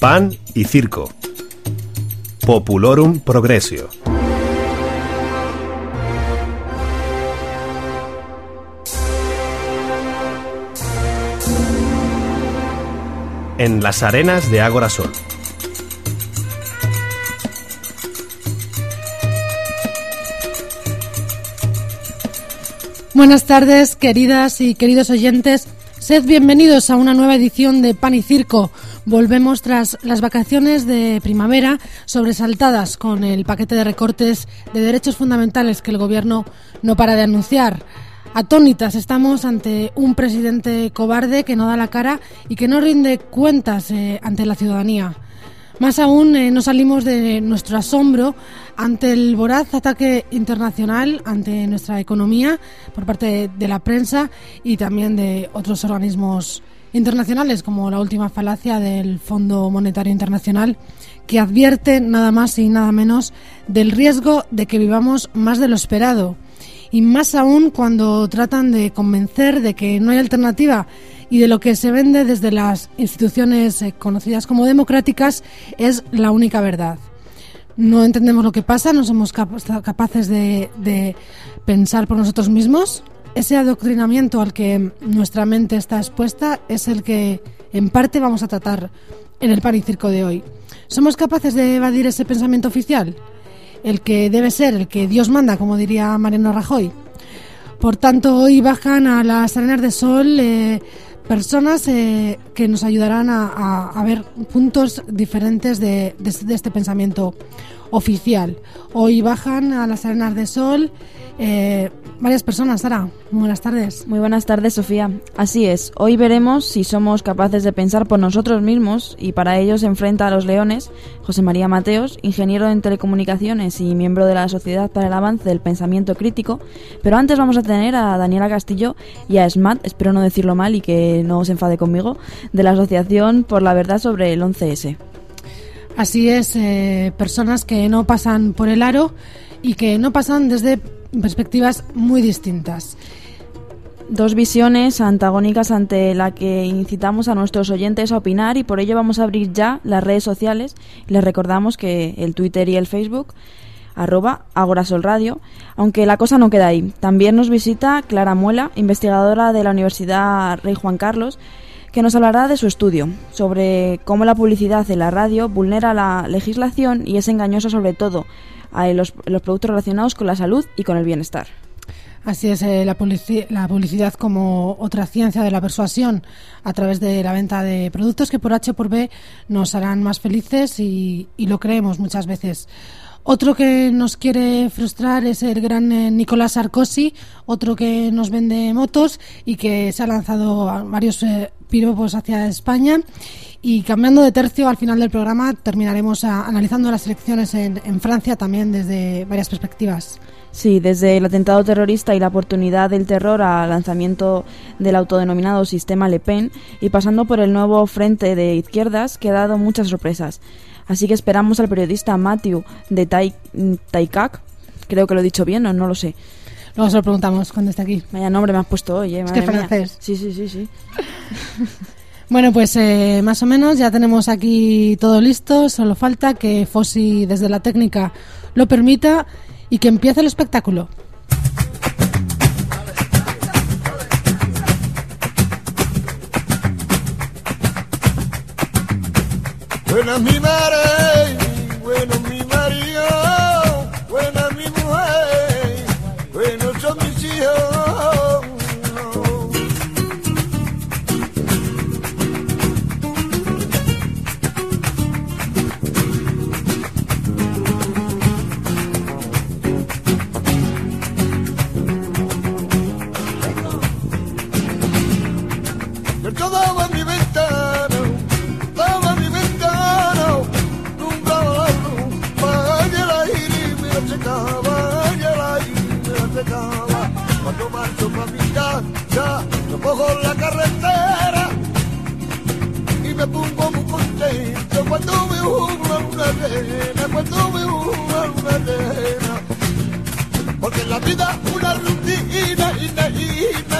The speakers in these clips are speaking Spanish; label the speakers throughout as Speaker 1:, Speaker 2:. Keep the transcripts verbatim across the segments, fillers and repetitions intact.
Speaker 1: Pan y circo. Populorum progressio. En las arenas de Ágora Sol.
Speaker 2: Buenas tardes, queridas y queridos oyentes. Sed bienvenidos a una nueva edición de Pan y Circo. Volvemos tras las vacaciones de primavera, sobresaltadas con el paquete de recortes de derechos fundamentales que el Gobierno no para de anunciar. Atónitas estamos ante un presidente cobarde que no da la cara y que no rinde cuentas eh, ante la ciudadanía. Más aún, eh, no salimos de nuestro asombro ante el voraz ataque internacional ante nuestra economía por parte de, de la prensa y también de otros organismos internacionales, como la última falacia del Fondo Monetario Internacional, que advierte nada más y nada menos del riesgo de que vivamos más de lo esperado. Y más aún cuando tratan de convencer de que no hay alternativa y de lo que se vende desde las instituciones eh, conocidas como democráticas es la única verdad. No entendemos lo que pasa, no somos cap- capaces de, de pensar por nosotros mismos. Ese adoctrinamiento al que nuestra mente está expuesta es el que en parte vamos a tratar en el Pan y Circo de hoy. ¿Somos capaces de evadir ese pensamiento oficial? El que debe ser, el que Dios manda, como diría Mariano Rajoy. Por tanto, hoy bajan a las arenas de Sol eh, personas eh, que nos ayudarán a, a, a ver puntos diferentes de, de, de este pensamiento oficial. Hoy bajan a las arenas de Sol eh, varias personas. Sara, muy buenas tardes.
Speaker 3: Muy buenas tardes, Sofía. Así es, hoy veremos si somos capaces de pensar por nosotros mismos y para ello se enfrenta a los leones José María Mateos, ingeniero en telecomunicaciones y miembro de la Sociedad para el Avance del Pensamiento Crítico. Pero antes vamos a tener a Daniela Castillo y a Esmat, espero no decirlo mal y que no se enfade conmigo, de la Asociación por la Verdad sobre el once ese.
Speaker 2: Así es, eh, personas que no pasan por el aro y que no pasan desde perspectivas muy distintas.
Speaker 3: Dos visiones antagónicas ante la que incitamos a nuestros oyentes a opinar y por ello vamos a abrir ya las redes sociales. Les recordamos que el Twitter y el Facebook, arroba Agorasol Radio, aunque la cosa no queda ahí. También nos visita Clara Muela, investigadora de la Universidad Rey Juan Carlos, que nos hablará de su estudio sobre cómo la publicidad en la radio vulnera la legislación y es engañosa sobre todo a los, los productos relacionados con la salud y con el bienestar.
Speaker 2: Así es, eh, la, publici- la publicidad como otra ciencia de la persuasión a través de la venta de productos que por H o por B nos harán más felices y, y lo creemos muchas veces. Otro que nos quiere frustrar es el gran eh, Nicolás Sarkozy, otro que nos vende motos y que se ha lanzado a varios eh, piropos hacia España. Y cambiando de tercio, al final del programa terminaremos a, analizando las elecciones en, en Francia también desde varias perspectivas.
Speaker 3: Sí, desde el atentado terrorista y la oportunidad del terror al lanzamiento del autodenominado Sistema Le Pen y pasando por el nuevo frente de izquierdas que ha dado muchas sorpresas. Así que esperamos al periodista Matthew de Tai, Taikac, creo que lo he dicho bien o no lo sé.
Speaker 2: Luego se lo preguntamos cuando esté aquí.
Speaker 3: Vaya nombre me has puesto hoy, ¿eh?
Speaker 2: Es que es francés.
Speaker 3: Sí, sí, sí, sí.
Speaker 2: Bueno, pues eh, más o menos ya tenemos aquí todo listo, solo falta que Fossi desde la técnica lo permita y que empiece el espectáculo.
Speaker 4: Buena mi madre, bueno mi marido, buena mi mujer, buenos son mis hijos. Yo todo en mi ventana, todo en mi ventana, nunca la luz, vaya el aire y me la secaba, vaya el aire y me la secaba. Cuando marcho pa' mi casa, yo cojo la carretera y me pongo muy contento cuando veo una luna llena, cuando veo una luna llena. Porque en la vida una rutina, ina, ina, ina,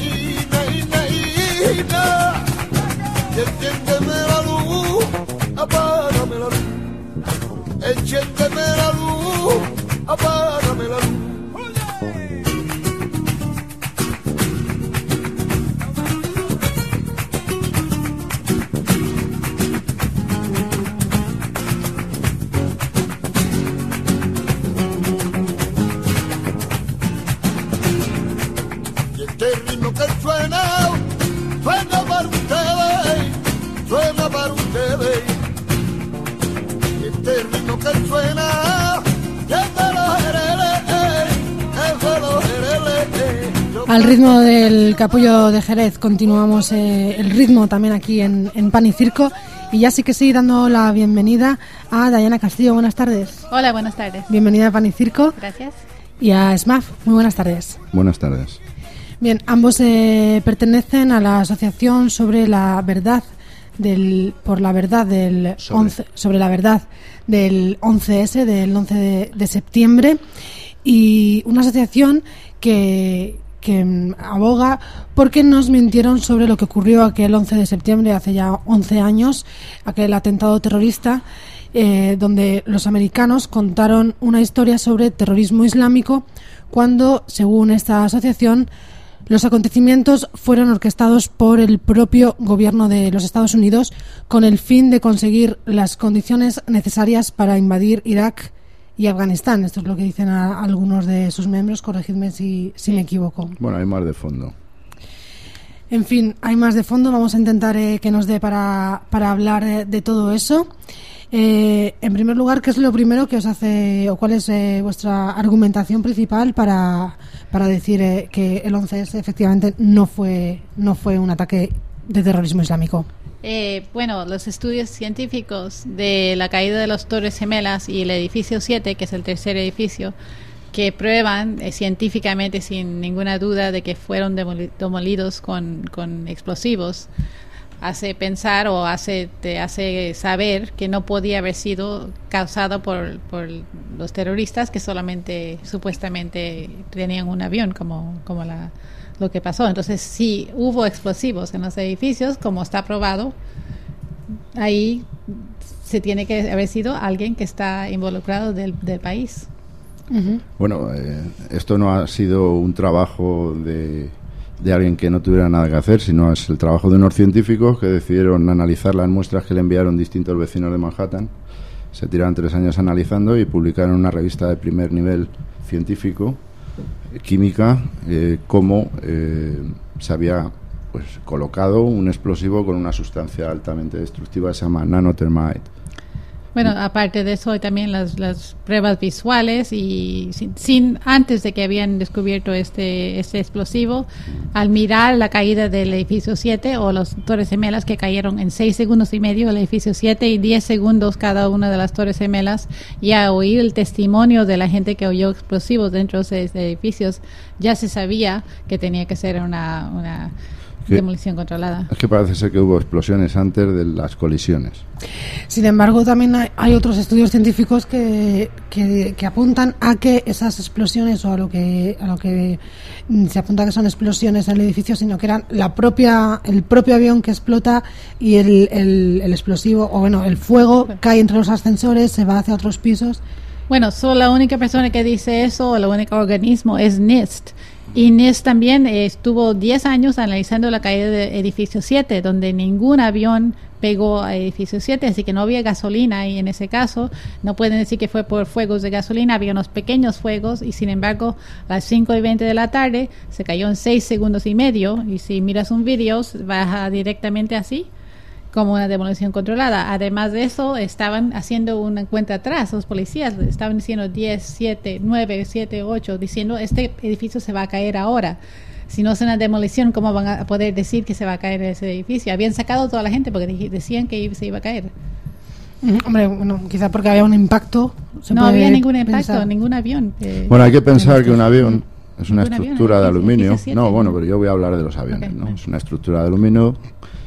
Speaker 4: ina, ina, ina, y enciéndeme la luz, enciéndeme la luz, apágame la luz. Y este ritmo que suena, suena para ustedes, suena para ustedes. Y este ritmo que suena, es de los Jereles, es de los Jereles.
Speaker 2: Al ritmo del capullo de Jerez continuamos eh, el ritmo también aquí en, en Pan y Circo. Y ya sí que sí, dando la bienvenida a Dayana Castillo. Buenas tardes.
Speaker 5: Hola, buenas tardes.
Speaker 2: Bienvenida a Pan y Circo.
Speaker 5: Gracias.
Speaker 2: Y a S M A F. Muy buenas tardes.
Speaker 6: Buenas tardes.
Speaker 2: Bien, ambos eh, pertenecen a la Asociación sobre la Verdad del por la verdad del
Speaker 6: sobre,
Speaker 2: once, sobre la verdad del once ese, del once de, de septiembre, y una asociación que que aboga porque nos mintieron sobre lo que ocurrió aquel once de septiembre hace ya once años, aquel atentado terrorista, eh, donde los americanos contaron una historia sobre terrorismo islámico cuando, según esta asociación, los acontecimientos fueron orquestados por el propio gobierno de los Estados Unidos con el fin de conseguir las condiciones necesarias para invadir Irak y Afganistán. Esto es lo que dicen a, a algunos de sus miembros. Corregidme si, si me equivoco.
Speaker 6: Bueno, hay más de fondo.
Speaker 2: En fin, hay más de fondo. Vamos a intentar eh, que nos dé para, para hablar eh, de todo eso. Eh, en primer lugar, ¿qué es lo primero que os hace, o cuál es eh, vuestra argumentación principal para, para decir eh, que el once ese efectivamente no fue, no fue un ataque de terrorismo islámico?
Speaker 5: Eh, bueno, los estudios científicos de la caída de las Torres Gemelas y el edificio siete, que es el tercer edificio, que prueban eh, científicamente sin ninguna duda de que fueron demoli- demolidos con, con explosivos, hace pensar o hace te hace saber que no podía haber sido causado por, por los terroristas, que solamente supuestamente tenían un avión como, como la... lo que pasó. Entonces, si hubo explosivos en los edificios, como está probado, ahí se tiene que haber sido alguien que está involucrado del, del país.
Speaker 2: Uh-huh.
Speaker 6: Bueno, eh, esto no ha sido un trabajo de, de alguien que no tuviera nada que hacer, sino es el trabajo de unos científicos que decidieron analizar las muestras que le enviaron distintos vecinos de Manhattan. Se tiraron tres años analizando y publicaron una revista de primer nivel científico, química, eh, cómo eh, se había pues colocado un explosivo con una sustancia altamente destructiva que se llama nanotermite.
Speaker 5: Bueno, aparte de eso, hay también las, las pruebas visuales y sin, sin antes de que habían descubierto este, este explosivo, al mirar la caída del edificio siete o las Torres Gemelas, que cayeron en seis segundos y medio el edificio siete y diez segundos cada una de las Torres Gemelas, y a oír el testimonio de la gente que oyó explosivos dentro de esos edificios, ya se sabía que tenía que ser una, una demolición controlada.
Speaker 6: Es que parece ser que hubo explosiones antes de las colisiones.
Speaker 2: Sin embargo, también hay, hay otros estudios científicos que, que, que apuntan a que esas explosiones, o a lo que a lo que se apunta que son explosiones en el edificio, sino que eran la propia el propio avión que explota y el, el, el explosivo, o bueno, el fuego cae entre los ascensores, se va hacia otros pisos.
Speaker 5: Bueno, solo la única persona que dice eso, o el único organismo, es NIST. Y NIST también eh, estuvo diez años analizando la caída del edificio siete, donde ningún avión pegó a edificio siete, así que no había gasolina, y en ese caso no pueden decir que fue por fuegos de gasolina, había unos pequeños fuegos, y sin embargo a las cinco y veinte de la tarde se cayó en seis segundos y medio, y si miras un video baja directamente así, como una demolición controlada. Además de eso, estaban haciendo una cuenta atrás, los policías estaban diciendo diez, siete, nueve, siete, ocho, diciendo este edificio se va a caer ahora. Si no es una demolición, ¿cómo van a poder decir que se va a caer ese edificio? Habían sacado a toda la gente porque decían que se iba a caer.
Speaker 2: Mm, hombre, bueno, quizá porque había un impacto. Se
Speaker 5: no había ningún impacto,
Speaker 2: pensar.
Speaker 5: ningún avión. Eh,
Speaker 6: bueno, hay que pensar que un avión es una estructura
Speaker 5: avión,
Speaker 6: de aluminio.
Speaker 5: siete,
Speaker 6: No, bueno, pero yo voy a hablar de los aviones,
Speaker 5: okay,
Speaker 6: ¿no?
Speaker 5: bueno.
Speaker 6: Es una estructura de aluminio.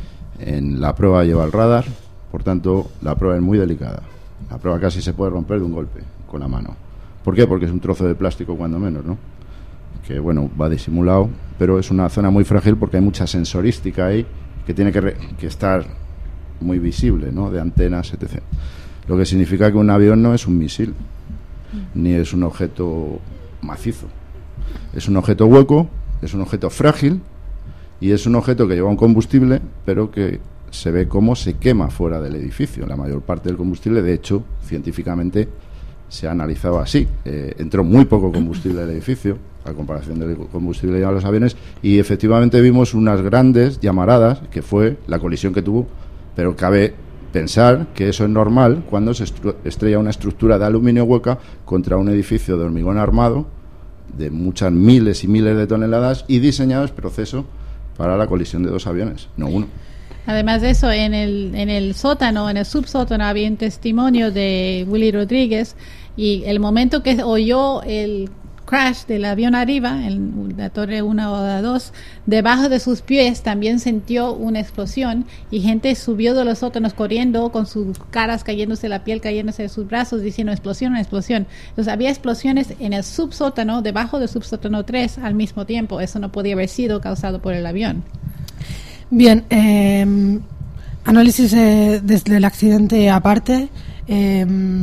Speaker 6: En la prueba lleva el radar, por tanto, la prueba es muy delicada. La prueba casi se puede romper de un golpe con la mano. ¿Por qué? Porque es un trozo de plástico, cuando menos, ¿no? Que, bueno, va disimulado, pero es una zona muy frágil porque hay mucha sensorística ahí que tiene que, re- que estar muy visible, ¿no? De antenas, etcétera. lo que significa que un avión no es un misil, ni es un objeto macizo. Es un objeto hueco, es un objeto frágil y es un objeto que lleva un combustible, pero que se ve cómo se quema fuera del edificio. La mayor parte del combustible, de hecho, científicamente se ha analizado así. Eh, entró muy poco combustible al edificio, a comparación del combustible que llevan los aviones, y efectivamente vimos unas grandes llamaradas, que fue la colisión que tuvo, pero cabe pensar que eso es normal cuando se estrella una estructura de aluminio hueca contra un edificio de hormigón armado de muchas miles y miles de toneladas y diseñado es proceso para la colisión de dos aviones, no uno.
Speaker 5: Además de eso, en el, en el sótano, en el subsótano, había un testimonio de Willy Rodríguez y el momento que oyó el crash del avión arriba, en la torre uno o la dos, debajo de sus pies también sintió una explosión y gente subió de los sótanos corriendo con sus caras cayéndose, la piel cayéndose de sus brazos diciendo explosión, explosión. Entonces había explosiones en el subsótano, debajo del subsótano tres al mismo tiempo. Eso no podía haber sido causado por el avión.
Speaker 2: Bien, eh, análisis eh, desde el accidente aparte. Eh,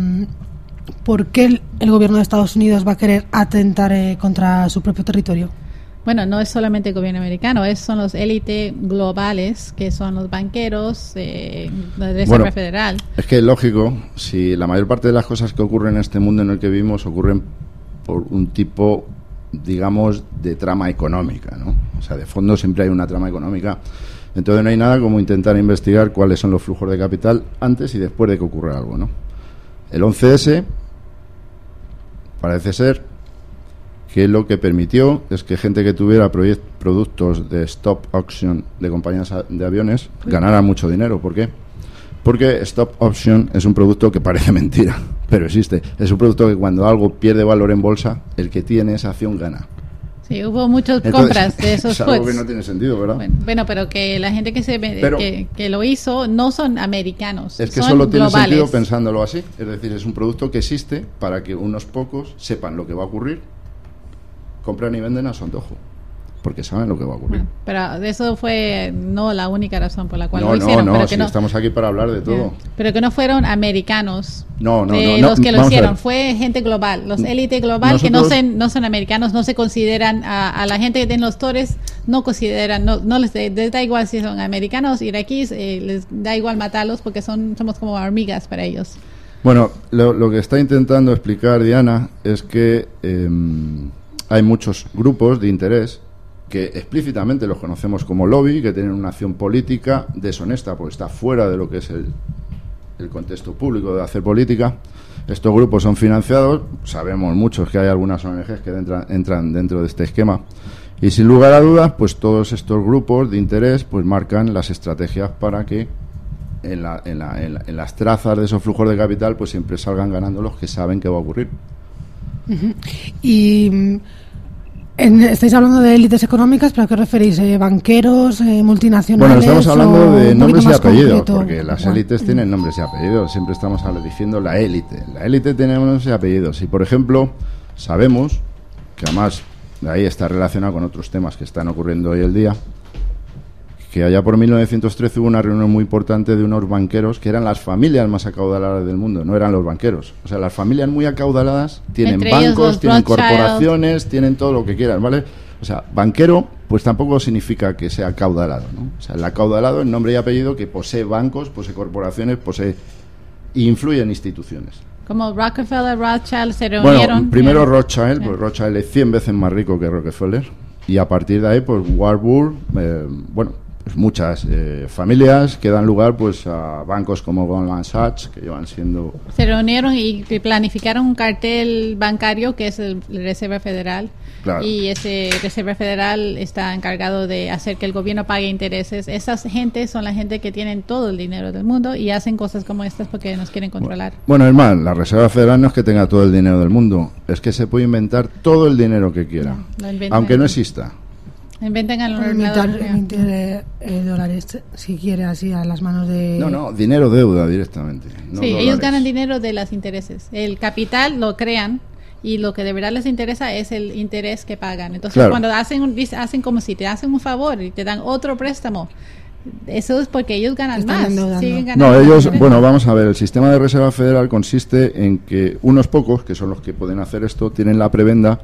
Speaker 2: ¿Por qué el, el gobierno de Estados Unidos va a querer atentar eh, contra su propio territorio?
Speaker 5: Bueno, no es solamente el gobierno americano, es, son los élites globales, que son los banqueros, eh, la Reserva
Speaker 6: bueno,
Speaker 5: Federal.
Speaker 6: Es que es lógico, si la mayor parte de las cosas que ocurren en este mundo en el que vivimos ocurren por un tipo, digamos, de trama económica, ¿no? O sea, de fondo siempre hay una trama económica. Entonces no hay nada como intentar investigar cuáles son los flujos de capital antes y después de que ocurra algo, ¿no? El once ese parece ser que lo que permitió es que gente que tuviera proyect- productos de stop option de compañías a- de aviones ganara mucho dinero. ¿Por qué? Porque stop option es un producto que parece mentira, pero existe. Es un producto que cuando algo pierde valor en bolsa, el que tiene esa acción gana.
Speaker 5: Sí, hubo muchas
Speaker 6: Entonces,
Speaker 5: compras de esos
Speaker 6: es algo
Speaker 5: puts.
Speaker 6: que no tiene sentido, ¿verdad?
Speaker 5: Bueno, bueno, pero que la gente que se
Speaker 6: Pero-
Speaker 5: que, que lo hizo no son americanos,
Speaker 6: Es que
Speaker 5: son
Speaker 6: solo tiene
Speaker 5: globales.
Speaker 6: sentido pensándolo así. Es decir, es un producto que existe para que unos pocos sepan lo que va a ocurrir, compran y venden a su antojo, porque saben lo que va a ocurrir.
Speaker 5: Bueno, pero eso fue no la única razón por la cual
Speaker 6: no,
Speaker 5: lo
Speaker 6: no,
Speaker 5: hicieron.
Speaker 6: no,
Speaker 5: pero
Speaker 6: si
Speaker 5: que no
Speaker 6: estamos aquí para hablar de todo.
Speaker 5: Pero que no fueron americanos
Speaker 6: No, no,
Speaker 5: de
Speaker 6: no, no,
Speaker 5: los que lo
Speaker 6: vamos a
Speaker 5: hicieron,
Speaker 6: ver.
Speaker 5: fue gente global, los élite global que no
Speaker 6: Nosotros-
Speaker 5: son, no son americanos, no se consideran, a, a la gente de los Torres no consideran, no, no les, les da igual si son americanos, iraquíes, eh, les da igual matarlos porque son somos como hormigas para ellos.
Speaker 6: Bueno, lo, lo que está intentando explicar Diana es que eh, hay muchos grupos de interés que explícitamente los conocemos como lobby, que tienen una acción política deshonesta, porque está fuera de lo que es el, el contexto público de hacer política. Estos grupos son financiados, sabemos muchos que hay algunas O N Ges que entran, entran dentro de este esquema, y sin lugar a dudas, pues todos estos grupos de interés pues marcan las estrategias para que en, la, en, la, en, la, en las trazas de esos flujos de capital pues siempre salgan ganando los que saben que va a ocurrir.
Speaker 2: Y mm, en- estáis hablando de élites económicas, ¿pero a qué referís? Eh, ¿Banqueros, eh, multinacionales?
Speaker 6: Bueno, estamos hablando
Speaker 2: o
Speaker 6: de
Speaker 2: un
Speaker 6: nombres y
Speaker 2: poquito más
Speaker 6: apellidos,
Speaker 2: concreto?
Speaker 6: porque las
Speaker 2: Igual.
Speaker 6: élites tienen nombres y apellidos. Siempre estamos habla- diciendo la élite. La élite tiene nombres y apellidos. Y, por ejemplo, sabemos que además de ahí está relacionado con otros temas que están ocurriendo hoy el día, que allá por mil novecientos trece hubo una reunión muy importante de unos banqueros que eran las familias más acaudaladas del mundo, no eran los banqueros. O sea, las familias muy acaudaladas tienen
Speaker 5: Entre ellos
Speaker 6: bancos,
Speaker 5: los
Speaker 6: tienen
Speaker 5: Rothschild.
Speaker 6: corporaciones, tienen todo lo que quieran, ¿vale? O sea, banquero, pues tampoco significa que sea acaudalado, ¿no? O sea, el acaudalado es nombre y apellido que posee bancos, posee corporaciones, posee e influye en instituciones.
Speaker 5: Como Rockefeller, Rothschild se reunieron.
Speaker 6: Bueno, primero
Speaker 5: eh,
Speaker 6: Rothschild,
Speaker 5: eh.
Speaker 6: pues Rothschild es cien veces más rico que Rockefeller, y a partir de ahí, pues Warburg, eh, bueno, pues muchas eh, familias que dan lugar pues a bancos como Goldman Sachs, que llevan siendo...
Speaker 5: Se reunieron y planificaron un cartel bancario que es el Reserva Federal.
Speaker 6: Claro.
Speaker 5: Y ese Reserva Federal está encargado de hacer que el gobierno pague intereses. Esas gentes son la gente que tienen todo el dinero del mundo y hacen cosas como estas porque nos quieren controlar.
Speaker 6: Bueno, es más, la Reserva Federal no es que tenga todo el dinero del mundo, es que se puede inventar todo el dinero que quiera,
Speaker 5: Lo inventan.
Speaker 6: aunque no exista.
Speaker 5: Inventan al
Speaker 2: Emitir, emitir eh, eh, dólares, si quiere, así a las manos de...
Speaker 6: No, no, dinero deuda directamente. No
Speaker 5: Sí, ellos
Speaker 6: dólares.
Speaker 5: ganan dinero de los intereses. El capital lo crean y lo que de verdad les interesa es el interés que pagan. Entonces,
Speaker 6: Claro.
Speaker 5: cuando hacen un, dice- hacen como si te hacen un favor y te dan otro préstamo, eso es porque ellos ganan
Speaker 2: Están
Speaker 5: más.
Speaker 2: endeudando.
Speaker 5: Siguen ganando
Speaker 6: No, ellos,
Speaker 5: más.
Speaker 6: bueno, vamos a ver, el sistema de reserva federal consiste en que unos pocos, que son los que pueden hacer esto, tienen la prebenda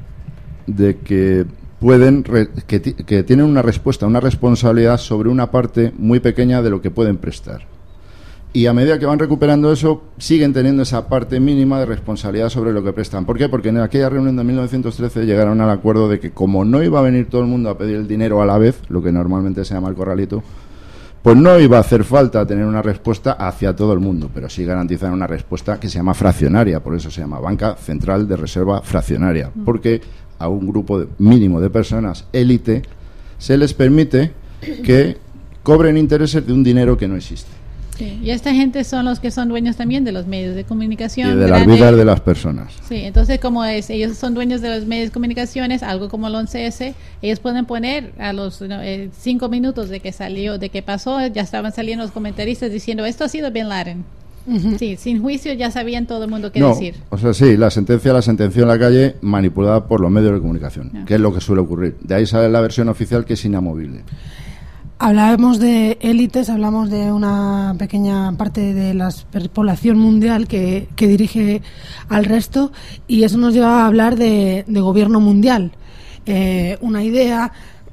Speaker 6: de que pueden, re- que, ti- que tienen una respuesta, una responsabilidad sobre una parte muy pequeña de lo que pueden prestar. Y a medida que van recuperando eso, siguen teniendo esa parte mínima de responsabilidad sobre lo que prestan. ¿Por qué? Porque en aquella reunión de mil novecientos trece llegaron al acuerdo de que como no iba a venir todo el mundo a pedir el dinero a la vez, lo que normalmente se llama el corralito, pues no iba a hacer falta tener una respuesta hacia todo el mundo, pero sí garantizar una respuesta que se llama fraccionaria, por eso se llama Banca Central de Reserva Fraccionaria, porque a un grupo de- mínimo de personas élite se les permite que cobren intereses de un dinero que no existe
Speaker 5: Sí, y esta gente son los que son dueños también de los medios de comunicación.
Speaker 6: y de las
Speaker 5: grande.
Speaker 6: vidas de las personas.
Speaker 5: Sí, entonces como es, ellos son dueños de los medios de comunicaciones, algo como el once ese, ellos pueden poner a los no, eh, cinco minutos de que salió, de que pasó, ya estaban saliendo los comentaristas diciendo, esto ha sido Bin Laden. Sí, sin juicio ya sabían todo el mundo qué
Speaker 6: No,
Speaker 5: decir.
Speaker 6: o sea, sí, la sentencia la sentenció en la calle manipulada por los medios de comunicación,
Speaker 5: Ah.
Speaker 6: que es lo que suele ocurrir. De ahí sale la versión oficial que es inamovible.
Speaker 2: Hablábamos de élites, hablamos de una pequeña parte de la población mundial que, que dirige al resto, y eso nos lleva a hablar de, de gobierno mundial. Eh, una idea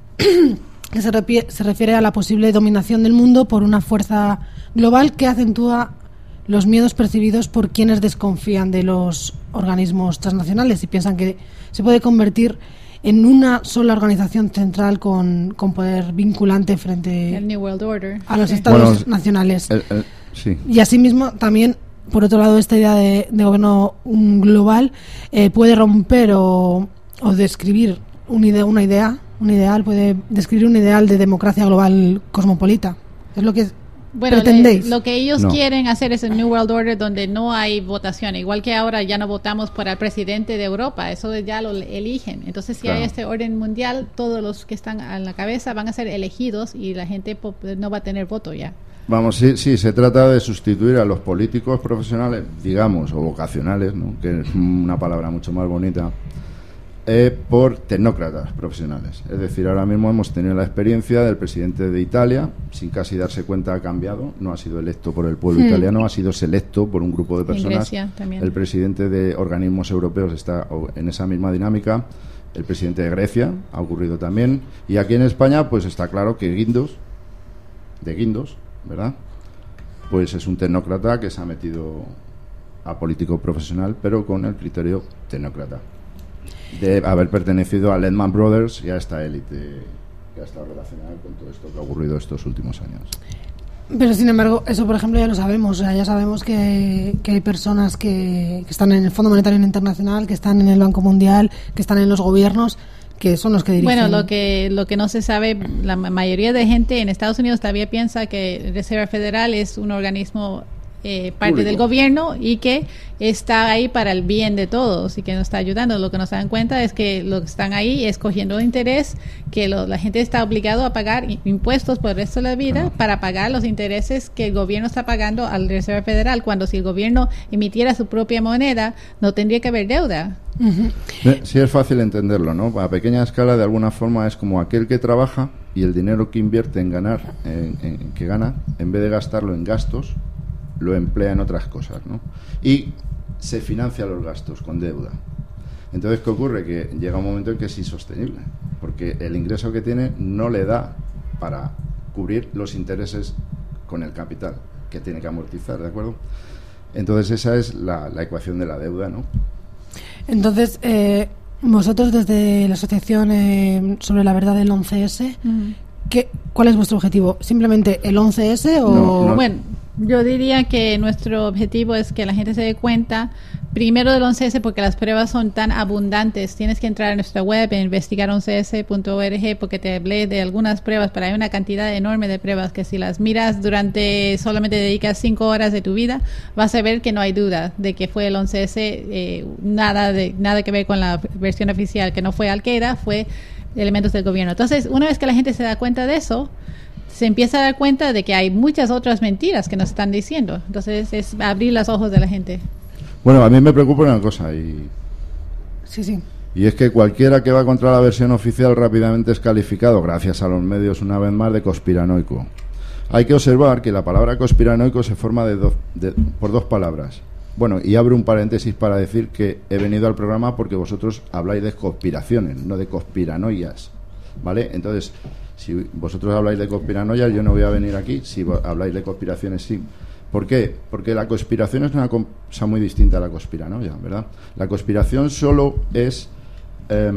Speaker 2: que se, repie- se refiere a la posible dominación del mundo por una fuerza global que acentúa los miedos percibidos por quienes desconfían de los organismos transnacionales y piensan que se puede convertir en una sola organización central con, con poder vinculante
Speaker 5: El
Speaker 2: frente
Speaker 5: New World Order.
Speaker 2: a los
Speaker 5: Sí.
Speaker 2: estados
Speaker 6: Bueno,
Speaker 2: nacionales.
Speaker 6: El- el- sí.
Speaker 2: Y asimismo, también, por otro lado, esta idea de, de gobierno mm, global eh, puede romper o, o describir un ide- una idea, un ideal, puede describir un ideal de democracia global cosmopolita. Es lo que
Speaker 5: Bueno,
Speaker 2: pretendéis.
Speaker 5: le- lo que ellos
Speaker 6: No.
Speaker 5: quieren hacer es el New World Order donde no hay votación, igual que ahora ya no votamos por el presidente de Europa, eso ya lo eligen. Entonces, si
Speaker 6: Claro.
Speaker 5: hay este orden mundial, todos los que están a la cabeza van a ser elegidos y la gente po- no va a tener voto ya.
Speaker 6: Vamos, sí, sí, se trata de sustituir a los políticos profesionales, digamos, o vocacionales, ¿no? Que es una palabra mucho más bonita, eh, por tecnócratas profesionales. Es decir, ahora mismo hemos tenido la experiencia del presidente de Italia, sin casi darse cuenta ha cambiado, no ha sido electo por el pueblo
Speaker 2: Hmm.
Speaker 6: italiano, ha sido selecto por un grupo de
Speaker 5: En
Speaker 6: personas.
Speaker 5: Grecia también.
Speaker 6: El presidente de organismos europeos está o, en esa misma dinámica. El presidente de Grecia ha ocurrido también. Y aquí en España, pues está claro que Guindos, de Guindos, ¿verdad? Pues es un tecnócrata que se ha metido a político profesional, pero con el criterio tecnócrata. De haber pertenecido a Lehman Brothers y a esta élite que ha estado relacionada con todo esto que ha ocurrido estos últimos años.
Speaker 2: Pero sin embargo, eso por ejemplo ya lo sabemos, o sea, ya sabemos que, que hay personas que, que están en el Fondo Monetario Internacional, que están en el Banco Mundial, que están en los gobiernos, que son los que dirigen.
Speaker 5: Bueno, lo que lo que no se sabe, la ma- mayoría de gente en Estados Unidos todavía piensa que Reserva Federal es un organismo eh, parte
Speaker 6: Público.
Speaker 5: del gobierno y que está ahí para el bien de todos y que nos está ayudando. Lo que nos dan cuenta es que lo que están ahí es cogiendo interés, que lo- la gente está obligado a pagar i- impuestos por el resto de la vida
Speaker 6: Ajá.
Speaker 5: para pagar los intereses que el gobierno está pagando al Reserva Federal, cuando si el gobierno emitiera su propia moneda, no tendría que haber deuda.
Speaker 2: Ujú.
Speaker 6: Eh, Sí, es fácil entenderlo, ¿no? A pequeña escala, de alguna forma, es como aquel que trabaja y el dinero que invierte en ganar, en, en- que gana, en vez de gastarlo en gastos, lo emplea en otras cosas, ¿no? Y se financia los gastos con deuda. Entonces, ¿qué ocurre? Que llega un momento en que es insostenible, porque el ingreso que tiene no le da para cubrir los intereses con el capital que tiene que amortizar, ¿de acuerdo? Entonces, esa es la, la ecuación de la deuda, ¿no?
Speaker 2: Entonces, eh, vosotros desde la Asociación eh, sobre la Verdad del once ese, ¿qué, ¿cuál es vuestro objetivo? ¿Simplemente el once ese o...?
Speaker 6: No, no.
Speaker 5: Bueno, yo diría que nuestro objetivo es que la gente se dé cuenta primero del once ese porque las pruebas son tan abundantes. Tienes que entrar a nuestra web en investigar once ese punto org porque te hablé de algunas pruebas, pero hay una cantidad enorme de pruebas que si las miras durante, solamente dedicas cinco horas de tu vida, vas a ver que no hay duda de que fue el once ese, eh, nada, de, nada que ver con la versión oficial, que no fue Al-Qaeda, fue elementos del gobierno. Entonces, una vez que la gente se da cuenta de eso, se empieza a dar cuenta de que hay muchas otras mentiras que nos están diciendo. Entonces, es abrir los ojos de la gente.
Speaker 6: Bueno, a mí me preocupa una cosa y
Speaker 2: Sí, sí.
Speaker 6: Y es que cualquiera que va contra la versión oficial rápidamente es calificado, gracias a los medios una vez más, de conspiranoico. Hay que observar que la palabra conspiranoico se forma de do, de, por dos palabras. Bueno, y abro un paréntesis para decir que he venido al programa porque vosotros habláis de conspiraciones, no de conspiranoias, ¿vale? Entonces, si vosotros habláis de conspiranoias, yo no voy a venir aquí. Si habláis de conspiraciones, sí. ¿Por qué? Porque la conspiración es una cosa muy distinta a la conspiranoia, ¿verdad? La conspiración solo es eh,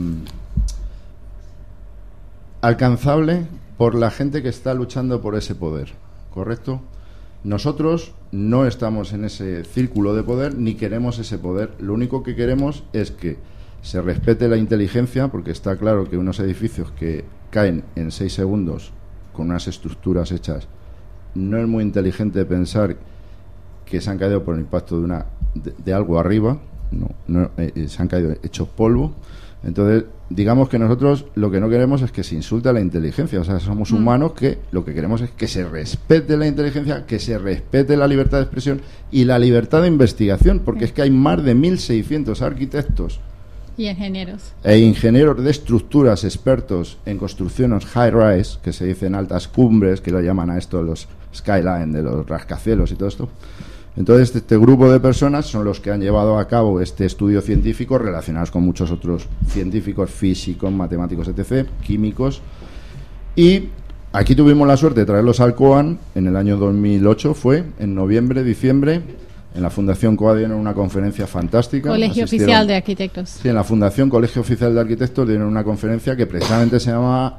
Speaker 6: alcanzable por la gente que está luchando por ese poder, ¿correcto? Nosotros no estamos en ese círculo de poder ni queremos ese poder. Lo único que queremos es que se respete la inteligencia, porque está claro que unos edificios que caen en seis segundos con unas estructuras hechas, no es muy inteligente pensar que se han caído por el impacto de una de, de algo arriba. No, no eh, se han caído hechos polvo. Entonces, digamos que nosotros lo que no queremos es que se insulte a la inteligencia. O sea, somos humanos que lo que queremos es que se respete la inteligencia, que se respete la libertad de expresión y la libertad de investigación, porque es que hay más de mil seiscientos arquitectos
Speaker 5: y ingenieros
Speaker 6: e ingenieros de estructuras expertos en construcciones high-rise, que se dicen altas cumbres, que lo llaman a esto los skyline, de los rascacielos y todo esto. Entonces, este grupo de personas son los que han llevado a cabo este estudio científico, relacionados con muchos otros científicos, físicos, matemáticos, etcétera, químicos. Y aquí tuvimos la suerte de traerlos al COAN en el año dos mil ocho, fue en noviembre, diciembre, en la Fundación COAN dieron una conferencia fantástica.
Speaker 5: Colegio Oficial de Arquitectos.
Speaker 6: Sí, en la Fundación Colegio Oficial de Arquitectos dieron una conferencia que precisamente se llama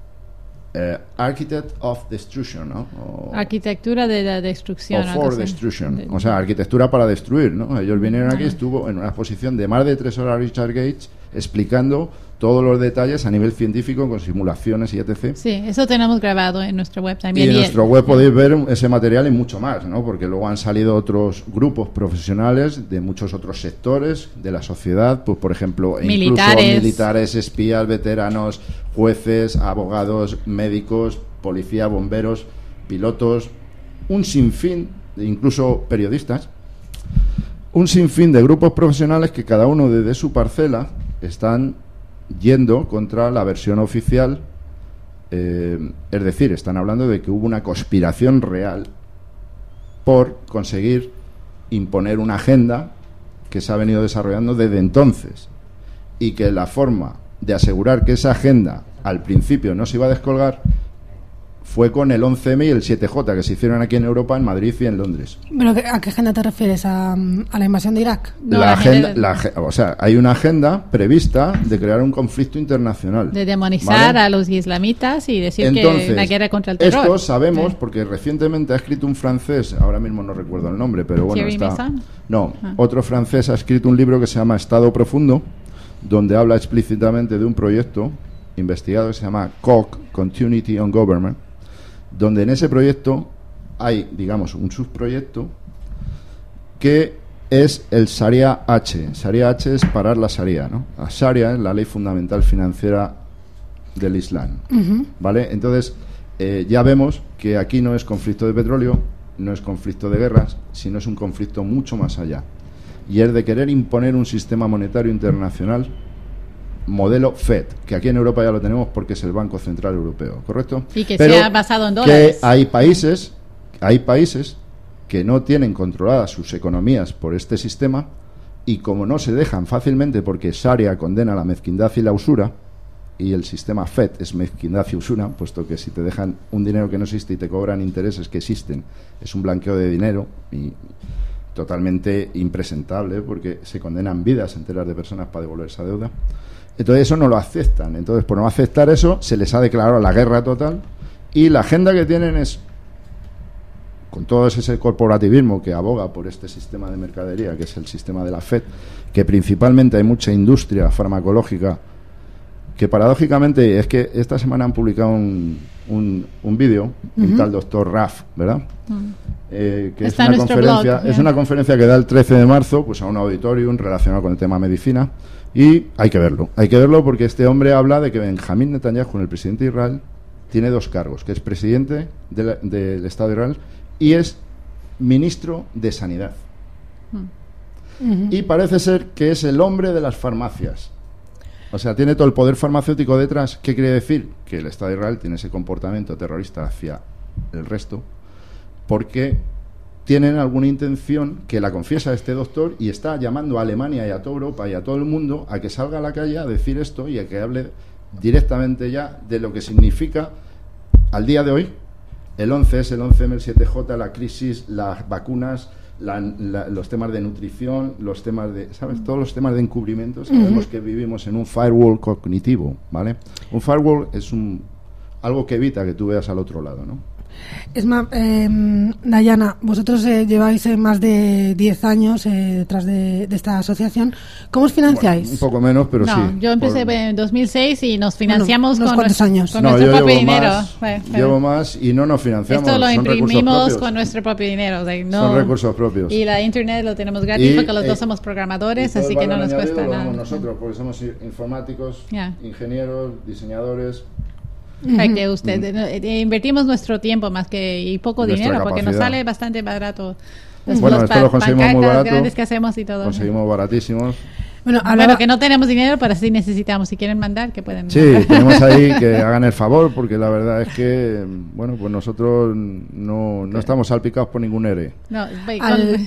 Speaker 6: Uh, Architect of Destruction, ¿no? O
Speaker 5: arquitectura de la destrucción.
Speaker 6: O for destruction. De, o sea, arquitectura para destruir, ¿no? Ellos vinieron aquí, estuvo en una exposición de más de tres horas Richard Gates explicando todos los detalles a nivel científico con simulaciones y etcétera.
Speaker 5: Sí, eso tenemos grabado en nuestra web también.
Speaker 6: Y en
Speaker 5: y
Speaker 6: nuestro web podéis ver ese material y mucho más, ¿no? Porque luego han salido otros grupos profesionales de muchos otros sectores de la sociedad, pues por ejemplo,
Speaker 5: militares.
Speaker 6: incluso militares, espías, veteranos, jueces, abogados, médicos, policía, bomberos, pilotos, un sinfín, incluso periodistas, un sinfín de grupos profesionales que cada uno desde su parcela están yendo contra la versión oficial, eh, es decir, están hablando de que hubo una conspiración real por conseguir imponer una agenda que se ha venido desarrollando desde entonces, y que la forma de asegurar que esa agenda al principio no se iba a descolgar fue con el once eme y el siete jota que se hicieron aquí en Europa, en Madrid y en Londres.
Speaker 2: ¿Pero a qué agenda te refieres? ¿A, a la invasión de Irak?
Speaker 5: No,
Speaker 6: la
Speaker 5: la
Speaker 6: agenda,
Speaker 5: agenda...
Speaker 6: la, o sea, hay una agenda prevista de crear un conflicto internacional.
Speaker 5: De demonizar, ¿vale?, a los islamitas y decir
Speaker 6: Entonces,
Speaker 5: que una guerra contra el terror.
Speaker 6: Esto sabemos
Speaker 5: sí.
Speaker 6: porque recientemente ha escrito un francés, ahora mismo no recuerdo el nombre, pero bueno,
Speaker 5: Thierry
Speaker 6: está...
Speaker 5: Meyssan.
Speaker 6: No,
Speaker 5: ah.
Speaker 6: otro francés ha escrito un libro que se llama Estado Profundo, donde habla explícitamente de un proyecto investigado que se llama C O G, Continuity on Government, donde en ese proyecto hay, digamos, un subproyecto que es el Sharia H. Sharia H es parar la Sharia, ¿no? La Sharia es la ley fundamental financiera del Islam, uh-huh. ¿vale? Entonces, eh, ya vemos que aquí no es conflicto de petróleo, no es conflicto de guerras, sino es un conflicto mucho más allá. Y es de querer imponer un sistema monetario internacional modelo Fed, que aquí en Europa ya lo tenemos porque es el Banco Central Europeo, ¿correcto?
Speaker 5: Y que
Speaker 6: Pero
Speaker 5: sea basado en dólares.
Speaker 6: Que hay países, hay países que no tienen controladas sus economías por este sistema, y como no se dejan fácilmente porque Sharia condena la mezquindad y la usura, y el sistema Fed es mezquindad y usura, puesto que si te dejan un dinero que no existe y te cobran intereses que existen, es un blanqueo de dinero y totalmente impresentable, porque se condenan vidas enteras de personas para devolver esa deuda. Entonces eso no lo aceptan. Entonces, por no aceptar eso, se les ha declarado la guerra total, y la agenda que tienen es, con todo ese corporativismo que aboga por este sistema de mercadería, que es el sistema de la Fed, que principalmente hay mucha industria farmacológica, que paradójicamente es que esta semana han publicado un, un, un vídeo, uh-huh. un tal doctor Raf, ¿verdad? Uh-huh. Eh, que
Speaker 5: Está
Speaker 6: es una conferencia,
Speaker 5: blog,
Speaker 6: es una conferencia que da el trece de marzo, pues a un auditorium relacionado con el tema medicina, y hay que verlo, hay que verlo porque este hombre habla de que Benjamín Netanyahu, el presidente de Israel, tiene dos cargos, que es presidente de la, del Estado de Israel y es ministro de Sanidad. Uh-huh. Y parece ser que es el hombre de las farmacias. O sea, tiene todo el poder farmacéutico detrás. ¿Qué quiere decir? Que el Estado de Israel tiene ese comportamiento terrorista hacia el resto porque tienen alguna intención que la confiesa este doctor y está llamando a Alemania y a toda Europa y a todo el mundo a que salga a la calle a decir esto y a que hable directamente ya de lo que significa al día de hoy el once S, el once M, el siete J, la crisis, las vacunas, la, la, los temas de nutrición, los temas de, ¿sabes? Todos los temas de encubrimiento. Sabemos uh-huh. que vivimos en un firewall cognitivo, ¿vale? Un firewall es un algo que evita que tú veas al otro lado, ¿no?
Speaker 2: Es más, eh, Dayana, vosotros eh, lleváis eh, más de diez años eh, detrás de, de esta asociación. ¿Cómo os financiáis?
Speaker 6: Bueno, un poco menos, pero
Speaker 5: no,
Speaker 6: sí.
Speaker 5: Yo empecé por... en dos mil seis y nos financiamos
Speaker 2: bueno,
Speaker 5: con, nuestro,
Speaker 2: años.
Speaker 5: con
Speaker 6: no,
Speaker 5: nuestro propio
Speaker 6: llevo
Speaker 5: dinero.
Speaker 6: Más,
Speaker 5: bueno,
Speaker 6: llevo más y no nos financiamos.
Speaker 5: Esto lo
Speaker 6: son
Speaker 5: imprimimos con nuestro propio dinero. Like, no,
Speaker 6: son recursos propios.
Speaker 5: Y la internet lo tenemos gratis
Speaker 6: y,
Speaker 5: porque los
Speaker 6: eh,
Speaker 5: dos somos programadores, así que no nos cuesta
Speaker 6: lo
Speaker 5: nada.
Speaker 6: Nosotros, porque somos informáticos, yeah. ingenieros, diseñadores.
Speaker 5: Para que usted uh-huh. eh, invertimos nuestro tiempo más que y poco
Speaker 6: Nuestra
Speaker 5: dinero
Speaker 6: capacidad.
Speaker 5: porque nos sale bastante barato los,
Speaker 6: bueno,
Speaker 5: los
Speaker 6: esto
Speaker 5: pa-
Speaker 6: lo conseguimos muy barato,
Speaker 5: grandes que hacemos y todo.
Speaker 6: Conseguimos baratísimos.
Speaker 5: Bueno, hablaba... bueno, que no tenemos dinero, pero sí necesitamos. Si quieren mandar, que pueden
Speaker 6: sí,
Speaker 5: mandar.
Speaker 6: tenemos ahí que hagan el favor, porque la verdad es que, bueno, pues nosotros no, no estamos salpicados por ningún E R E.
Speaker 5: No,
Speaker 2: al,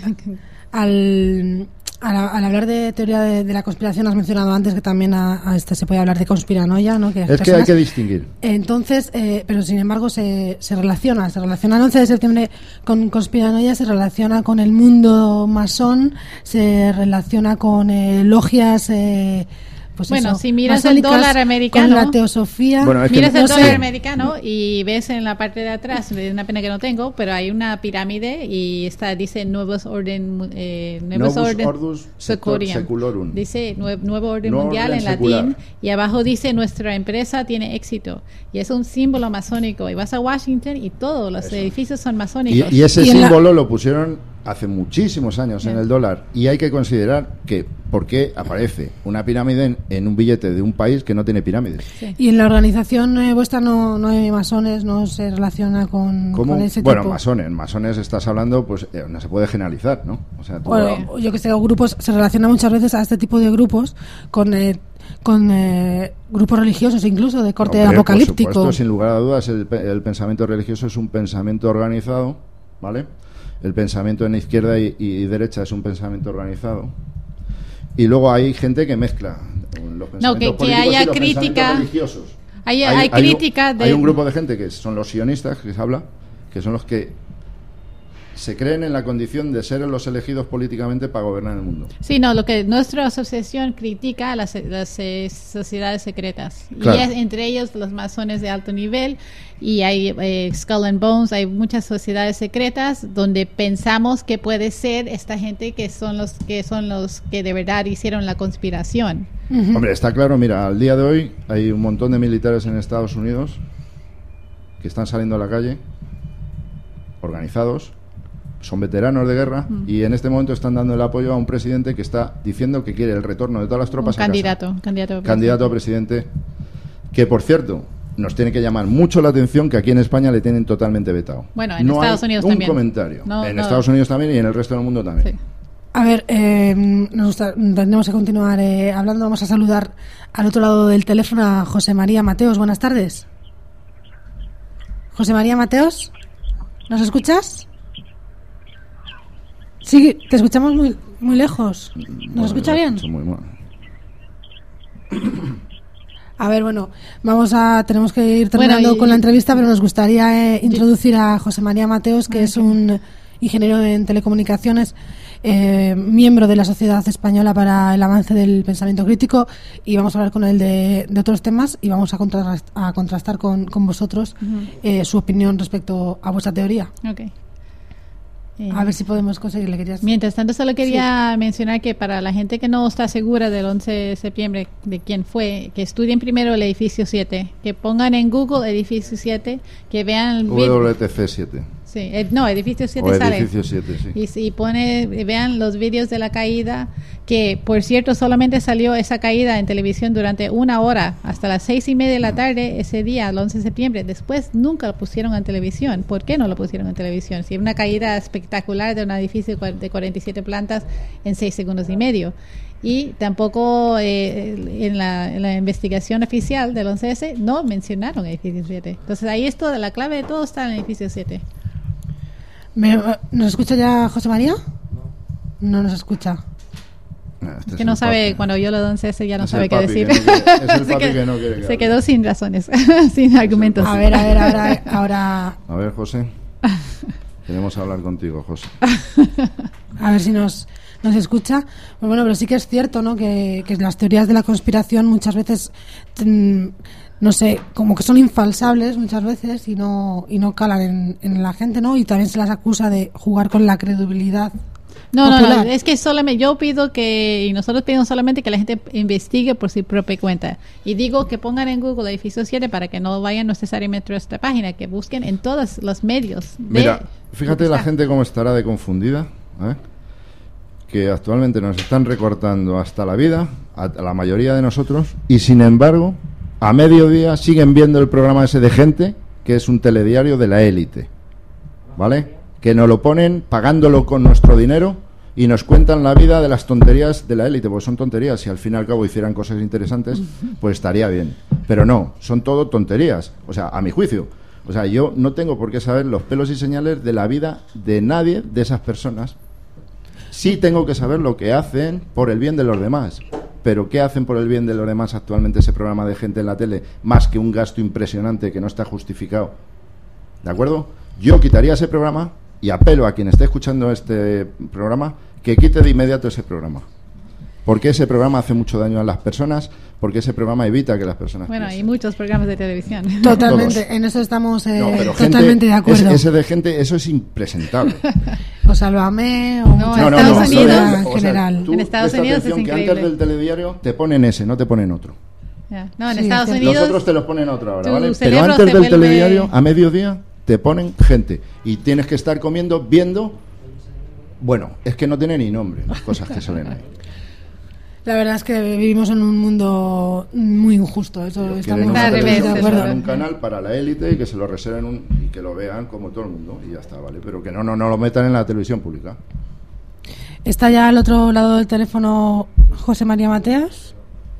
Speaker 2: al, al, al hablar de teoría de, de la conspiración, has mencionado antes que también a, a este se puede hablar de conspiranoia, ¿no? Que
Speaker 6: es
Speaker 2: personas,
Speaker 6: que hay que distinguir.
Speaker 2: Entonces, eh, pero sin embargo se, se relaciona, se relaciona el once de septiembre con conspiranoia, se relaciona con el mundo masón, se relaciona con eh, logias... Eh, Pues
Speaker 5: bueno,
Speaker 2: eso,
Speaker 5: si miras el dólar americano,
Speaker 2: con la teosofía,
Speaker 6: bueno, es
Speaker 5: miras
Speaker 6: que,
Speaker 5: el
Speaker 6: no
Speaker 5: dólar
Speaker 6: sé.
Speaker 5: americano y ves en la parte de atrás, es una pena que no tengo, pero hay una pirámide y está dice nuevos orden, eh, nuevos
Speaker 6: Novus
Speaker 5: orden
Speaker 6: Ordus
Speaker 5: Securium.
Speaker 6: Seculorum.
Speaker 5: Dice nue, nuevo orden
Speaker 6: no
Speaker 5: mundial
Speaker 6: orden
Speaker 5: en
Speaker 6: secular.
Speaker 5: latín y abajo dice nuestra empresa tiene éxito y es un símbolo masónico y vas a Washington y todos los
Speaker 6: Eso.
Speaker 5: edificios son masónicos.
Speaker 6: Y, y ese
Speaker 2: y
Speaker 6: símbolo
Speaker 2: la...
Speaker 6: lo pusieron hace muchísimos años yeah. en el dólar y hay que considerar que ¿por qué aparece una pirámide en, en un billete de un país que no tiene pirámides?
Speaker 2: Sí. Y en la organización eh, vuestra no, no hay masones, no se relaciona con, con ese
Speaker 6: bueno,
Speaker 2: tipo.
Speaker 6: masones, masones estás hablando, pues eh, no se puede generalizar, ¿no? O sea, tú,
Speaker 2: bueno, yo que sé, grupos se relaciona muchas veces a este tipo de grupos con eh, con eh, grupos religiosos incluso de corte
Speaker 6: hombre,
Speaker 2: apocalíptico.
Speaker 6: Por supuesto, sin lugar a dudas, el, el pensamiento religioso es un pensamiento organizado, ¿vale? El pensamiento en izquierda y, y derecha es un pensamiento organizado. Y luego hay gente que mezcla los pensamientos
Speaker 5: no, que,
Speaker 6: políticos
Speaker 5: que haya
Speaker 6: y los
Speaker 5: crítica,
Speaker 6: pensamientos religiosos.
Speaker 5: Hay,
Speaker 6: hay,
Speaker 5: hay crítica
Speaker 6: hay un,
Speaker 5: de...
Speaker 6: hay un grupo de gente que son los sionistas, que se habla, que son los que se creen en la condición de ser los elegidos políticamente para gobernar el mundo.
Speaker 5: Sí, no, lo que nuestra asociación critica a las, las eh, sociedades secretas.
Speaker 6: Claro.
Speaker 5: Y es, entre ellos los masones de alto nivel y hay eh, Skull and Bones, hay muchas sociedades secretas donde pensamos que puede ser esta gente que son los que son los que de verdad hicieron la conspiración.
Speaker 2: Uh-huh.
Speaker 6: Hombre, está claro, mira, al día de hoy hay un montón de militares en Estados Unidos que están saliendo a la calle organizados, son veteranos de guerra mm. y en este momento están dando el apoyo a un presidente que está diciendo que quiere el retorno de todas las tropas
Speaker 5: un
Speaker 6: a
Speaker 5: candidato,
Speaker 6: casa.
Speaker 5: candidato a
Speaker 6: candidato a presidente, que por cierto nos tiene que llamar mucho la atención que aquí en España le tienen totalmente vetado.
Speaker 5: Bueno, en
Speaker 6: no
Speaker 5: Estados
Speaker 6: hay
Speaker 5: Unidos
Speaker 6: un
Speaker 5: también.
Speaker 6: comentario.
Speaker 5: No,
Speaker 6: en
Speaker 5: no.
Speaker 6: Estados Unidos también y en el resto del mundo también.
Speaker 5: Sí.
Speaker 2: A ver, eh, nos gusta, tendremos que continuar eh, hablando. Vamos a saludar al otro lado del teléfono a José María Mateos. Buenas tardes. José María Mateos, ¿nos escuchas? Sí, te escuchamos muy muy lejos. ¿Nos
Speaker 6: bueno,
Speaker 2: escucha bien?
Speaker 6: Muy mal.
Speaker 2: A ver, bueno, vamos a tenemos que ir terminando
Speaker 5: bueno, y,
Speaker 2: con la entrevista, pero nos gustaría eh, introducir a José María Mateos, que es un ingeniero en telecomunicaciones, eh, miembro de la Sociedad Española para el Avance del Pensamiento Crítico, y vamos a hablar con él de, de otros temas y vamos a contrastar, a contrastar con, con vosotros uh-huh. eh, su opinión respecto a vuestra teoría.
Speaker 5: Okay.
Speaker 2: A ver si podemos conseguirle. Querías...
Speaker 5: Mientras tanto, solo quería
Speaker 2: sí.
Speaker 5: mencionar que para la gente que no está segura del once de septiembre, de quién fue, que estudien primero el edificio siete, que pongan en Google edificio siete, que vean el
Speaker 6: W T C siete.
Speaker 5: Sí, eh, no, edificio siete
Speaker 6: o
Speaker 5: sale.
Speaker 6: Edificio siete, sí.
Speaker 5: Y si pone, vean los vídeos de la caída, que por cierto solamente salió esa caída en televisión durante una hora, hasta las seis y media de la tarde ese día, el once de septiembre. Después nunca lo pusieron en televisión. ¿Por qué no lo pusieron en televisión? Si era una caída espectacular de un edificio de cuarenta y siete plantas en seis segundos y medio. Y tampoco eh, en, la, en la investigación oficial del once ese no mencionaron el edificio siete. Entonces ahí esto, la clave de todo está en el edificio siete.
Speaker 2: ¿Me, ¿Nos escucha ya José María? No nos escucha.
Speaker 5: Este es que no sabe, papi. Cuando yo lo once ese ya no
Speaker 6: es
Speaker 5: sabe qué decir.
Speaker 6: Que no quiere, es el papi
Speaker 5: se,
Speaker 6: que no quiere que
Speaker 5: se quedó sin razones, sin argumentos.
Speaker 2: A ver, a ver, ahora, ahora...
Speaker 6: A ver, José. Queremos hablar contigo, José.
Speaker 2: A ver si nos... nos escucha. Pues bueno, pero sí que es cierto, ¿no? Que, que las teorías de la conspiración muchas veces, mm, no sé, como que son infalsables muchas veces y no y no calan en, en la gente, ¿no? Y también se las acusa de jugar con la credibilidad.
Speaker 5: No, no, no, es que solamente yo pido que, y nosotros pedimos solamente que la gente investigue por su propia cuenta. Y digo que pongan en Google edificio siete para que no vayan necesariamente a esta página, que busquen en todos los medios.
Speaker 6: Mira, fíjate la gente cómo estará de confundida, ¿eh? Que actualmente nos están recortando hasta la vida, a la mayoría de nosotros, y sin embargo, a mediodía siguen viendo el programa ese de Gente, que es un telediario de la élite, ¿vale? Que nos lo ponen pagándolo con nuestro dinero y nos cuentan la vida de las tonterías de la élite, porque son tonterías. Si al fin y al cabo hicieran cosas interesantes, pues estaría bien. Pero no, son todo tonterías, o sea, a mi juicio. O sea, yo no tengo por qué saber los pelos y señales de la vida de nadie de esas personas. Sí tengo que saber lo que hacen por el bien de los demás. Pero ¿qué hacen por el bien de los demás actualmente ese programa de Gente en la tele? Más que un gasto impresionante que no está justificado. ¿De acuerdo? Yo quitaría ese programa y apelo a quien esté escuchando este programa que quite de inmediato ese programa. Porque ese programa hace mucho daño a las personas, porque ese programa evita que las personas
Speaker 5: Bueno,
Speaker 6: piensen.
Speaker 5: hay muchos programas de televisión.
Speaker 2: Totalmente,
Speaker 6: Todos.
Speaker 2: en eso estamos eh,
Speaker 6: no,
Speaker 2: totalmente
Speaker 6: gente,
Speaker 2: de acuerdo.
Speaker 6: Ese, ese de Gente, eso es impresentable.
Speaker 2: O Sálvame, o
Speaker 5: No,
Speaker 2: muchas
Speaker 5: en
Speaker 6: no, no,
Speaker 5: Estados
Speaker 6: no,
Speaker 5: Unidos,
Speaker 6: no,
Speaker 2: en
Speaker 6: o sea,
Speaker 2: general.
Speaker 6: tú
Speaker 5: En Estados
Speaker 6: presta
Speaker 5: Unidos es
Speaker 6: atención que
Speaker 5: increíble.
Speaker 6: antes del telediario te ponen ese, no te ponen otro.
Speaker 5: Yeah. No, en
Speaker 2: Sí,
Speaker 5: Estados
Speaker 2: es
Speaker 5: Unidos...
Speaker 6: Los otros te los ponen otra hora,
Speaker 5: tu
Speaker 6: ¿vale? Pero
Speaker 5: cerebro
Speaker 6: antes
Speaker 5: se
Speaker 6: del
Speaker 5: vuelve-
Speaker 6: telediario, a mediodía, te ponen Gente. Y tienes que estar comiendo, viendo... Bueno, es que no tiene ni nombre las cosas que salen ahí.
Speaker 2: La verdad es que vivimos en un mundo muy injusto, eso
Speaker 6: Quieren
Speaker 2: estamos
Speaker 6: una
Speaker 5: Al revés,
Speaker 6: televisión
Speaker 2: de
Speaker 6: que
Speaker 2: acuerdo.
Speaker 6: sea un canal para la élite y que se lo reserven un, y que lo vean como todo el mundo y ya está, ¿vale? Pero que no, no, no lo metan en la televisión pública.
Speaker 2: Está ya al otro lado del teléfono José María Mateas.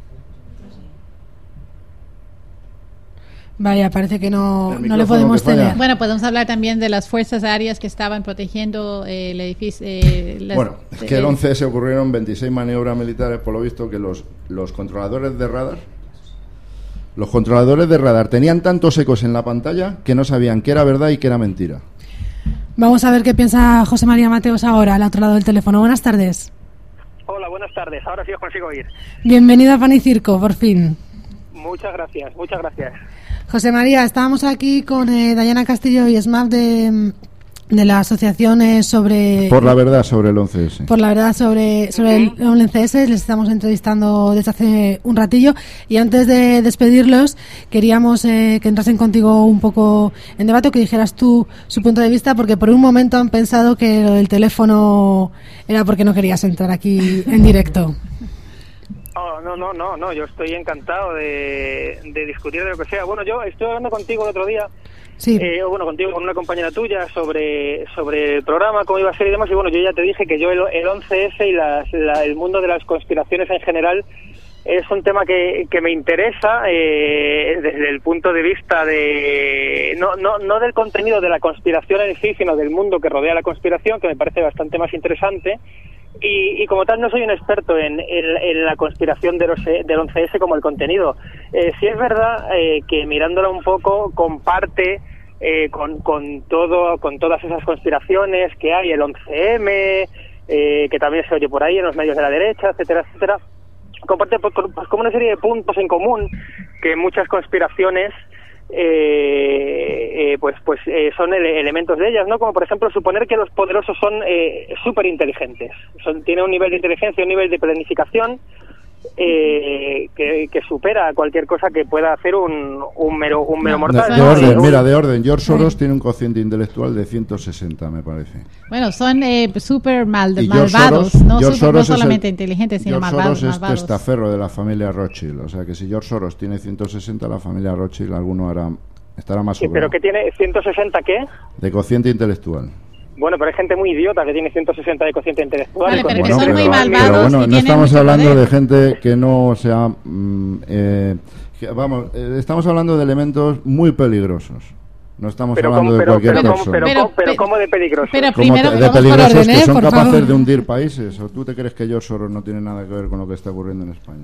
Speaker 2: Vaya, parece que no,
Speaker 6: El
Speaker 2: no le
Speaker 6: micrófono
Speaker 2: podemos
Speaker 6: que falla.
Speaker 2: tener.
Speaker 5: Bueno, podemos hablar también de las fuerzas aéreas que estaban protegiendo eh, el edificio. Eh, las-
Speaker 6: Bueno, es que el once ese ocurrieron veintiséis maniobras militares, por lo visto, que los, los controladores de radar, los controladores de radar tenían tantos ecos en la pantalla que no sabían qué era verdad y qué era mentira.
Speaker 2: Vamos a ver qué piensa José María Mateos ahora, al otro lado del teléfono. Buenas tardes.
Speaker 7: Hola, buenas tardes. Ahora sí os consigo oír.
Speaker 2: Bienvenido a Pan y Circo, por fin.
Speaker 7: Muchas gracias, muchas gracias.
Speaker 2: José María, estábamos aquí con eh, Dayana Castillo y SMAP de, de la asociación eh, sobre...
Speaker 6: Por la verdad sobre el once ese.
Speaker 2: Por la verdad sobre, sobre el once ese, les estamos entrevistando desde hace un ratillo y antes de despedirlos queríamos eh, que entrasen contigo un poco en debate o que dijeras tú su punto de vista, porque por un momento han pensado que lo del teléfono era porque no querías entrar aquí en directo.
Speaker 7: Oh, no, no, no, no, yo estoy encantado de, de discutir de lo que sea. Bueno, yo estoy hablando contigo el otro día,
Speaker 2: Sí.
Speaker 7: eh, bueno, contigo, con una compañera tuya, sobre sobre el programa, cómo iba a ser y demás, y bueno, yo ya te dije que yo el, el once ese y las, la, el mundo de las conspiraciones en general es un tema que, que me interesa eh, desde el punto de vista de no, no, no del contenido de la conspiración en sí, sino del mundo que rodea la conspiración, que me parece bastante más interesante. Y, y como tal no soy un experto en, en, en la conspiración del, del once ese como el contenido. Eh, sí es verdad eh, que mirándola un poco comparte eh, con, con todo con todas esas conspiraciones que hay, el once eme, eh, que también se oye por ahí en los medios de la derecha, etcétera, etcétera. Comparte pues, pues, como una serie de puntos en común que muchas conspiraciones eh, eh, pues pues eh, son ele elementos de ellas, ¿no? Como por ejemplo suponer que los poderosos son eh, súper inteligentes, son, tienen un nivel de inteligencia, un nivel de planificación eh, que, que supera cualquier cosa que pueda hacer un, un mero un mero
Speaker 5: No,
Speaker 7: mortal.
Speaker 6: De, de
Speaker 7: ¿no?
Speaker 6: orden,
Speaker 7: Un-
Speaker 6: mira, de orden. George Soros tiene un cociente intelectual de ciento sesenta, me parece.
Speaker 5: Bueno, son eh, súper mal,
Speaker 6: Y George
Speaker 5: malvados,
Speaker 6: Soros-
Speaker 5: no,
Speaker 6: George
Speaker 5: super- no
Speaker 6: Soros es
Speaker 5: solamente
Speaker 6: el-
Speaker 5: inteligentes, sino
Speaker 6: George
Speaker 5: malvados.
Speaker 6: Soros es
Speaker 5: malvados.
Speaker 6: testaferro de la familia Rothschild. O sea que si George Soros tiene ciento sesenta, la familia Rothschild alguno hará, estará más
Speaker 7: Sí,
Speaker 6: sobrado.
Speaker 7: pero que tiene ciento sesenta, ¿qué?
Speaker 6: De cociente intelectual.
Speaker 7: Bueno, pero hay gente muy idiota que tiene ciento sesenta de cociente intelectual.
Speaker 5: Vale, pero
Speaker 6: bueno,
Speaker 5: que son muy
Speaker 6: pero,
Speaker 5: malvados
Speaker 6: pero bueno,
Speaker 5: y
Speaker 6: no
Speaker 5: tienen
Speaker 6: estamos
Speaker 5: mucho
Speaker 6: hablando
Speaker 5: poder.
Speaker 6: de gente que no sea... mm, eh, que- vamos, eh, estamos hablando de elementos muy peligrosos. No estamos
Speaker 7: Pero
Speaker 6: hablando
Speaker 7: cómo,
Speaker 6: de
Speaker 7: pero,
Speaker 6: cualquier
Speaker 7: pero, cómo,
Speaker 6: persona.
Speaker 7: pero,
Speaker 5: Pero-
Speaker 7: cómo- pero
Speaker 5: pe-
Speaker 7: ¿cómo de peligroso?
Speaker 5: pero
Speaker 6: Como
Speaker 5: primero
Speaker 6: te- de
Speaker 5: vamos por
Speaker 6: peligrosos
Speaker 2: orden,
Speaker 6: que
Speaker 2: ¿eh?
Speaker 6: son
Speaker 2: Por
Speaker 6: capaces
Speaker 2: favor.
Speaker 6: de hundir países. ¿O tú te crees que George Soros no tiene nada que ver con lo que está ocurriendo en España?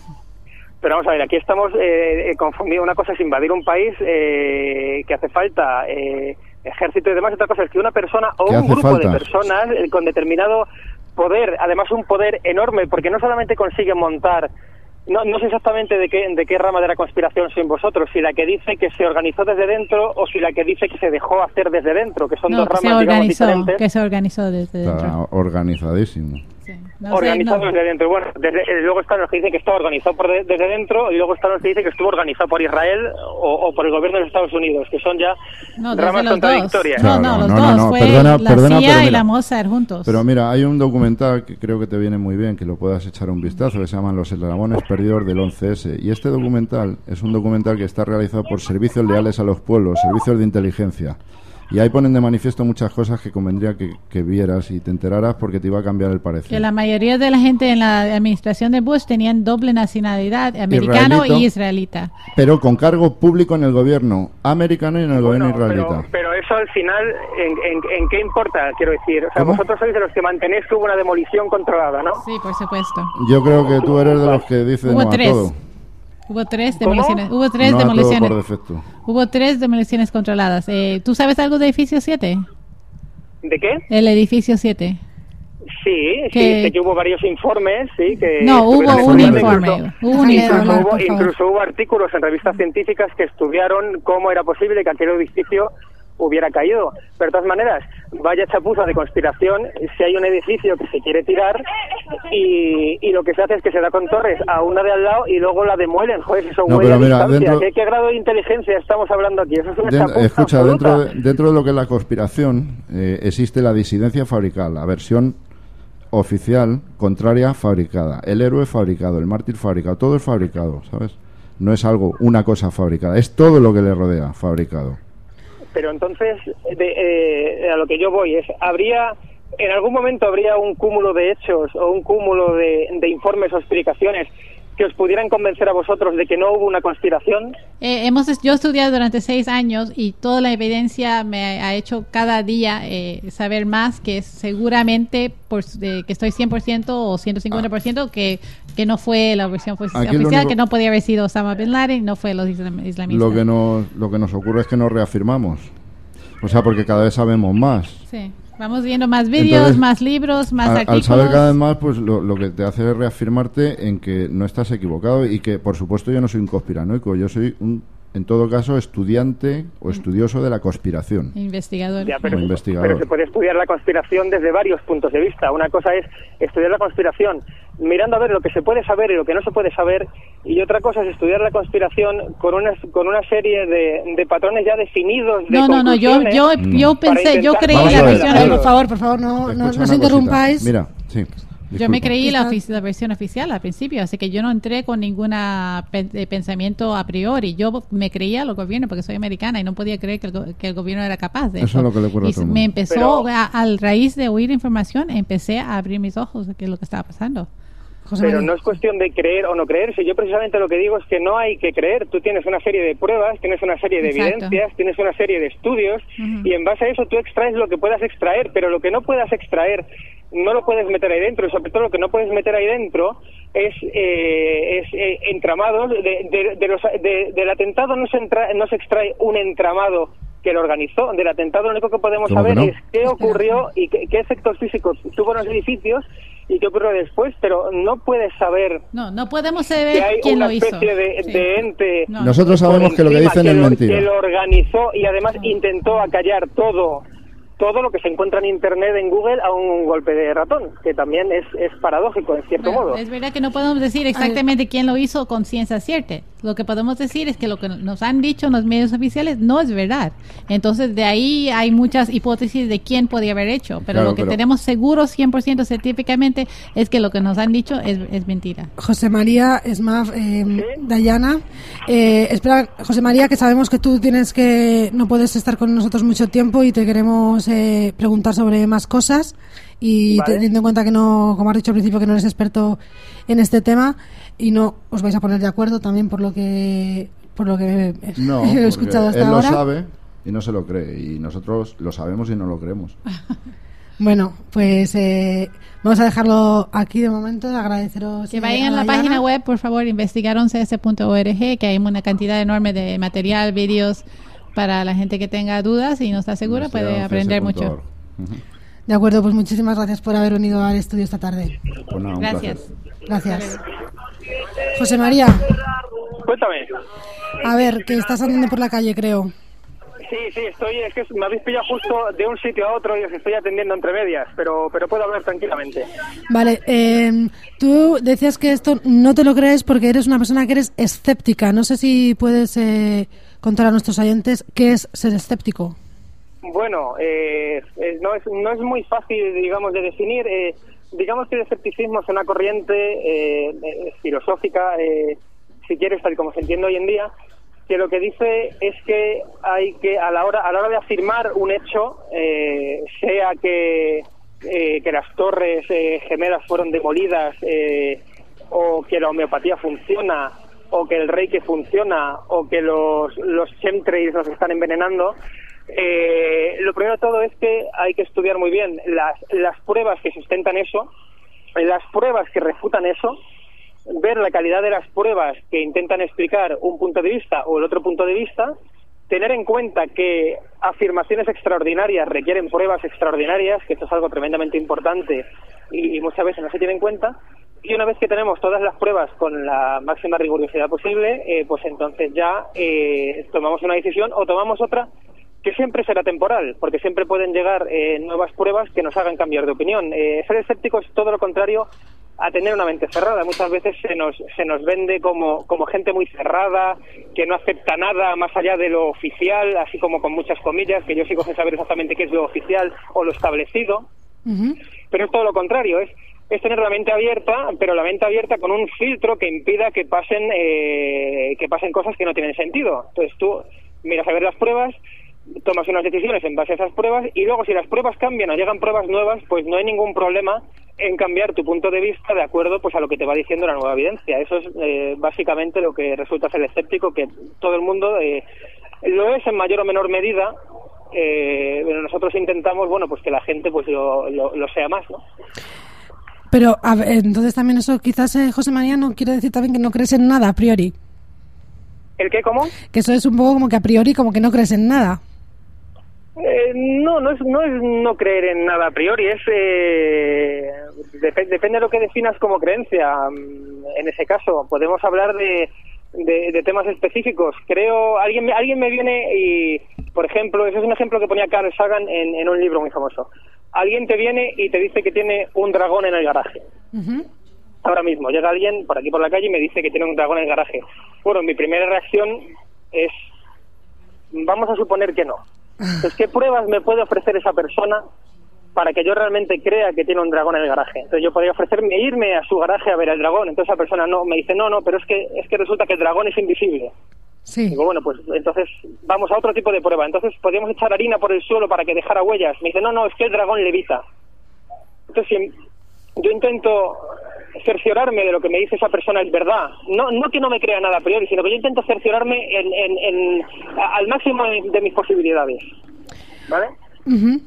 Speaker 7: Pero vamos a ver, aquí estamos eh, eh, confundidos. Una cosa es invadir un país eh, que hace falta eh, ejército y demás. Otra cosa es que una persona o
Speaker 6: ¿Qué
Speaker 7: un
Speaker 6: hace
Speaker 7: grupo
Speaker 6: falta?
Speaker 7: de personas eh, con determinado poder, además un poder enorme, porque no solamente consiguen montar... No, no sé exactamente de qué, de qué rama de la conspiración sois vosotros, si la que dice que se organizó desde dentro o si la que dice que se dejó hacer desde dentro, que son
Speaker 5: No,
Speaker 7: dos
Speaker 5: que se
Speaker 7: ramas, digamos,
Speaker 5: organizó,
Speaker 7: diferentes.
Speaker 5: que se organizó desde
Speaker 6: Está
Speaker 5: dentro.
Speaker 6: organizadísimo.
Speaker 5: Sí. No sé,
Speaker 7: Organizado
Speaker 5: no.
Speaker 7: desde dentro. Bueno, desde, eh, luego están los que dicen que está organizado por de- desde dentro y luego están los que dicen que estuvo organizado por Israel o, o por el gobierno de los Estados Unidos, que son ya
Speaker 5: No, desde
Speaker 7: ramas
Speaker 5: los dos.
Speaker 7: contradictorias.
Speaker 5: No, no,
Speaker 6: Claro,
Speaker 5: los
Speaker 6: no, no,
Speaker 5: dos.
Speaker 6: no,
Speaker 5: Fue
Speaker 6: perdona,
Speaker 5: la
Speaker 6: perdona,
Speaker 5: C I A
Speaker 6: pero
Speaker 5: y
Speaker 6: mira.
Speaker 5: la Mossad juntos.
Speaker 6: Pero mira, hay un documental que creo que te viene muy bien, que lo puedas echar un vistazo, que se llama Los eslabones perdidos del once ese. Y este documental es un documental que está realizado por servicios leales a los pueblos, servicios de inteligencia. Y ahí ponen de manifiesto muchas cosas que convendría que, que vieras y te enteraras porque te iba a cambiar el parecer.
Speaker 5: que la mayoría de la gente en la administración de Bush tenían doble nacionalidad, americano
Speaker 6: Israelito.
Speaker 5: y israelita.
Speaker 6: Pero con cargo público en el gobierno americano y en el
Speaker 7: Bueno,
Speaker 6: gobierno israelita.
Speaker 7: pero, pero eso al final, ¿en, en, en qué importa? Quiero decir, o sea,
Speaker 6: ¿Cómo?
Speaker 7: vosotros sois de los que mantenéis que hubo una demolición controlada, ¿no?
Speaker 5: Sí, por supuesto.
Speaker 6: Yo creo que tú eres de los que dicen
Speaker 5: Hubo
Speaker 6: no a
Speaker 5: tres.
Speaker 6: todo.
Speaker 5: Hubo tres
Speaker 7: ¿Cómo?
Speaker 5: demoliciones. Hubo tres
Speaker 6: No a todo
Speaker 5: demoliciones.
Speaker 6: por defecto.
Speaker 5: Hubo tres demoliciones controladas. Eh, ¿Tú sabes algo de edificio siete?
Speaker 7: ¿De qué?
Speaker 5: El edificio siete.
Speaker 7: Sí, sí,
Speaker 5: Que-
Speaker 7: sé que hubo varios informes, sí, que...
Speaker 5: No, hubo
Speaker 7: estuvieron
Speaker 5: un
Speaker 7: estudiando,
Speaker 5: informe.
Speaker 7: incluso-
Speaker 5: Hubo un
Speaker 2: Déjale
Speaker 5: informe.
Speaker 2: hablar,
Speaker 7: Hubo-
Speaker 2: por favor.
Speaker 7: incluso hubo artículos en revistas científicas que estudiaron cómo era posible que aquel edificio hubiera caído. Pero de todas maneras, vaya chapuza de conspiración si hay un edificio que se quiere tirar y, y lo que se hace es que se da con torres a una de al lado y luego la demuelen. Joder, eso
Speaker 6: No,
Speaker 7: huele
Speaker 6: pero
Speaker 7: a
Speaker 6: mira,
Speaker 7: distancia.
Speaker 6: dentro-
Speaker 7: ¿Qué, qué grado de inteligencia estamos hablando aquí? Eso es una
Speaker 6: Den-
Speaker 7: chapuza
Speaker 6: escucha,
Speaker 7: absoluta.
Speaker 6: dentro de, dentro de lo que es la conspiración eh, existe la disidencia fabricada, la versión oficial contraria fabricada, el héroe fabricado, el mártir fabricado, todo es fabricado, ¿sabes? No es algo, una cosa fabricada, es todo lo que le rodea fabricado.
Speaker 7: Pero entonces, de, eh, a lo que yo voy es, ¿habría, en algún momento habría un cúmulo de hechos o un cúmulo de, de informes o explicaciones que os pudieran convencer a vosotros de que no hubo una conspiración?
Speaker 5: Eh, hemos, yo he estudiado durante seis años y toda la evidencia me ha hecho cada día eh, saber más que seguramente por, eh, que estoy cien por ciento o ciento cincuenta por ciento que, que no fue la versión ofici-
Speaker 6: Aquí lo
Speaker 5: oficial,
Speaker 6: único-
Speaker 5: que no podía haber sido Osama Bin Laden, no fue los islam- islamistas.
Speaker 6: Lo que nos, lo que nos ocurre es que nos reafirmamos, o sea, porque cada vez sabemos más.
Speaker 5: Sí. Vamos viendo más vídeos,
Speaker 6: Entonces,
Speaker 5: más libros, más
Speaker 6: Al, al
Speaker 5: artículos.
Speaker 6: saber cada vez más, pues lo, lo que te hace es reafirmarte en que no estás equivocado y que, por supuesto, yo no soy un conspiranoico, yo soy un, en todo caso, estudiante o estudioso de la conspiración.
Speaker 5: Investigador.
Speaker 7: Ya, pero,
Speaker 6: Como
Speaker 7: se-
Speaker 6: investigador.
Speaker 7: pero se puede estudiar la conspiración desde varios puntos de vista. Una cosa es estudiar la conspiración mirando a ver lo que se puede saber y lo que no se puede saber, y otra cosa es estudiar la conspiración con una, con una serie de, de patrones ya definidos de
Speaker 5: No, no, no, yo,
Speaker 7: conclusiones
Speaker 5: yo,
Speaker 6: Mm.
Speaker 5: yo
Speaker 7: para
Speaker 5: pensé, yo
Speaker 7: intentar-
Speaker 5: creí
Speaker 6: Vamos
Speaker 5: la
Speaker 6: a ver,
Speaker 5: versión.
Speaker 2: Ay,
Speaker 6: Claro.
Speaker 2: por favor, por favor, no, no,
Speaker 6: Escucha
Speaker 2: no os
Speaker 6: una
Speaker 2: interrumpáis.
Speaker 6: cosita. Mira, sí.
Speaker 5: Yo me
Speaker 6: disculpa.
Speaker 5: creí la,
Speaker 2: Está-
Speaker 5: ofici- la versión oficial al principio, así que yo no entré con ninguna pe- de pensamiento a priori. Yo me creía a los gobiernos porque soy americana y no podía creer que el, go- que el gobierno era capaz de
Speaker 6: Eso
Speaker 5: eso.
Speaker 6: es lo que le ocurre a
Speaker 5: y
Speaker 6: todo el
Speaker 5: me
Speaker 6: mundo.
Speaker 5: empezó,
Speaker 7: Pero-
Speaker 5: a, al raíz de oír información, empecé a abrir mis ojos de qué es lo que estaba pasando.
Speaker 2: José
Speaker 7: Pero
Speaker 2: María.
Speaker 7: no es cuestión de creer o no creer. Si yo precisamente lo que digo es que no hay que creer. Tú tienes una serie de pruebas, tienes una serie de
Speaker 5: Exacto.
Speaker 7: evidencias, tienes una serie de estudios,
Speaker 5: Ujú.
Speaker 7: y en base a eso tú extraes lo que puedas extraer, pero lo que no puedas extraer no lo puedes meter ahí dentro, y sobre todo lo que no puedes meter ahí dentro es, eh, es eh, entramados. De, de, de los, de- del atentado no se, entra, no se extrae un entramado que lo organizó. Del atentado lo único que podemos
Speaker 6: ¿Cómo que
Speaker 7: saber
Speaker 6: no?
Speaker 7: es qué ocurrió y qué, qué efectos físicos tuvo en los edificios y qué ocurrió después, pero no puedes saber
Speaker 5: No, no podemos
Speaker 7: que
Speaker 5: saber
Speaker 7: hay
Speaker 5: quién
Speaker 7: una
Speaker 5: lo hizo.
Speaker 7: especie de,
Speaker 5: Sí.
Speaker 7: de ente
Speaker 5: No.
Speaker 6: Nosotros
Speaker 7: por
Speaker 6: sabemos que lo que
Speaker 7: encima,
Speaker 6: dicen es
Speaker 7: lo,
Speaker 6: mentira.
Speaker 7: que lo organizó y además intentó acallar todo todo lo que se encuentra en internet, en Google, a un golpe de ratón, que también es, es paradójico en cierto
Speaker 5: Bueno,
Speaker 7: modo.
Speaker 5: es verdad que no podemos decir exactamente quién lo hizo con ciencia cierta. Lo que podemos decir es que lo que nos han dicho en los medios oficiales no es verdad. Entonces, de ahí hay muchas hipótesis de quién podría haber hecho. Pero
Speaker 6: Claro,
Speaker 5: lo que
Speaker 6: pero-
Speaker 5: tenemos seguro cien por ciento científicamente es que lo que nos han dicho es, es mentira.
Speaker 2: José María, Esmaf, eh, Dayana. Eh, espera, José María, que sabemos que tú tienes que no puedes estar con nosotros mucho tiempo y te queremos eh, preguntar sobre más cosas. Y
Speaker 7: Vale.
Speaker 2: teniendo en cuenta que no, como has dicho al principio, que no eres experto en este tema y no os vais a poner de acuerdo también por lo que por lo que
Speaker 6: No,
Speaker 2: he
Speaker 6: porque
Speaker 2: escuchado hasta
Speaker 6: él
Speaker 2: ahora.
Speaker 6: lo sabe y no se lo cree. Y nosotros lo sabemos y no lo creemos.
Speaker 2: Bueno, pues eh, vamos a dejarlo aquí de momento. Agradeceros.
Speaker 5: Que
Speaker 2: eh,
Speaker 5: vayan a la
Speaker 2: Dayana.
Speaker 5: página web, por favor, investigar once ese punto org, que hay una cantidad enorme de material, vídeos para la gente que tenga dudas y no está segura, puede aprender mucho.
Speaker 6: Ujú.
Speaker 2: De acuerdo, pues muchísimas gracias por haber venido al estudio esta tarde.
Speaker 6: Pues nada, un
Speaker 5: Gracias.
Speaker 6: placer.
Speaker 2: Gracias. José María,
Speaker 7: Cuéntame.
Speaker 2: a ver, que estás andando por la calle, creo.
Speaker 7: Sí, sí, estoy, es que me habéis pillado justo de un sitio a otro y os estoy atendiendo entre medias, pero, pero puedo hablar tranquilamente.
Speaker 2: Vale, eh, tú decías que esto no te lo crees porque eres una persona que eres escéptica. No sé si puedes eh, contar a nuestros oyentes qué es ser escéptico.
Speaker 7: Bueno, eh, eh, no, es, no es muy fácil, digamos, de definir. Eh, digamos que el escepticismo es una corriente eh, eh, filosófica, eh, si quieres, tal y como se entiende hoy en día, que lo que dice es que hay que, a la hora, a la hora de afirmar un hecho, eh, sea que, eh, que las torres eh, gemelas fueron demolidas, eh, o que la homeopatía funciona, o que el reiki funciona, o que los, los chemtrails nos están envenenando, eh, lo primero de todo es que hay que estudiar muy bien las, las pruebas que sustentan eso, las pruebas que refutan eso, ver la calidad de las pruebas que intentan explicar un punto de vista o el otro punto de vista, tener en cuenta que afirmaciones extraordinarias requieren pruebas extraordinarias, que esto es algo tremendamente importante y, y muchas veces no se tiene en cuenta, y una vez que tenemos todas las pruebas con la máxima rigurosidad posible, eh, pues entonces ya eh, tomamos una decisión o tomamos otra que siempre será temporal, porque siempre pueden llegar eh, nuevas pruebas que nos hagan cambiar de opinión. Eh, ser escéptico es todo lo contrario a tener una mente cerrada. Muchas veces se nos se nos vende como, como gente muy cerrada, que no acepta nada más allá de lo oficial, así como con muchas comillas, que yo sigo sin saber exactamente qué es lo oficial o lo establecido.
Speaker 2: Uh-huh.
Speaker 7: Pero es todo lo contrario, es es tener la mente abierta, pero la mente abierta con un filtro que impida que pasen eh, que pasen cosas que no tienen sentido. Entonces tú miras a ver las pruebas, tomas unas decisiones en base a esas pruebas y luego si las pruebas cambian o llegan pruebas nuevas, pues no hay ningún problema en cambiar tu punto de vista de acuerdo pues a lo que te va diciendo la nueva evidencia. Eso es eh, básicamente lo que resulta ser escéptico, que todo el mundo eh, lo es en mayor o menor medida, eh, pero nosotros intentamos, bueno, pues que la gente pues lo, lo, lo sea más, ¿no?
Speaker 2: Pero a ver, entonces también eso quizás, eh, José María, no quiere decir también que no crees en nada a priori.
Speaker 7: ¿El qué, cómo?
Speaker 2: Que eso es un poco como que a priori como que no crees en nada.
Speaker 7: Eh, no, no es, no es no creer en nada a priori, es eh, dep- depende de lo que definas como creencia. En ese caso, podemos hablar de, de, de temas específicos. Creo, alguien, alguien me viene y, por ejemplo, ese es un ejemplo que ponía Carl Sagan en, en un libro muy famoso. Alguien te viene y te dice que tiene un dragón en el garaje.
Speaker 2: Uh-huh.
Speaker 7: Ahora mismo llega alguien por aquí por la calle y me dice que tiene un dragón en el garaje. Bueno, mi primera reacción es, vamos a suponer que no. Entonces, ¿qué pruebas me puede ofrecer esa persona para que yo realmente crea que tiene un dragón en el garaje? Entonces yo podría ofrecerme irme a su garaje a ver el dragón. Entonces esa persona no me dice, no, no, pero es que es que resulta que el dragón es invisible.
Speaker 2: Sí.
Speaker 7: Digo, bueno, pues entonces vamos a otro tipo de prueba. Entonces podríamos echar harina por el suelo para que dejara huellas. Me dice, no, no, es que el dragón levita. Entonces si yo intento cerciorarme de lo que me dice esa persona es verdad. No no que no me crea nada a priori, sino que yo intento cerciorarme en, en, en, a, al máximo de, de mis posibilidades. ¿Vale?
Speaker 2: Uh-huh.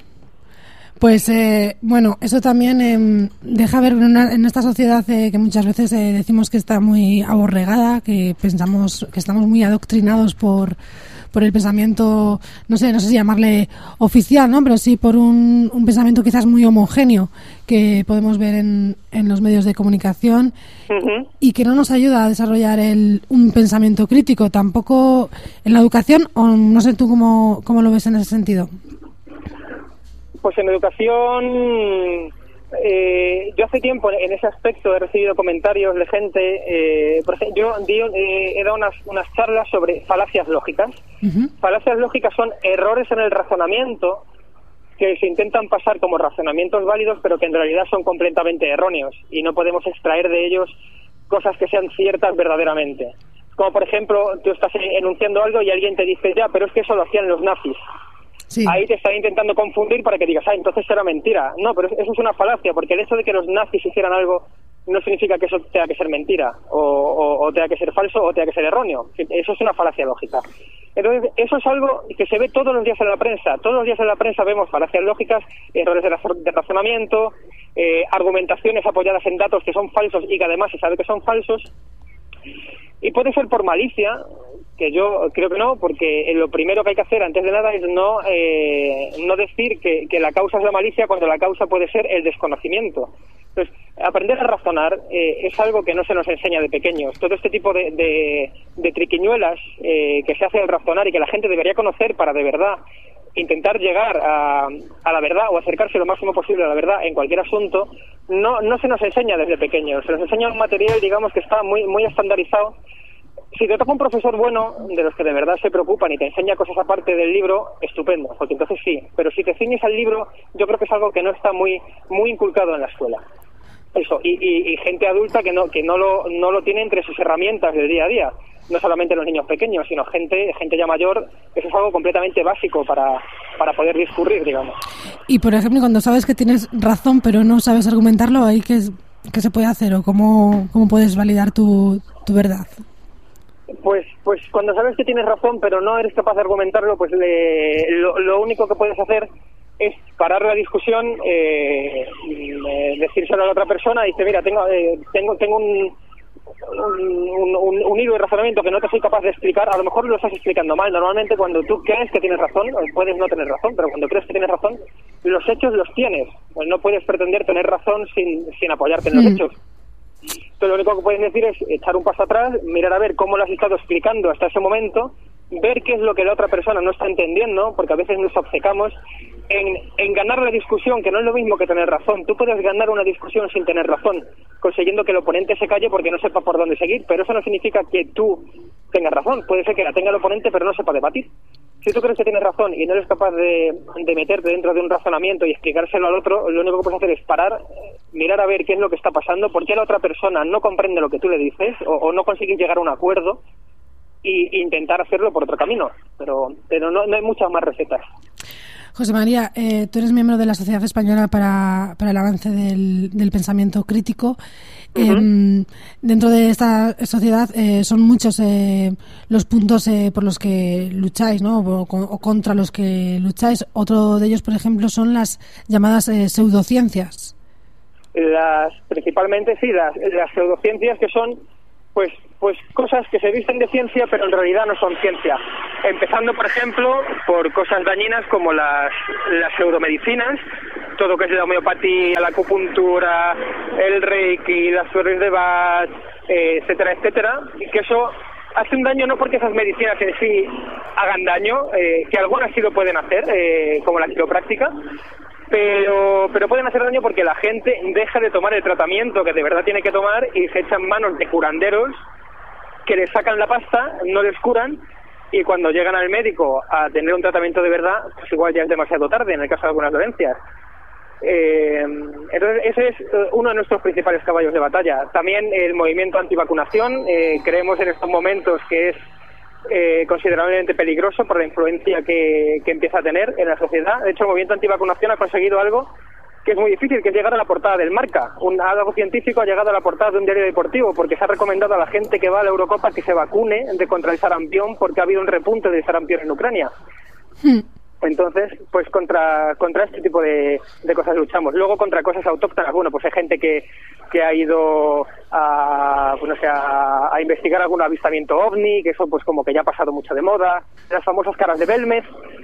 Speaker 2: Pues eh, bueno, eso también eh, deja ver en, una, en esta sociedad eh, que muchas veces eh, decimos que está muy aborregada, que pensamos que estamos muy adoctrinados por por el pensamiento, no sé, no sé si llamarle oficial, ¿no? Pero sí por un, un pensamiento quizás muy homogéneo que podemos ver en, en los medios de comunicación. Uh-huh. Y que no nos ayuda a desarrollar el, un pensamiento crítico, tampoco en la educación, o no sé tú cómo, cómo lo ves en ese sentido.
Speaker 7: Pues en educación Eh, yo hace tiempo en ese aspecto he recibido comentarios de gente, eh, por ejemplo, yo di, eh, he dado unas, unas charlas sobre falacias lógicas. Uh-huh. Falacias lógicas son errores en el razonamiento que se intentan pasar como razonamientos válidos, pero que en realidad son completamente erróneos y no podemos extraer de ellos cosas que sean ciertas verdaderamente. Como por ejemplo, tú estás enunciando algo y alguien te dice, ya, pero es que eso lo hacían los nazis. Sí. Ahí te está intentando confundir para que digas, ah, entonces era mentira. No, pero eso es una falacia, porque el hecho de que los nazis hicieran algo no significa que eso tenga que ser mentira, o, o, o tenga que ser falso, o tenga que ser erróneo. Eso es una falacia lógica. Entonces, eso es algo que se ve todos los días en la prensa. Todos los días en la prensa vemos falacias lógicas, errores de, raz- de razonamiento, eh, argumentaciones apoyadas en datos que son falsos y que además se sabe que son falsos. Y puede ser por malicia, que yo creo que no, porque lo primero que hay que hacer antes de nada es no eh, no decir que, que la causa es la malicia cuando la causa puede ser el desconocimiento. Entonces, aprender a razonar eh, es algo que no se nos enseña de pequeños. Todo este tipo de, de, de triquiñuelas eh, que se hace al razonar y que la gente debería conocer para de verdad intentar llegar a, a la verdad o acercarse lo máximo posible a la verdad en cualquier asunto, no no se nos enseña desde pequeños. Se nos enseña un material, digamos, que está muy muy estandarizado. Si te toca un profesor bueno, de los que de verdad se preocupan y te enseña cosas aparte del libro, estupendo, porque entonces sí. Pero si te ciñes al libro, yo creo que es algo que no está muy muy inculcado en la escuela. Eso, y, y, y gente adulta que no que no lo no lo tiene entre sus herramientas del día a día. No solamente los niños pequeños, sino gente gente ya mayor. Eso es algo completamente básico para, para poder discurrir, digamos.
Speaker 2: Y, por ejemplo, cuando sabes que tienes razón, pero no sabes argumentarlo, ¿ahí qué, qué se puede hacer? ¿O cómo, cómo puedes validar tu, tu verdad?
Speaker 7: Pues pues cuando sabes que tienes razón, pero no eres capaz de argumentarlo, pues le, lo, lo único que puedes hacer es parar la discusión, eh, eh, decírselo a la otra persona y dice, mira, tengo eh, tengo tengo un, un, un, un hilo de razonamiento que no te soy capaz de explicar. A lo mejor lo estás explicando mal. Normalmente cuando tú crees que tienes razón, puedes no tener razón, pero cuando crees que tienes razón, los hechos los tienes. Pues no puedes pretender tener razón sin, sin apoyarte en los mm. hechos. Entonces lo único que puedes decir es echar un paso atrás, mirar a ver cómo lo has estado explicando hasta ese momento, ver qué es lo que la otra persona no está entendiendo, porque a veces nos obcecamos en, en ganar la discusión, que no es lo mismo que tener razón. Tú puedes ganar una discusión sin tener razón, consiguiendo que el oponente se calle porque no sepa por dónde seguir, pero eso no significa que tú tengas razón. Puede ser que la tenga el oponente pero no sepa debatir. Si tú crees que tienes razón y no eres capaz de, de meterte dentro de un razonamiento y explicárselo al otro, lo único que puedes hacer es parar, mirar a ver qué es lo que está pasando, por qué la otra persona no comprende lo que tú le dices o, o no consigue llegar a un acuerdo, y intentar hacerlo por otro camino, pero pero no, no hay muchas más recetas.
Speaker 2: José María, eh, tú eres miembro de la Sociedad Española para, para el Avance del, del Pensamiento Crítico. Uh-huh. Eh, dentro de esta sociedad eh, son muchos eh, los puntos eh, por los que lucháis, ¿no? O, o contra los que lucháis. Otro de ellos, por ejemplo, son las llamadas eh, pseudociencias.
Speaker 7: Las, principalmente, sí, las, las pseudociencias, que son pues pues cosas que se visten de ciencia pero en realidad no son ciencia, empezando por ejemplo por cosas dañinas como las las pseudomedicinas, todo lo que es la homeopatía, la acupuntura, el reiki, las flores de Bach, eh, etcétera, etcétera, y que eso hace un daño no porque esas medicinas en sí hagan daño, eh, que algunas sí lo pueden hacer, eh, como la quiropráctica, pero pero pueden hacer daño porque la gente deja de tomar el tratamiento que de verdad tiene que tomar y se echan manos de curanderos que les sacan la pasta, no les curan, y cuando llegan al médico a tener un tratamiento de verdad, pues igual ya es demasiado tarde en el caso de algunas dolencias. Eh, entonces ese es uno de nuestros principales caballos de batalla. También el movimiento antivacunación, eh, creemos en estos momentos que es Eh, considerablemente peligroso por la influencia que, que empieza a tener en la sociedad. De hecho, el movimiento antivacunación ha conseguido algo que es muy difícil, que es llegar a la portada del Marca. Un, algo científico ha llegado a la portada de un diario deportivo porque se ha recomendado a la gente que va a la Eurocopa que se vacune de contra el sarampión porque ha habido un repunte del sarampión en Ucrania. Hmm. Entonces, pues contra contra este tipo de, de cosas luchamos. Luego contra cosas autóctonas, bueno, pues hay gente que, que ha ido a, pues no sé, a, a investigar algún avistamiento ovni, que eso pues como que ya ha pasado mucho de moda. Las famosas caras de Belmez,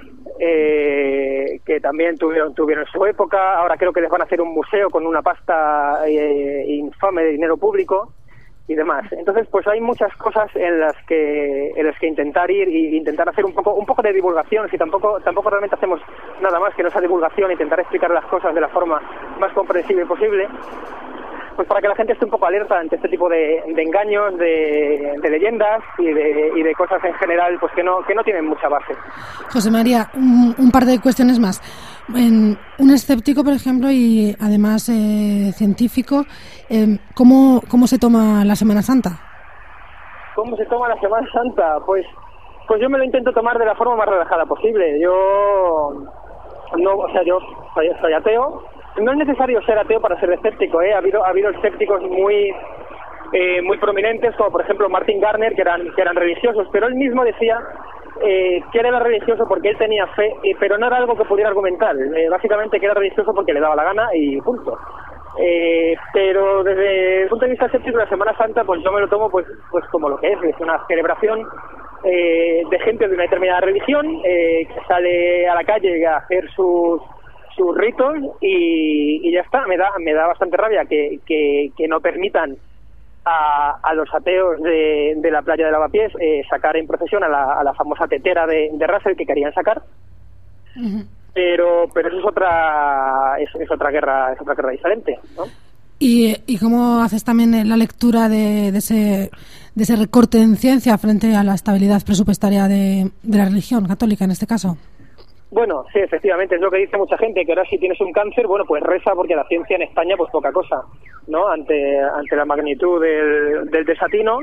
Speaker 7: eh, que también tuvieron tuvieron su época. Ahora creo que les van a hacer un museo con una pasta eh, infame de dinero público. y demás. Entonces, pues hay muchas cosas en las que en las que intentar ir y intentar hacer un poco un poco de divulgación. Si tampoco tampoco realmente hacemos nada más que no esa divulgación, intentar explicar las cosas de la forma más comprensible posible, pues para que la gente esté un poco alerta ante este tipo de, de engaños, de, de leyendas y de, y de cosas en general, pues que no que no tienen mucha base.
Speaker 2: José María, un, un par de cuestiones más. En un escéptico, por ejemplo, y además eh, científico, eh, ¿cómo, ¿cómo se toma la Semana Santa?
Speaker 7: ¿Cómo se toma la Semana Santa? Pues pues yo me lo intento tomar de la forma más relajada posible. Yo no, o sea, yo soy, soy ateo. No es necesario ser ateo para ser escéptico, ¿eh? Ha habido ha habido escépticos muy eh, muy prominentes, como por ejemplo Martin Gardner, que eran que eran religiosos, pero él mismo decía Eh, que era religioso porque él tenía fe, eh, pero no era algo que pudiera argumentar, eh, básicamente que era religioso porque le daba la gana y punto. Eh, pero desde el punto de vista escéptico, la Semana Santa, pues yo me lo tomo pues pues como lo que es, es una celebración eh, de gente de una determinada religión eh, que sale a la calle a hacer sus sus ritos y, y ya está. Me da me da bastante rabia que, que, que no permitan A, a los ateos de, de la playa de Lavapiés eh, sacar en procesión a la, a la famosa tetera de, de Russell que querían sacar, uh-huh. pero pero eso es otra es, es otra guerra es otra guerra diferente, ¿no?
Speaker 2: ¿Y, y cómo haces también la lectura de, de ese de ese recorte en ciencia frente a la estabilidad presupuestaria de, de la religión católica en este caso?
Speaker 7: Bueno, sí, efectivamente, es lo que dice mucha gente, que ahora si tienes un cáncer, bueno, pues reza, porque la ciencia en España, pues poca cosa, ¿no? Ante ante la magnitud del, del desatino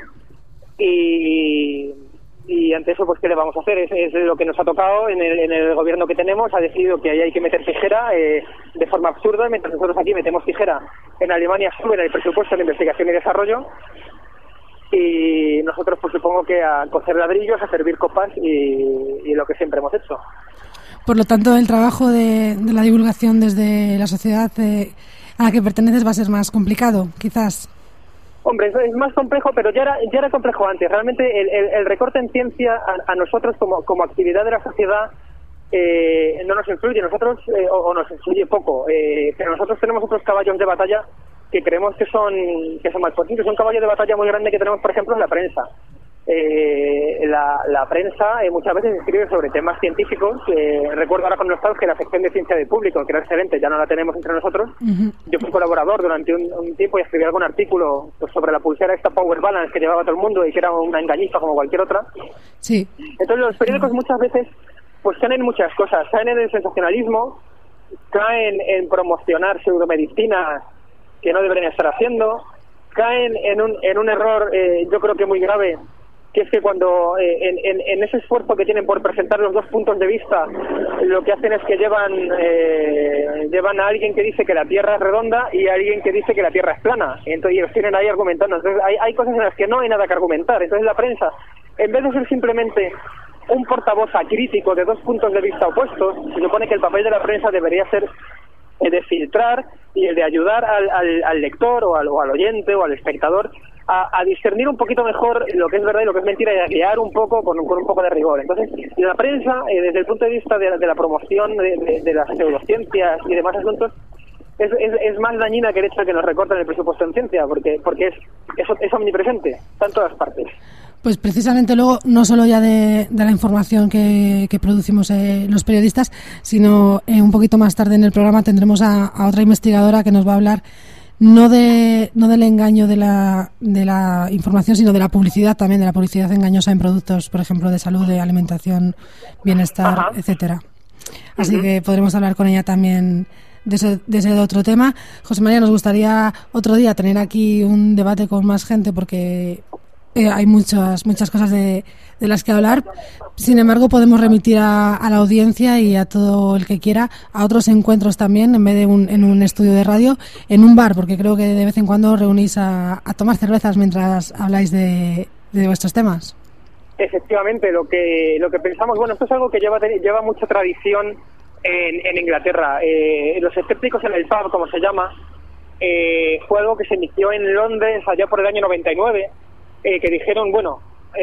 Speaker 7: y, y ante eso, pues ¿qué le vamos a hacer? Es, es lo que nos ha tocado en el, en el gobierno que tenemos, ha decidido que ahí hay que meter tijera eh, de forma absurda, mientras nosotros aquí metemos tijera. En Alemania suben el presupuesto de investigación y desarrollo y nosotros, pues supongo que a cocer ladrillos, a servir copas y, y lo que siempre hemos hecho.
Speaker 2: Por lo tanto, el trabajo de, de la divulgación desde la sociedad eh, a la que perteneces va a ser más complicado, quizás.
Speaker 7: Hombre, es, es más complejo, pero ya era ya era complejo antes. Realmente el, el, el recorte en ciencia a, a nosotros como, como actividad de la sociedad eh, no nos influye, nosotros eh, o, o nos influye poco, eh, pero nosotros tenemos otros caballos de batalla que creemos que son que son más potentes. Un caballo de batalla muy grande que tenemos, por ejemplo, en la prensa. Eh, la, la prensa eh, muchas veces escribe sobre temas científicos. Eh, recuerdo ahora con nostalgia la sección de Ciencia del Público, que era excelente, ya no la tenemos entre nosotros. Uh-huh. Yo fui colaborador durante un, un tiempo y escribí algún artículo pues, sobre la pulsera esta Power Balance que llevaba todo el mundo y que era una engañifa como cualquier otra.
Speaker 2: Sí.
Speaker 7: Entonces los periódicos muchas veces pues caen en muchas cosas, caen en el sensacionalismo, caen en promocionar pseudomedicinas que no deberían estar haciendo, caen en un, en un error eh, yo creo que muy grave, que es que cuando eh, en, en, en ese esfuerzo que tienen por presentar los dos puntos de vista, lo que hacen es que llevan eh, llevan a alguien que dice que la Tierra es redonda y a alguien que dice que la Tierra es plana, y entonces ellos tienen ahí argumentando. Entonces hay, hay cosas en las que no hay nada que argumentar. Entonces la prensa, en vez de ser simplemente un portavoz acrítico de dos puntos de vista opuestos, se supone que el papel de la prensa debería ser el de filtrar y el de ayudar al, al, al lector o al, o al oyente o al espectador A, a discernir un poquito mejor lo que es verdad y lo que es mentira y a guiar un poco con, con un poco de rigor. Entonces, la prensa, eh, desde el punto de vista de, de la promoción de, de, de las pseudociencias y demás asuntos, es, es, es más dañina que el hecho de que nos recorten el presupuesto en ciencia, porque porque es, es, es omnipresente, está en todas partes.
Speaker 2: Pues precisamente luego, no solo ya de, de la información que, que producimos eh, los periodistas, sino eh, un poquito más tarde en el programa tendremos a, a otra investigadora que nos va a hablar no de no del engaño de la de la información, sino de la publicidad también, de la publicidad engañosa en productos, por ejemplo, de salud, de alimentación, bienestar, Ajá. etcétera. Así uh-huh. que podremos hablar con ella también de ese, de ese otro tema. José María, nos gustaría otro día tener aquí un debate con más gente porque eh, hay muchas muchas cosas de, de las que hablar. Sin embargo, podemos remitir a, a la audiencia y a todo el que quiera a otros encuentros también, en vez de un, en un estudio de radio, en un bar, porque creo que de vez en cuando reunís a, a tomar cervezas mientras habláis de, de vuestros temas.
Speaker 7: Efectivamente, lo que lo que pensamos, bueno, esto es algo que lleva lleva mucha tradición en, en Inglaterra. Eh, los escépticos en el pub, como se llama, eh, fue algo que se inició en Londres allá por el año noventa y nueve, eh, que dijeron, bueno,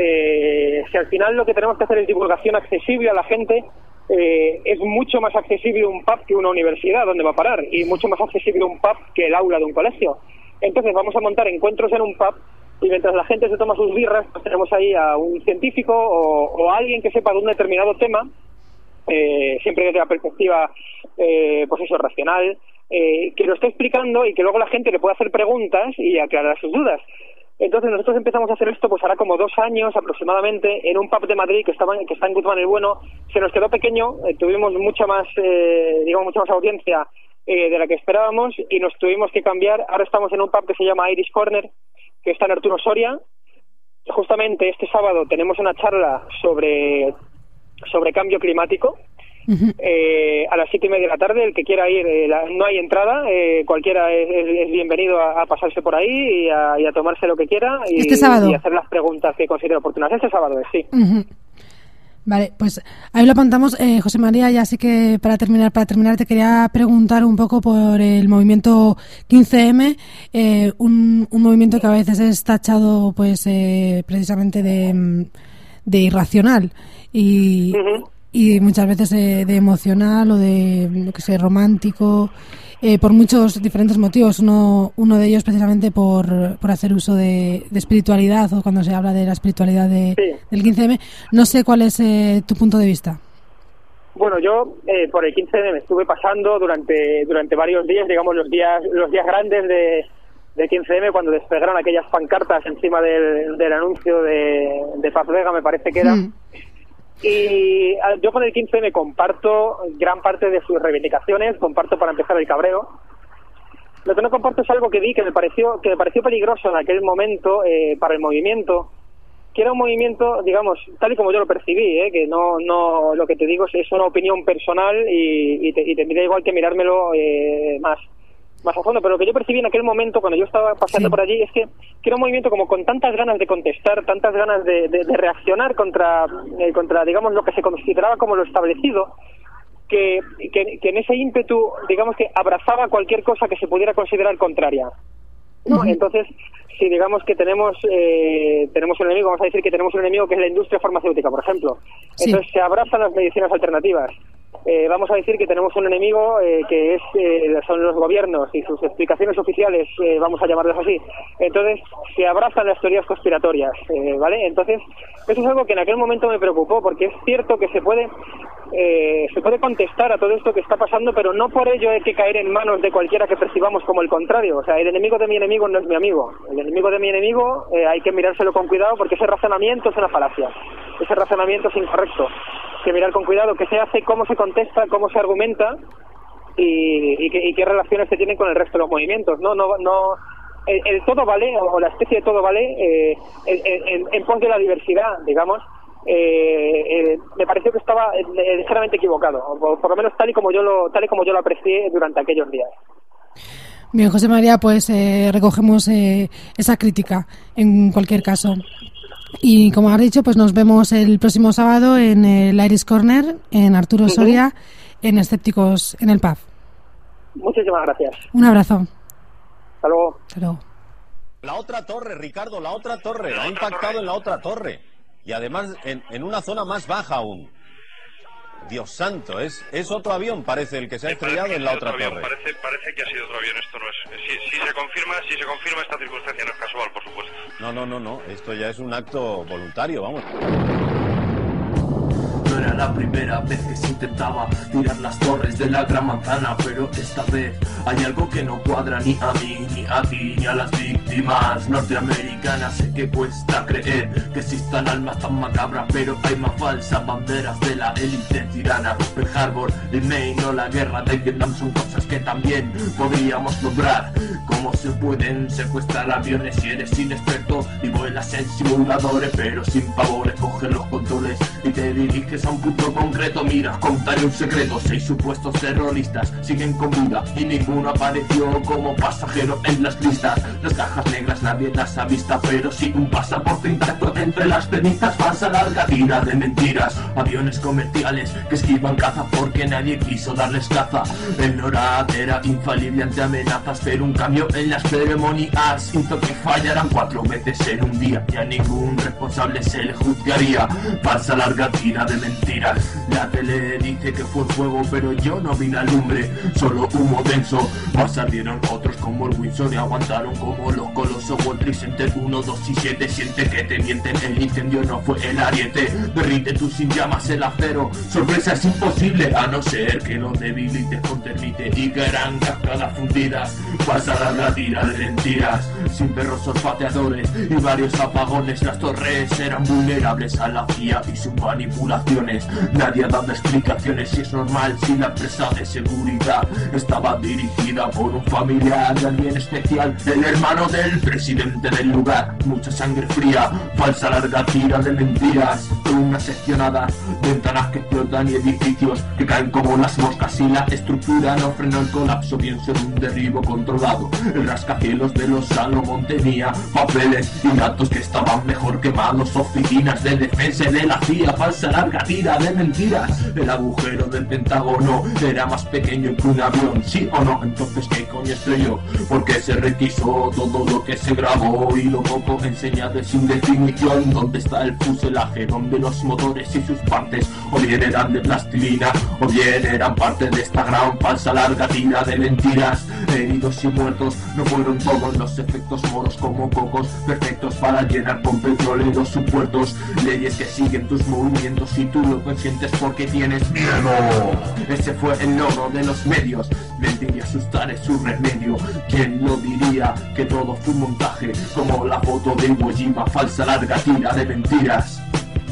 Speaker 7: eh, si al final lo que tenemos que hacer es divulgación accesible a la gente, eh, es mucho más accesible un pub que una universidad donde va a parar, y mucho más accesible un pub que el aula de un colegio. Entonces vamos a montar encuentros en un pub Y mientras la gente se toma sus birras, pues tenemos ahí a un científico o, o a alguien que sepa de un determinado tema, eh, siempre desde la perspectiva, eh, pues eso, racional, eh, que lo esté explicando y que luego la gente le pueda hacer preguntas y aclarar sus dudas. Entonces nosotros empezamos a hacer esto pues hará como dos años aproximadamente en un pub de Madrid que estaba que está en Guzmán el Bueno. Se nos quedó pequeño, eh, tuvimos mucha más, eh, digamos, mucha más audiencia eh, de la que esperábamos y nos tuvimos que cambiar. Ahora estamos en un pub que se llama Irish Corner, que está en Arturo Soria. Justamente este sábado tenemos una charla sobre sobre cambio climático. Uh-huh. Eh, a las siete y media de la tarde, el que quiera ir, eh, la, no hay entrada, eh, cualquiera es, es, es bienvenido a, a pasarse por ahí y a, y a tomarse lo que quiera y,
Speaker 2: este sábado.
Speaker 7: y hacer las preguntas que considere oportunas. Este sábado, sí.
Speaker 2: Uh-huh. Vale, pues ahí lo apuntamos. Eh, José María, ya sí que para terminar, para terminar te quería preguntar un poco por el movimiento quince eme, eh, un, un movimiento que a veces es tachado pues eh, precisamente de, de irracional y... Uh-huh. y muchas veces eh, de emocional o de, lo que sé, romántico, eh, por muchos diferentes motivos. Uno uno de ellos precisamente por, por hacer uso de, de espiritualidad, o cuando se habla de la espiritualidad de, sí. del quince eme. No sé cuál es eh, tu punto de vista.
Speaker 7: Bueno, yo eh, por el quince eme me estuve pasando durante durante varios días, digamos los días los días grandes de, de quince eme, cuando despegaron aquellas pancartas encima del, del anuncio de, de Paz Vega, me parece que era. Mm. Y yo con el quince eme comparto gran parte de sus reivindicaciones, comparto para empezar el cabreo. Lo que no comparto es algo que vi que me pareció que me pareció peligroso en aquel momento eh, para el movimiento, que era un movimiento, digamos, tal y como yo lo percibí, eh, que no no lo que te digo es, es una opinión personal y, y, te, y tendría igual que mirármelo eh, más más a fondo, pero lo que yo percibí en aquel momento cuando yo estaba paseando sí. por allí es que, que era un movimiento como con tantas ganas de contestar, tantas ganas de, de, de reaccionar contra, eh, contra, digamos, lo que se consideraba como lo establecido, que, que, que en ese ímpetu, digamos, que abrazaba cualquier cosa que se pudiera considerar contraria, ¿no? Uh-huh. Entonces, si digamos que tenemos eh, tenemos un enemigo, vamos a decir que tenemos un enemigo que es la industria farmacéutica, por ejemplo, sí. entonces se abrazan las medicinas alternativas. Eh, vamos a decir que tenemos un enemigo eh, que es eh, son los gobiernos y sus explicaciones oficiales, eh, vamos a llamarlos así. Entonces se abrazan las teorías conspiratorias, eh, ¿vale? Entonces eso es algo que en aquel momento me preocupó, porque es cierto que se puede eh, se puede contestar a todo esto que está pasando, pero no por ello hay que caer en manos de cualquiera que percibamos como el contrario. O sea, el enemigo de mi enemigo no es mi amigo. El enemigo de mi enemigo eh, hay que mirárselo con cuidado, porque ese razonamiento es una falacia. Ese razonamiento es incorrecto. Hay que mirar con cuidado qué se hace, cómo se contesta, cómo se argumenta y, y, qué, y qué relaciones se tienen con el resto de los movimientos. No, no, no. El, el todo vale, o la especie de todo vale, eh, en, en, en pos de la diversidad, digamos, eh, eh, me pareció que estaba eh, ligeramente equivocado, o por, por lo menos tal y como yo lo, tal y como yo lo aprecié durante aquellos días.
Speaker 2: Bien, José María, pues eh, recogemos eh, esa crítica en cualquier caso. Y como has dicho, pues nos vemos el próximo sábado en el Irish Corner, en Arturo uh-huh. Soria, en Escépticos en el Pub.
Speaker 7: Muchísimas gracias.
Speaker 2: Un abrazo.
Speaker 7: Hasta luego.
Speaker 2: Hasta luego.
Speaker 8: La otra torre, Ricardo, la otra torre. La ha impactado torre. en la otra torre. Y además en, en una zona más baja aún. Dios santo, es, es otro avión, parece, el que se ha estrellado en la otra
Speaker 9: avión,
Speaker 8: torre.
Speaker 9: Parece, parece que ha sido otro avión, esto no es... Si, si se confirma, si se confirma esta circunstancia no es casual, por supuesto.
Speaker 8: No, no, no, no, esto ya es un acto voluntario, vamos.
Speaker 10: No era la primera vez que se intentaba tirar las torres de la Gran Manzana, pero esta vez hay algo que no cuadra ni a mí, ni a ti, ni a las víctimas norteamericanas. Sé que cuesta creer que existan almas tan macabras, pero hay más falsas banderas de la élite tirana. Pearl Harbor, Lee Main o la guerra de Vietnam son cosas que también podríamos lograr. Cómo se pueden secuestrar aviones si eres inexperto y vuelas en simuladores, pero sin pavores coges los controles y te diriges a un punto concreto. Mira, contaré un secreto: seis supuestos terroristas siguen con vida y ninguno apareció como pasajero en las listas. Las cajas negras nadie las ha visto, pero sí un pasaporte intacto entre las cenizas. Falsa larga tira de mentiras, aviones comerciales que esquivan caza porque nadie quiso darles caza. El NORAD era infalible ante amenazas, pero un cambio en las ceremonias hizo que fallaran cuatro veces en un día y a ningún responsable se le juzgaría. Falsa larga tira de mentiras, mentiras. La tele dice que fue fuego, pero yo no vi la lumbre, solo humo denso. Más ardieron otros como el Windsor y aguantaron como los colosos. World Trade Center uno, dos y siete. Siente que te mienten, el incendio no fue el ariete. Derrite tú sin llamas el acero. Sorpresa es imposible, a no ser que lo debilites con termite y que eran cascadas fundidas. Pasará la tira de mentiras, sin perros olfateadores y varios apagones. Las torres eran vulnerables a la C I A y sus manipulaciones. Nadie ha dado explicaciones si es normal, si la empresa de seguridad estaba dirigida por un familiar de alguien especial, el hermano del presidente del lugar. Mucha sangre fría, falsa larga tira de mentiras, columnas seccionadas, ventanas que explotan y edificios que caen como las moscas, y la estructura no frenó el colapso, pienso en un derribo controlado. El rascacielos de los Salomón tenía papeles y datos que estaban mejor quemados, oficinas de defensa y de la C I A, falsa larga tira de mentiras. El agujero del Pentágono era más pequeño que un avión, ¿sí o no? Entonces ¿qué coño estrelló? Porque se requisó todo lo que se grabó y lo poco enseñado es sin definición. ¿Dónde está el fuselaje? ¿Dónde los motores y sus partes? O bien eran de plastilina, o bien eran parte de esta gran falsa larga tira de mentiras. Heridos y muertos no fueron todos los efectos moros como cocos, perfectos para llenar con petróleo los supuertos. Leyes que siguen tus movimientos y tú lo consientes porque tienes miedo. Ese fue el logro de los medios, mentir y asustar es su remedio. ¿Quién lo diría? Que todo fue un montaje, como la foto de Iwo Jima, falsa larga tira de mentiras.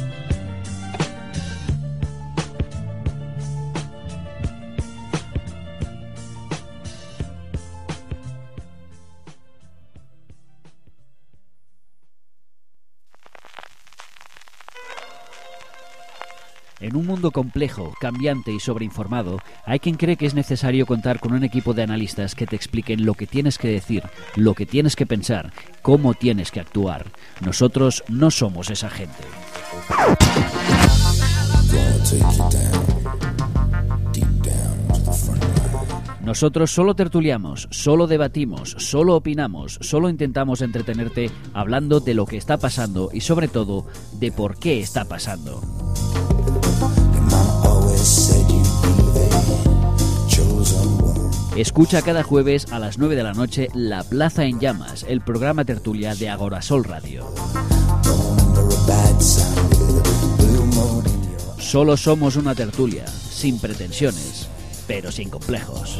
Speaker 11: En un mundo complejo, cambiante y sobreinformado, hay quien cree que es necesario contar con un equipo de analistas que te expliquen lo que tienes que decir, lo que tienes que pensar, cómo tienes que actuar. Nosotros no somos esa gente. Nosotros solo tertuliamos, solo debatimos, solo opinamos, solo intentamos entretenerte hablando de lo que está pasando y sobre todo de por qué está pasando. Escucha cada jueves a las nueve de la noche La Plaza en Llamas, el programa tertulia de Agorasol Radio. Solo somos una tertulia, sin pretensiones, pero sin complejos.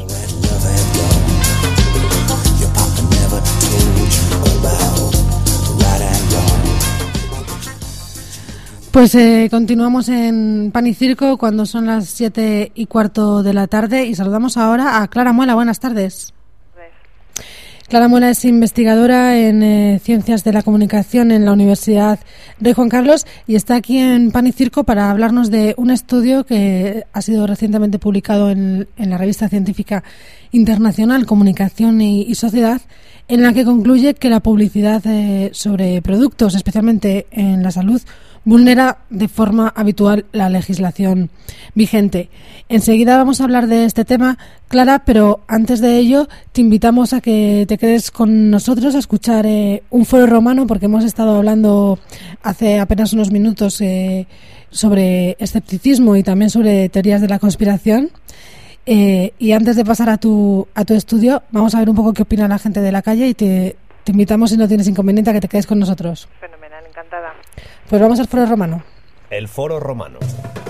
Speaker 2: Pues eh, continuamos en Pan y Circo cuando son las siete y cuarto de la tarde y saludamos ahora a Clara Muela. Buenas tardes. Clara Muela es investigadora en eh, Ciencias de la Comunicación en la Universidad Rey Juan Carlos y está aquí en Pan y Circo para hablarnos de un estudio que ha sido recientemente publicado en, en la revista científica internacional Comunicación y, y Sociedad, en la que concluye que la publicidad eh, sobre productos, especialmente en la salud, vulnera de forma habitual la legislación vigente. Enseguida vamos a hablar de este tema, Clara, pero antes de ello te invitamos a que te quedes con nosotros a escuchar eh, un foro romano, porque hemos estado hablando hace apenas unos minutos eh, sobre escepticismo y también sobre teorías de la conspiración. Eh, y antes de pasar a tu, a tu estudio, vamos a ver un poco qué opina la gente de la calle y te, te invitamos, si no tienes inconveniente, a que te quedes con nosotros.
Speaker 12: Fenomenal, encantada.
Speaker 2: Pues vamos al foro romano.
Speaker 1: El foro romano.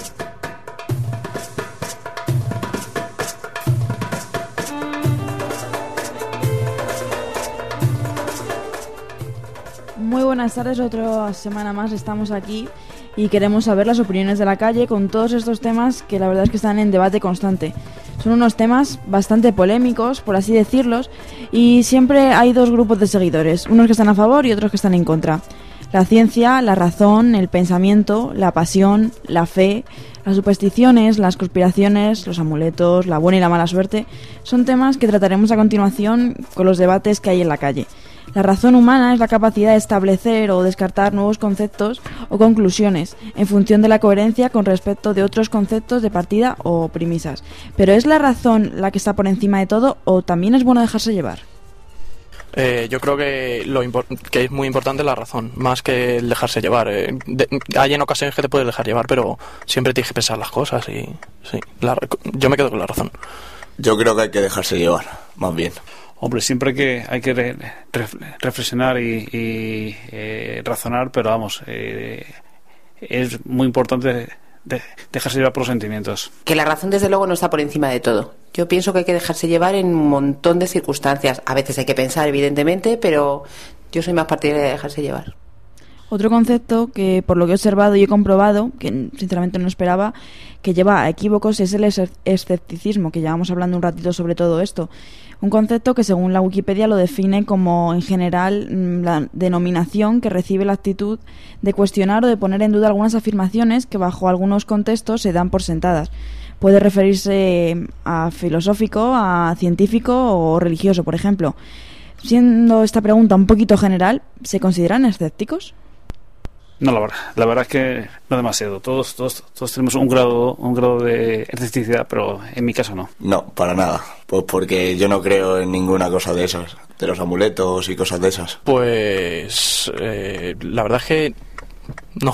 Speaker 3: Muy buenas tardes, otra semana más estamos aquí y queremos saber las opiniones de la calle con todos estos temas que la verdad es que están en debate constante. Son unos temas bastante polémicos, por así decirlos, y siempre hay dos grupos de seguidores, unos que están a favor y otros que están en contra. La ciencia, la razón, el pensamiento, la pasión, la fe, las supersticiones, las conspiraciones, los amuletos, la buena y la mala suerte, son temas que trataremos a continuación con los debates que hay en la calle. La razón humana es la capacidad de establecer o descartar nuevos conceptos o conclusiones en función de la coherencia con respecto de otros conceptos de partida o premisas. Pero ¿es la razón la que está por encima de todo o también es bueno dejarse llevar?
Speaker 12: Eh, yo creo que lo impor- que es muy importante la razón, más que el dejarse llevar. Eh, de, hay en ocasiones que te puedes dejar llevar, pero siempre tienes que pensar las cosas y sí, la, yo me quedo con la razón.
Speaker 13: Yo creo que hay que dejarse llevar, más bien.
Speaker 14: Hombre, siempre hay que, hay que re, re, reflexionar y, y eh, razonar, pero vamos, eh, es muy importante de, dejarse llevar por los sentimientos.
Speaker 15: Que la razón desde luego no está por encima de todo. Yo pienso que hay que dejarse llevar en un montón de circunstancias. A veces hay que pensar, evidentemente, pero yo soy más partidaria de dejarse llevar.
Speaker 3: Otro concepto que, por lo que he observado y he comprobado, que sinceramente no esperaba, que lleva a equívocos es el escepticismo, que llevamos hablando un ratito sobre todo esto. Un concepto que, según la Wikipedia, lo define como, en general, la denominación que recibe la actitud de cuestionar o de poner en duda algunas afirmaciones que, bajo algunos contextos, se dan por sentadas. Puede referirse a filosófico, a científico o religioso, por ejemplo. Siendo esta pregunta un poquito general, ¿se consideran escépticos?
Speaker 14: No, la verdad, la verdad es que no demasiado. Todos, todos, todos tenemos un grado, un grado de escepticidad, pero en mi caso no.
Speaker 13: No, para nada. Pues porque yo no creo en ninguna cosa de esas, de los amuletos y cosas de esas.
Speaker 12: Pues eh, la verdad es que no.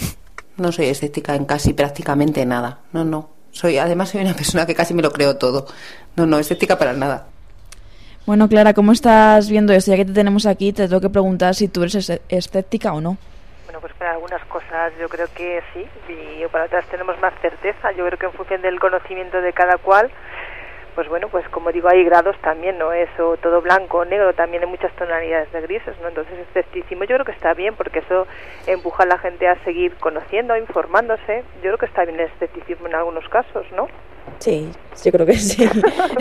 Speaker 15: No soy escéptica en casi prácticamente nada. No, no. Soy, además soy una persona que casi me lo creo todo. No, no, escéptica para nada.
Speaker 3: Bueno, Clara, ¿cómo estás viendo esto? Ya que te tenemos aquí, te tengo que preguntar si tú eres escéptica o no.
Speaker 16: Bueno, pues para algunas cosas yo creo que sí, y para otras tenemos más certeza. Yo creo que en función del conocimiento de cada cual, pues bueno, pues como digo, hay grados también, no es o todo blanco o negro, también hay muchas tonalidades de grises, ¿no? Entonces, escepticismo yo creo que está bien, porque eso empuja a la gente a seguir conociendo, informándose. Yo creo que está bien el escepticismo en algunos casos, ¿no?
Speaker 3: Sí, yo creo que sí.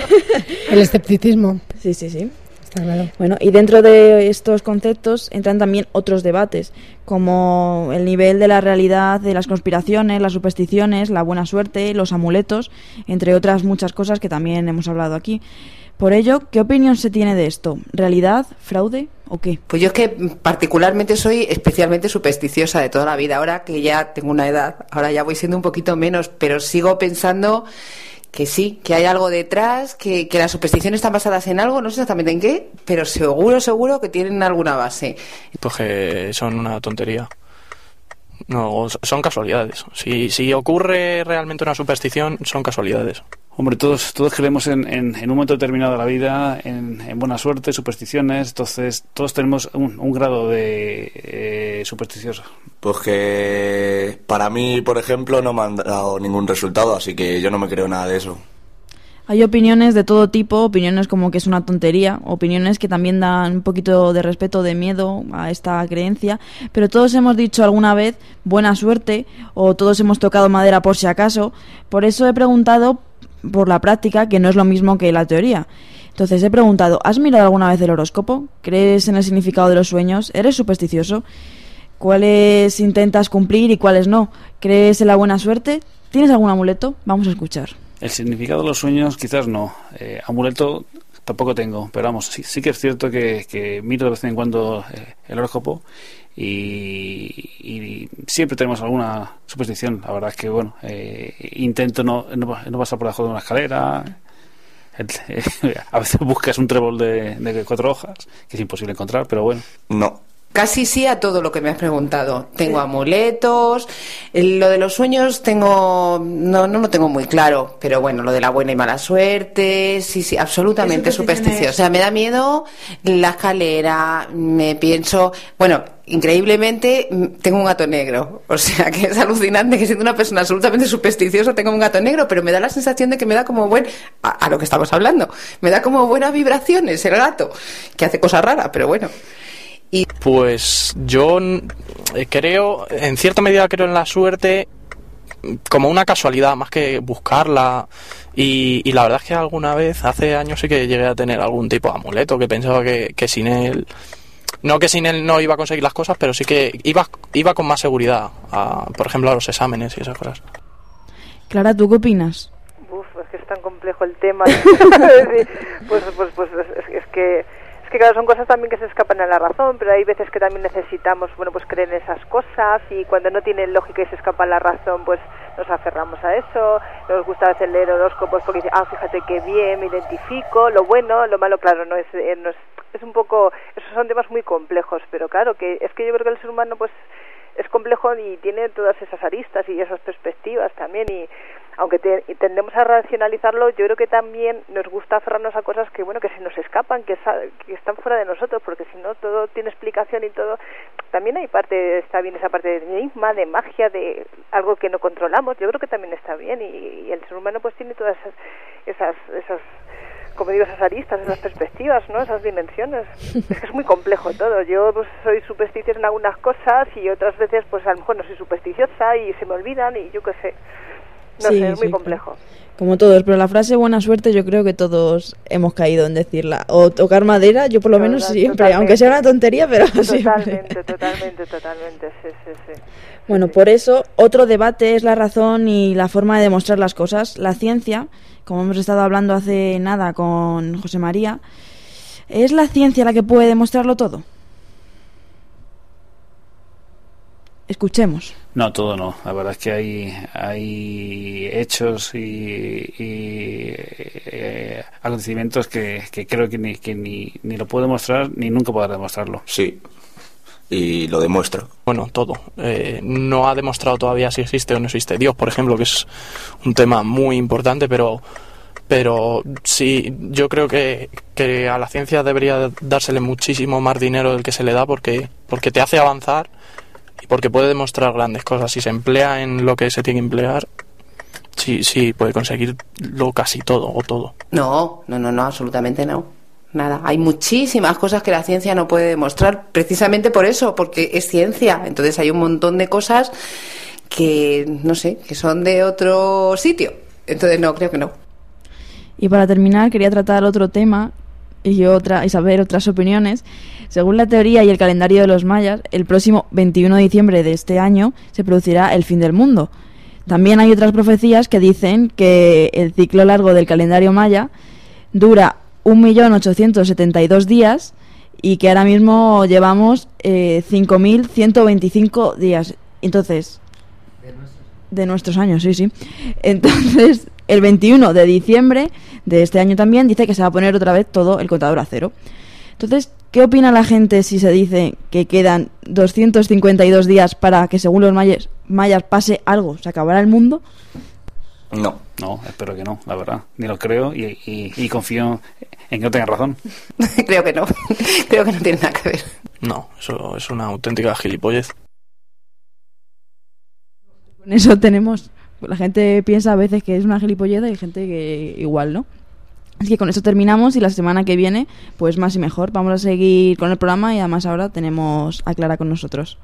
Speaker 2: El escepticismo.
Speaker 3: Sí, sí, sí.
Speaker 2: Está claro.
Speaker 3: Bueno, y dentro de estos conceptos entran también otros debates, como el nivel de la realidad de las conspiraciones, las supersticiones, la buena suerte, los amuletos, entre otras muchas cosas que también hemos hablado aquí. Por ello, ¿qué opinión se tiene de esto? ¿Realidad? ¿Fraude? ¿O qué?
Speaker 15: Pues yo es que particularmente soy especialmente supersticiosa de toda la vida. Ahora que ya tengo una edad, ahora ya voy siendo un poquito menos, pero sigo pensando que sí, que hay algo detrás, que, que las supersticiones están basadas en algo, no sé exactamente en qué, pero seguro, seguro que tienen alguna base.
Speaker 12: Pues que son una tontería. No, son casualidades. Si, si ocurre realmente una superstición, son casualidades.
Speaker 14: Hombre, todos todos creemos en, en, en un momento determinado de la vida, en, en buena suerte, supersticiones, entonces todos tenemos un, un grado de eh, supersticioso.
Speaker 13: Pues que para mí, por ejemplo, no me han dado ningún resultado, así que yo no me creo nada de eso.
Speaker 3: Hay opiniones de todo tipo, opiniones como que es una tontería, opiniones que también dan un poquito de respeto, de miedo a esta creencia, pero todos hemos dicho alguna vez buena suerte o todos hemos tocado madera por si acaso. Por eso he preguntado por la práctica, que no es lo mismo que la teoría. Entonces he preguntado, ¿has mirado alguna vez el horóscopo? ¿Crees en el significado de los sueños? ¿Eres supersticioso? ¿Cuáles intentas cumplir y cuáles no? ¿Crees en la buena suerte? ¿Tienes algún amuleto? Vamos a escuchar.
Speaker 14: El significado de los sueños quizás no. Eh, amuleto tampoco tengo, pero vamos, sí, sí que es cierto que, que miro de vez en cuando eh, el horóscopo y, y siempre tenemos alguna superstición. La verdad es que, bueno, eh, intento no, no, no pasar por debajo de una escalera. Eh, a veces buscas un trébol de, de cuatro hojas, que es imposible encontrar, pero bueno.
Speaker 13: No.
Speaker 15: Casi sí a todo lo que me has preguntado. Tengo amuletos, lo de los sueños tengo, no, no lo tengo muy claro, pero bueno, lo de la buena y mala suerte, sí, sí, absolutamente supersticioso. O sea, me da miedo la escalera, me pienso, bueno, increíblemente tengo un gato negro, o sea, que es alucinante que siendo una persona absolutamente supersticiosa tenga un gato negro, pero me da la sensación de que me da como buen, a, a lo que estamos hablando, me da como buenas vibraciones el gato, que hace cosas raras, pero bueno. Y
Speaker 12: pues yo creo, en cierta medida creo en la suerte como una casualidad, más que buscarla, y, y la verdad es que alguna vez, hace años sí que llegué a tener algún tipo de amuleto que pensaba que, que sin él, no que sin él no iba a conseguir las cosas, pero sí que iba, iba con más seguridad, a, por ejemplo a los exámenes y esas cosas.
Speaker 3: Clara, ¿tú qué opinas?
Speaker 16: Uf, es que es tan complejo el tema. pues, pues, pues es, es que Es que claro, son cosas también que se escapan a la razón, pero hay veces que también necesitamos, bueno, pues creer en esas cosas, y cuando no tienen lógica y se escapa a la razón, pues nos aferramos a eso. Nos gusta a veces leer horóscopos porque dicen, ah, fíjate qué bien, me identifico, lo bueno, lo malo, claro, no es, eh, no es es un poco, esos son temas muy complejos, pero claro, que es que yo creo que el ser humano pues es complejo y tiene todas esas aristas y esas perspectivas también, y aunque te, y tendemos a racionalizarlo, yo creo que también nos gusta aferrarnos a cosas que bueno que se nos escapan, que, sa- que están fuera de nosotros, porque si no todo tiene explicación y todo. También hay parte, está bien esa parte de enigma, de magia, de algo que no controlamos. Yo creo que también está bien, y, y el ser humano pues tiene todas esas, esas, esas como digo, esas aristas, esas perspectivas, ¿no? Esas dimensiones. Es que es muy complejo todo. Yo pues soy supersticiosa en algunas cosas y otras veces pues a lo mejor no soy supersticiosa y se me olvidan y yo qué sé. No
Speaker 3: Sí,
Speaker 16: sé, es muy
Speaker 3: sí,
Speaker 16: complejo.
Speaker 3: Como todos, pero la frase buena suerte yo creo que todos hemos caído en decirla. O tocar madera, yo por lo menos
Speaker 16: Total-
Speaker 3: siempre,
Speaker 16: totalmente.
Speaker 3: aunque sea una tontería, pero siempre.
Speaker 16: Totalmente, totalmente, totalmente, sí, sí, sí.
Speaker 3: Bueno, por eso otro debate es la razón y la forma de demostrar las cosas. La ciencia, como hemos estado hablando hace nada con José María, ¿es la ciencia la que puede demostrarlo todo? Escuchemos.
Speaker 14: No, todo no. La verdad es que hay, hay hechos y, y eh, acontecimientos que, que creo que, ni, que ni, ni lo puedo demostrar ni nunca podré demostrarlo.
Speaker 13: Sí, y lo demuestro.
Speaker 12: Bueno, todo. Eh, no ha demostrado todavía si existe o no existe Dios, por ejemplo, que es un tema muy importante, pero pero sí, yo creo que, que a la ciencia debería dársele muchísimo más dinero del que se le da, porque porque te hace avanzar y porque puede demostrar grandes cosas. Si se emplea en lo que se tiene que emplear, sí, sí, puede conseguirlo casi todo o todo.
Speaker 15: No, no, no, no, absolutamente no. Nada. Hay muchísimas cosas que la ciencia no puede demostrar, precisamente por eso, porque es ciencia. Entonces hay un montón de cosas que, no sé, que son de otro sitio. Entonces no, creo que no.
Speaker 3: Y para terminar, quería tratar otro tema y, otra, y saber otras opiniones. Según la teoría y el calendario de los mayas, el próximo veintiuno de diciembre de este año se producirá el fin del mundo. También hay otras profecías que dicen que el ciclo largo del calendario maya dura un millón ochocientos setenta y dos días y que ahora mismo llevamos eh, cinco mil ciento veinticinco días. Entonces, de nuestros años, sí, sí. Entonces, el veintiuno de diciembre de este año también dice que se va a poner otra vez todo el contador a cero. Entonces, ¿qué opina la gente si se dice que quedan doscientos cincuenta y dos días para que, según los mayas, mayas pase algo, se acabará el mundo?
Speaker 13: No.
Speaker 14: No, espero que no, la verdad. Ni lo creo y, y, y confío en que no tenga razón.
Speaker 15: Creo que no. Creo que no tiene nada que ver.
Speaker 12: No, eso es una auténtica gilipollez.
Speaker 3: Con eso tenemos... La gente piensa a veces que es una gilipollez y hay gente que igual, ¿no? Así que con eso terminamos y la semana que viene, pues más y mejor. Vamos a seguir con el programa y además ahora tenemos a Clara con nosotros.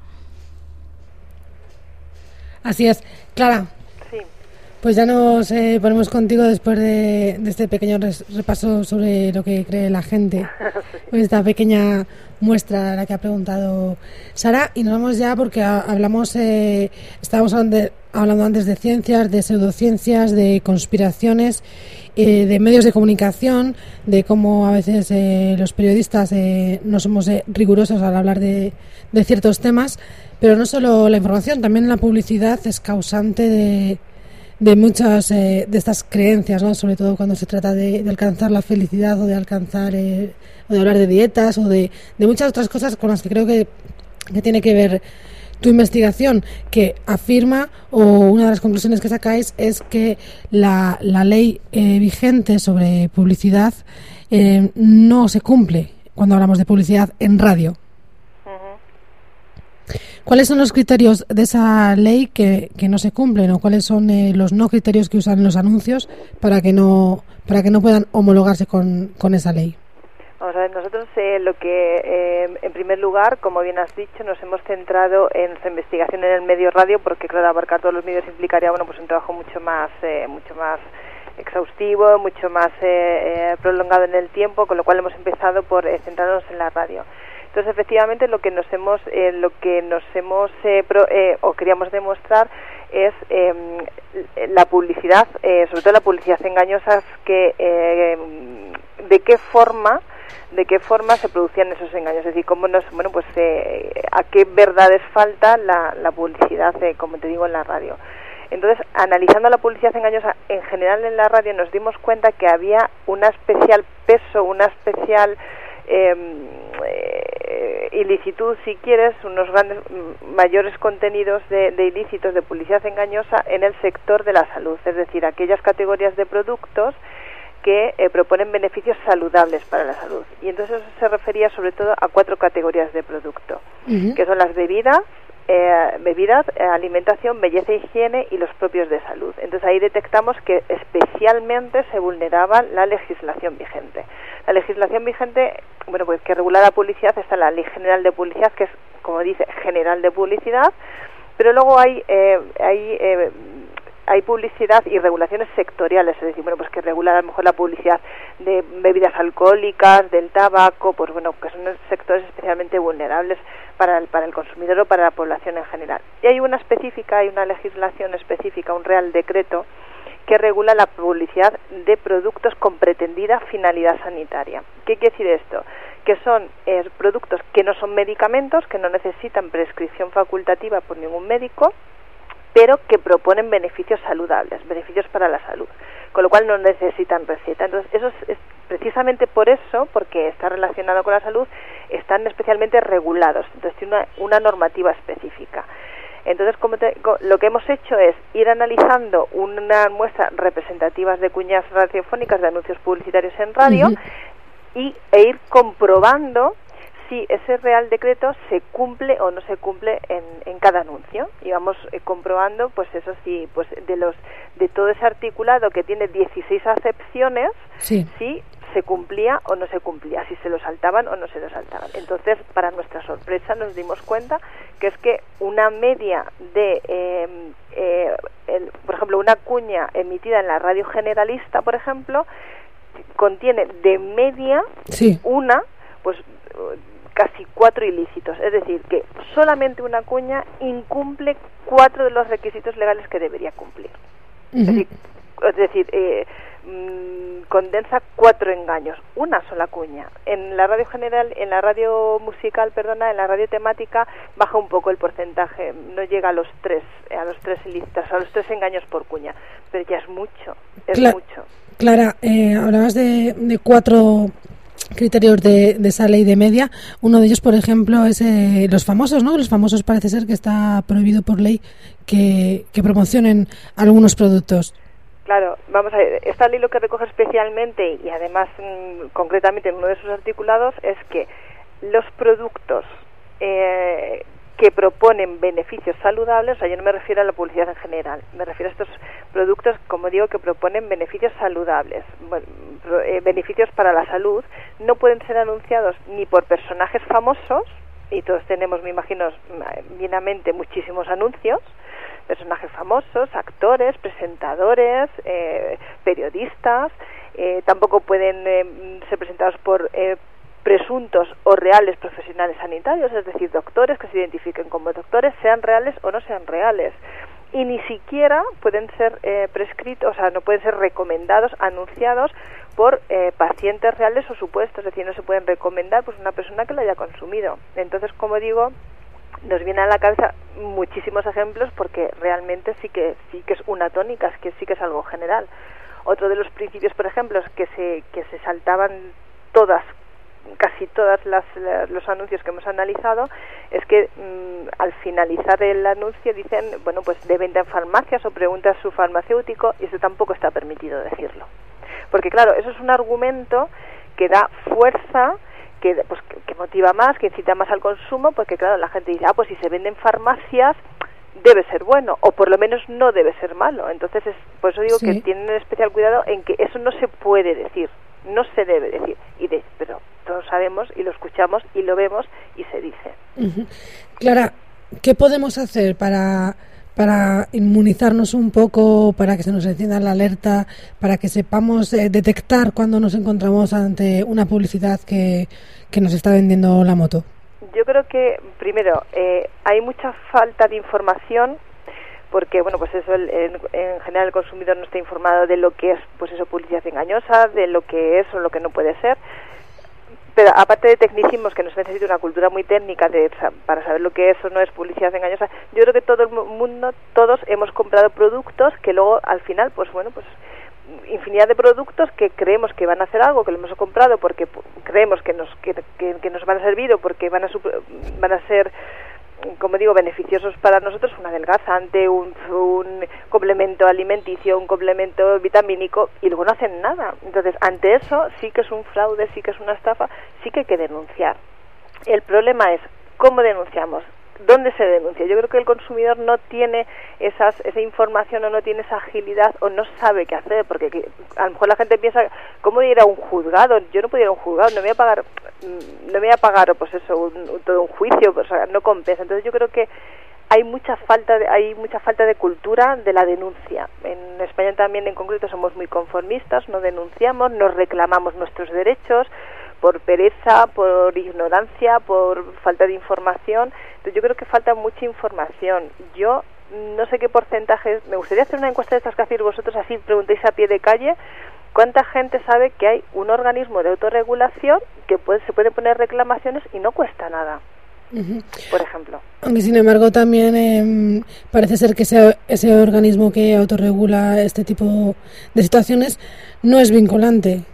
Speaker 2: Así es. Clara.
Speaker 16: Sí.
Speaker 2: Pues ya nos eh, ponemos contigo después de, de este pequeño res, repaso sobre lo que cree la gente. Pues esta pequeña muestra a la que ha preguntado Sara. Y nos vamos ya porque a, hablamos, eh, estábamos hablando, de, hablando antes de ciencias, de pseudociencias, de conspiraciones, eh, de medios de comunicación, de cómo a veces eh, los periodistas eh, no somos eh, rigurosos al hablar de, de ciertos temas. Pero no solo la información, también la publicidad es causante de, de muchas eh, de estas creencias, ¿no? Sobre todo cuando se trata de, de alcanzar la felicidad o de alcanzar eh, o de hablar de dietas o de, de muchas otras cosas con las que creo que, que tiene que ver tu investigación, que afirma, o una de las conclusiones que sacáis es que la, la ley eh, vigente sobre publicidad eh, no se cumple cuando hablamos de publicidad en radio. ¿Cuáles son los criterios de esa ley que, que no se cumplen, o cuáles son eh, los no criterios que usan los anuncios para que no para que no puedan homologarse con, con esa ley?
Speaker 16: Vamos a ver, nosotros eh, lo que, eh, en primer lugar, como bien has dicho, nos hemos centrado en nuestra investigación en el medio radio, porque claro, abarcar todos los medios implicaría, bueno, pues un trabajo mucho más, eh, mucho más exhaustivo, mucho más eh, eh, prolongado en el tiempo, con lo cual hemos empezado por eh, centrarnos en la radio. Entonces, efectivamente, lo que nos hemos, eh, lo que nos hemos eh, pro, eh, o queríamos demostrar es eh, la publicidad, eh, sobre todo la publicidad engañosa, que eh, de qué forma, de qué forma se producían esos engaños, es decir, cómo nos, bueno, pues eh, a qué verdades falta la, la publicidad, eh, como te digo, en la radio. Entonces, analizando la publicidad engañosa en general en la radio, nos dimos cuenta que había una especial peso, una especial eh, eh, ilicitud, si quieres, unos grandes, mayores contenidos de, de ilícitos, de publicidad engañosa en el sector de la salud, es decir, aquellas categorías de productos que eh, proponen beneficios saludables para la salud. Y entonces eso se refería sobre todo a cuatro categorías de producto, uh-huh. que son las bebidas, eh, bebidas, eh, alimentación, belleza e higiene y los propios de salud. Entonces ahí detectamos que especialmente se vulneraba la legislación vigente. La legislación vigente, bueno, pues que regula la publicidad, está la Ley General de Publicidad, que es, como dice, general de publicidad, pero luego hay eh, hay eh, hay publicidad y regulaciones sectoriales, es decir, bueno, pues que regula a lo mejor la publicidad de bebidas alcohólicas, del tabaco, pues bueno, que son sectores especialmente vulnerables para el, para el consumidor o para la población en general. Y hay una específica, hay una legislación específica, un Real Decreto, que regula la publicidad de productos con pretendida finalidad sanitaria. ¿Qué quiere decir esto? Que son eh, productos que no son medicamentos, que no necesitan prescripción facultativa por ningún médico, pero que proponen beneficios saludables, beneficios para la salud, con lo cual no necesitan receta. Entonces, eso es, es precisamente por eso, porque está relacionado con la salud, están especialmente regulados. Entonces, tiene una, una normativa específica. Entonces, como te, lo que hemos hecho es ir analizando una muestra representativas de cuñas radiofónicas de anuncios publicitarios en radio uh-huh. y, e ir comprobando si ese Real Decreto se cumple o no se cumple en, en cada anuncio, y vamos eh, comprobando, pues eso sí, pues de los de todo ese articulado que tiene dieciséis acepciones, sí. si se cumplía o no se cumplía, si se lo saltaban o no se lo saltaban. Entonces, para nuestra sorpresa, nos dimos cuenta que es que una media de, eh, eh, el, por ejemplo, una cuña emitida en la radio generalista, por ejemplo, contiene de media sí. una, pues casi cuatro ilícitos, es decir, que solamente una cuña incumple cuatro de los requisitos legales que debería cumplir. Uh-huh. Es decir, es decir eh, mmm, condensa cuatro engaños, una sola cuña. En la radio general, en la radio musical, perdona, en la radio temática baja un poco el porcentaje, no llega a los tres, a los tres ilícitos, a los tres engaños por cuña, pero ya es mucho, es Cla- mucho.
Speaker 2: Clara, eh, hablabas de, de cuatro criterios de, de esa ley de media. Uno de ellos, por ejemplo, es eh, los famosos, ¿no? Los famosos parece ser que está prohibido por ley que, que promocionen algunos productos.
Speaker 16: Claro, vamos a ver, esta ley lo que recoge especialmente y además mmm, concretamente en uno de sus articulados es que los productos eh, que proponen beneficios saludables, o sea, yo no me refiero a la publicidad en general, me refiero a estos productos, como digo, que proponen beneficios saludables, bueno, eh, beneficios para la salud, no pueden ser anunciados ni por personajes famosos, y todos tenemos, me imagino, bien a mente muchísimos anuncios, personajes famosos, actores, presentadores, eh, periodistas, eh, tampoco pueden eh, ser presentados por eh, presuntos o reales profesionales sanitarios, es decir, doctores que se identifiquen como doctores, sean reales o no sean reales. Y ni siquiera pueden ser eh, prescritos, o sea, no pueden ser recomendados, anunciados por eh, pacientes reales o supuestos, es decir, no se pueden recomendar pues una persona que lo haya consumido. Entonces, como digo, nos vienen a la cabeza muchísimos ejemplos porque realmente sí que sí que es una tónica, es que sí que es algo general. Otro de los principios, por ejemplo, es que se que se saltaban todas casi todas las, los anuncios que hemos analizado, es que mmm, al finalizar el anuncio dicen, bueno, pues de venta en farmacias o pregunta a su farmacéutico, y eso tampoco está permitido decirlo. Porque claro, eso es un argumento que da fuerza, que, pues, que, que motiva más, que incita más al consumo, porque claro, la gente dice, ah, pues si se vende en farmacias debe ser bueno, o por lo menos no debe ser malo. Entonces, es, por eso digo sí. que tienen especial cuidado en que eso no se puede decir, no se debe decir, y de, pero todos sabemos y lo escuchamos y lo vemos y se dice.
Speaker 2: Uh-huh. Clara, ¿qué podemos hacer para, para inmunizarnos un poco, para que se nos encienda la alerta, para que sepamos eh, detectar cuando nos encontramos ante una publicidad que, que nos está vendiendo la moto?
Speaker 16: Yo creo que, primero, eh, hay mucha falta de información, porque bueno, pues eso, el, en, en general el consumidor no está informado de lo que es, pues eso, publicidad engañosa, de lo que es o lo que no puede ser. Pero aparte de tecnicismos, que nos necesita una cultura muy técnica de, para saber lo que es o no es publicidad engañosa, yo creo que todo el mundo, todos hemos comprado productos que luego al final, pues bueno, pues infinidad de productos que creemos que van a hacer algo, que lo hemos comprado porque creemos que nos que, que, que nos van a servir o porque van a van a ser, como digo, beneficiosos para nosotros, un adelgazante, un, un complemento alimenticio, un complemento vitamínico, y luego no hacen nada. Entonces, ante eso sí que es un fraude, sí que es una estafa, sí que hay que denunciar. El problema es cómo denunciamos. ¿Dónde se denuncia? Yo creo que el consumidor no tiene esas, esa información o no tiene esa agilidad o no sabe qué hacer, porque que, a lo mejor la gente piensa, ¿cómo ir a un juzgado? Yo no puedo ir a un juzgado, no me voy a pagar, no me voy a pagar pues eso, un, un, todo un juicio, pues, o sea, no compensa. Entonces yo creo que hay mucha falta de, hay mucha falta de cultura de la denuncia. En España también en concreto somos muy conformistas, no denunciamos, no reclamamos nuestros derechos, por pereza, por ignorancia, por falta de información. Entonces yo creo que falta mucha información. Yo no sé qué porcentaje, me gustaría hacer una encuesta de estas que hacéis vosotros, así preguntéis a pie de calle, ¿cuánta gente sabe que hay un organismo de autorregulación que puede, se puede poner reclamaciones y no cuesta nada? Uh-huh. Por ejemplo.
Speaker 2: Aunque sin embargo también eh, parece ser que ese, ese organismo que autorregula este tipo de situaciones no es vinculante.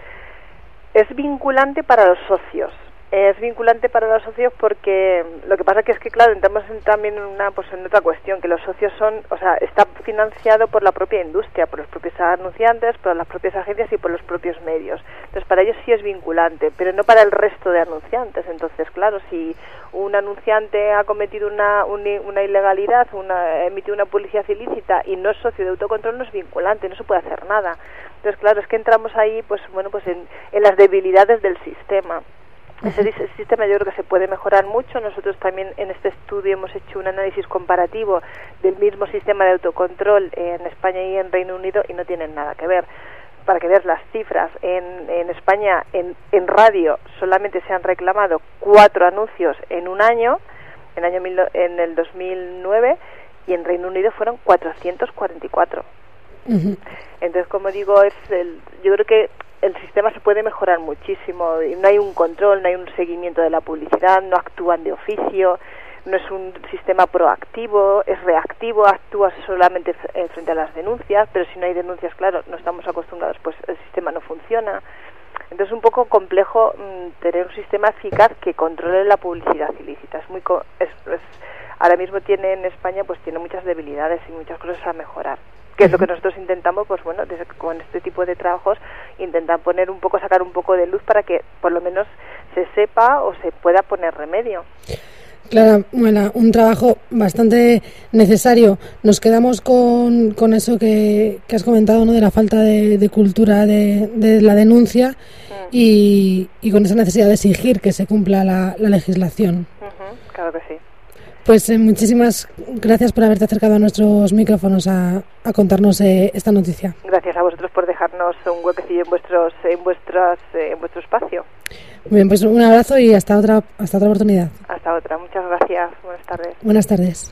Speaker 16: Es vinculante para los socios. Es vinculante para los socios porque lo que pasa que es que, claro, entramos en, también en una pues en otra cuestión, que los socios son, o sea, está financiado por la propia industria, por los propios anunciantes, por las propias agencias y por los propios medios. Entonces, para ellos sí es vinculante, pero no para el resto de anunciantes. Entonces, claro, si un anunciante ha cometido una, una, una ilegalidad, una, emitido una publicidad ilícita y no es socio de autocontrol, no es vinculante, no se puede hacer nada. Entonces, claro, es que entramos ahí, pues bueno, pues en, en las debilidades del sistema. Ese, ese sistema yo creo que se puede mejorar mucho. Nosotros también en este estudio hemos hecho un análisis comparativo del mismo sistema de autocontrol en España y en Reino Unido y no tienen nada que ver. Para que veas las cifras, en, en España en, en radio solamente se han reclamado cuatro anuncios en un año, en, año mil, en el dos mil nueve, y en Reino Unido fueron cuatrocientos cuarenta y cuatro. Uh-huh. Entonces, como digo, es el, yo creo que el sistema se puede mejorar muchísimo. No hay un control, no hay un seguimiento de la publicidad, no actúan de oficio, no es un sistema proactivo, es reactivo, actúa solamente frente a las denuncias, pero si no hay denuncias, claro, no estamos acostumbrados, pues el sistema no funciona. Entonces es un poco complejo mmm, tener un sistema eficaz que controle la publicidad ilícita. Es muy co- es, es, ahora mismo tiene en España, pues tiene muchas debilidades y muchas cosas a mejorar, que es lo que nosotros intentamos, pues bueno, desde, con este tipo de trabajos, intentar poner un poco, sacar un poco de luz para que por lo menos se sepa o se pueda poner remedio.
Speaker 2: Clara, bueno, un trabajo bastante necesario. Nos quedamos con, con eso que, que has comentado, ¿no? De la falta de, de cultura de, de la denuncia mm. y, y con esa necesidad de exigir que se cumpla la, la legislación.
Speaker 16: Uh-huh, claro que sí.
Speaker 2: Pues eh, muchísimas gracias por haberte acercado a nuestros micrófonos a, a contarnos eh, esta noticia.
Speaker 16: Gracias a vosotros por dejarnos un huequecillo en vuestros en vuestras eh, en vuestro espacio.
Speaker 2: Muy bien, pues un abrazo y hasta otra hasta otra oportunidad.
Speaker 16: Hasta otra. Muchas gracias. Buenas tardes.
Speaker 2: Buenas tardes.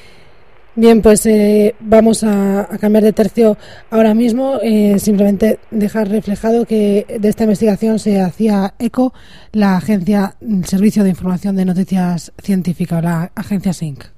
Speaker 2: Bien, pues eh, vamos a, a cambiar de tercio ahora mismo. Eh, simplemente dejar reflejado que de esta investigación se hacía eco la agencia, el Servicio de Información de Noticias Científicas, la agencia S I N C.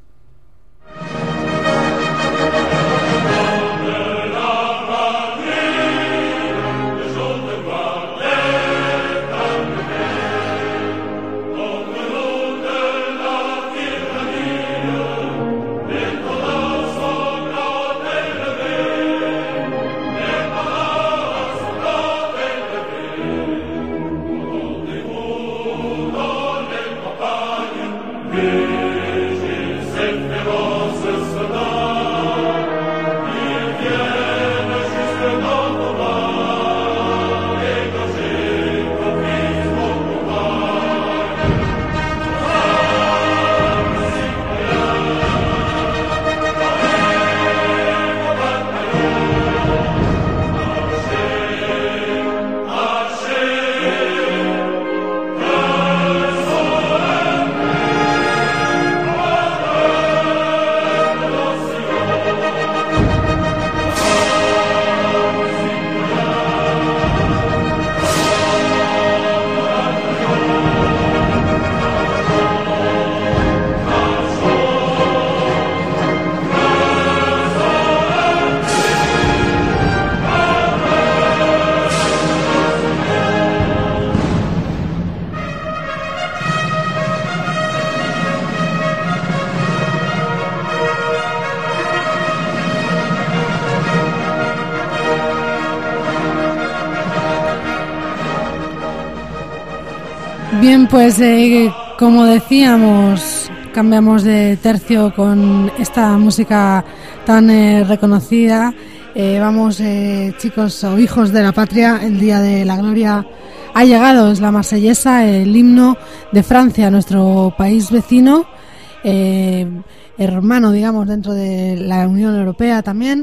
Speaker 2: Bien, pues eh, como decíamos, cambiamos de tercio con esta música tan eh, reconocida. Eh, vamos, eh, chicos o hijos de la patria, el Día de la Gloria ha llegado. Es la Marsellesa, el himno de Francia, nuestro país vecino, eh, hermano, digamos, dentro de la Unión Europea también,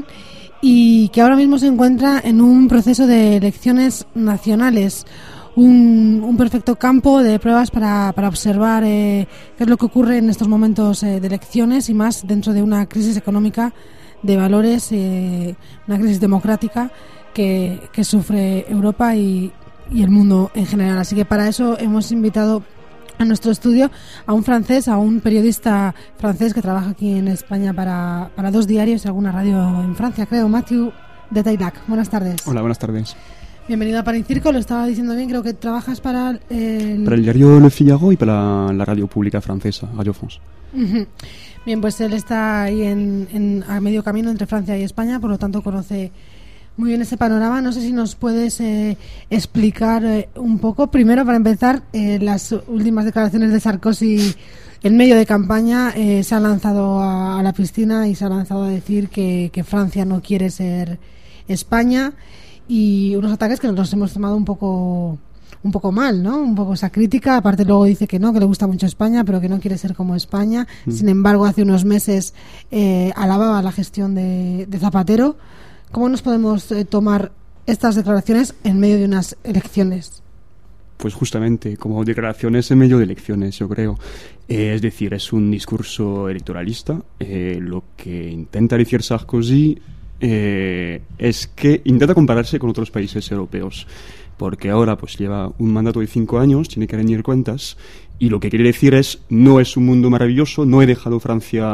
Speaker 2: y que ahora mismo se encuentra en un proceso de elecciones nacionales. Un, un perfecto campo de pruebas para, para observar eh, qué es lo que ocurre en estos momentos eh, de elecciones, y más dentro de una crisis económica de valores, eh, una crisis democrática que, que sufre Europa y, y el mundo en general. Así que para eso hemos invitado a nuestro estudio a un francés, a un periodista francés que trabaja aquí en España para, para dos diarios y alguna radio en Francia, creo, Mathieu de Taillac. Buenas tardes.
Speaker 17: Hola, buenas tardes.
Speaker 2: Bienvenido a Pan y Circo, lo estaba diciendo bien, creo que trabajas para el...
Speaker 17: Para el diario Le Figaro y para la radio pública francesa, Radio France.
Speaker 2: Uh-huh. Bien, pues él está ahí en, en, a medio camino entre Francia y España, por lo tanto conoce muy bien ese panorama. No sé si nos puedes eh, explicar eh, un poco, primero para empezar, eh, las últimas declaraciones de Sarkozy en medio de campaña. Eh, se ha lanzado a, a la piscina y se ha lanzado a decir que, que Francia no quiere ser España, y unos ataques que nos hemos tomado un poco un poco mal, ¿no? Un poco esa crítica. Aparte luego dice que no, que le gusta mucho España, pero que no quiere ser como España. Mm. Sin embargo, hace unos meses eh, alababa la gestión de, de Zapatero. ¿Cómo nos podemos eh, tomar estas declaraciones en medio de unas elecciones?
Speaker 17: Pues justamente como declaraciones en medio de elecciones, yo creo. Eh, es decir, es un discurso electoralista. Eh, lo que intenta decir Sarkozy Eh, es que intenta compararse con otros países europeos, porque ahora pues lleva un mandato de cinco años, tiene que rendir cuentas, y lo que quiere decir es: no es un mundo maravilloso, no he dejado Francia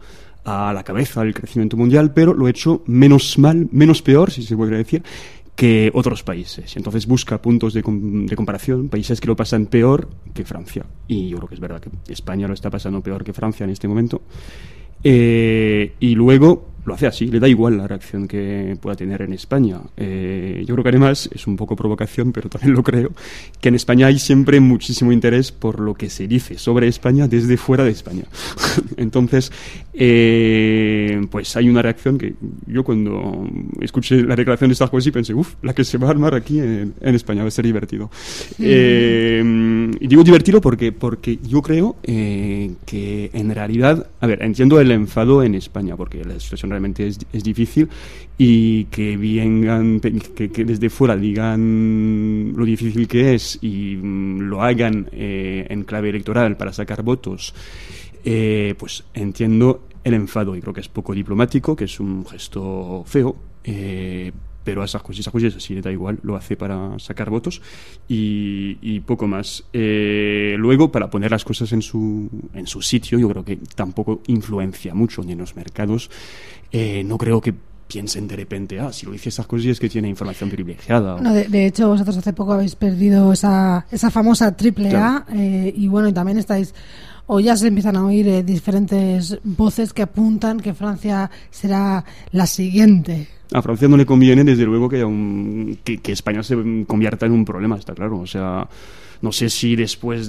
Speaker 17: a la cabeza del crecimiento mundial, pero lo he hecho menos mal, menos peor, si se puede decir, que otros países. Entonces busca puntos de, com- de comparación, países que lo pasan peor que Francia, y yo creo que es verdad que España lo está pasando peor que Francia en este momento. Eh, y luego lo hace así, le da igual la reacción que pueda tener en España. Eh, yo creo que además, es un poco provocación, pero también lo creo, que en España hay siempre muchísimo interés por lo que se dice sobre España desde fuera de España. Entonces, eh, pues hay una reacción que yo cuando escuché la declaración de Sarkozy pensé: uff, la que se va a armar aquí en, en España va a ser divertido. Mm. Eh, y digo divertido porque, porque yo creo eh, que en realidad, a ver, entiendo el enfado en España, porque la situación realmente es, es difícil, y que vengan, que, que desde fuera digan lo difícil que es y mm, lo hagan eh, en clave electoral para sacar votos, eh, pues entiendo el enfado, y creo que es poco diplomático, que es un gesto feo, eh, pero a Sarkozy, Sarkozy es así, le da igual, lo hace para sacar votos y, y poco más. Eh, luego, para poner las cosas en su, en su sitio, yo creo que tampoco influencia mucho ni en los mercados. Eh, no creo que piensen de repente: ah, si lo dice Sarkozy es que tiene información privilegiada.
Speaker 2: No, de, de hecho, vosotros hace poco habéis perdido esa, esa famosa triple A, claro. eh, y bueno, y también estáis... o ya se empiezan a oír eh, diferentes voces que apuntan que Francia será la siguiente.
Speaker 17: A Francia no le conviene, desde luego, que, haya un, que, que España se convierta en un problema, está claro. O sea, no sé si después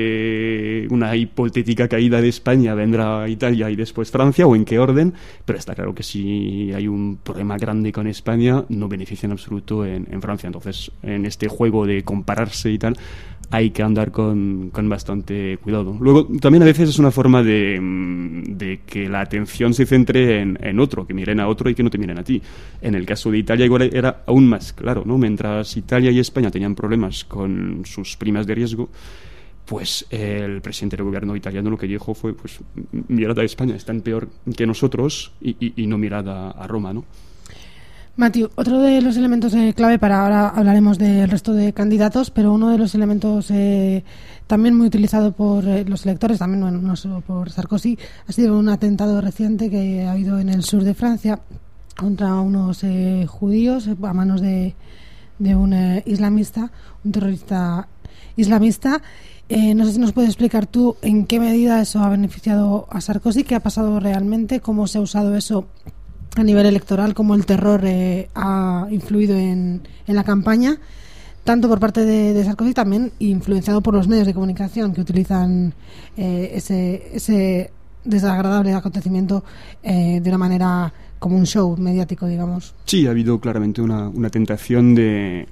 Speaker 17: de una hipotética caída de España vendrá Italia y después Francia, o en qué orden, pero está claro que si hay un problema grande con España, no beneficia en absoluto en, en Francia. Entonces, en este juego de compararse y tal, hay que andar con, con bastante cuidado. Luego, también a veces es una forma de, de que la atención se centre en, en otro, que miren a otro y que no te miren a ti. En el caso de Italia igual era aún más claro, ¿no? Mientras Italia y España tenían problemas con sus primas de riesgo, pues el presidente del gobierno italiano lo que dijo fue: pues mirad a España, están peor que nosotros, y, y, y no mirad a, a Roma, ¿no?
Speaker 2: Mathieu, otro de los elementos eh, clave, para ahora hablaremos del resto de candidatos, pero uno de los elementos eh, también muy utilizado por eh, los electores, también no, no solo por Sarkozy, ha sido un atentado reciente que ha habido en el sur de Francia contra unos eh, judíos a manos de, de un eh, islamista, un terrorista islamista. Eh, no sé si nos puedes explicar tú en qué medida eso ha beneficiado a Sarkozy, qué ha pasado realmente, cómo se ha usado eso a nivel electoral, cómo el terror eh, ha influido en, en la campaña. tanto por parte de, de Sarkozy, también influenciado por los medios de comunicación que utilizan eh, ese, ese desagradable acontecimiento eh, de una manera como un show mediático, digamos.
Speaker 17: Sí, ha habido claramente una, una tentación de,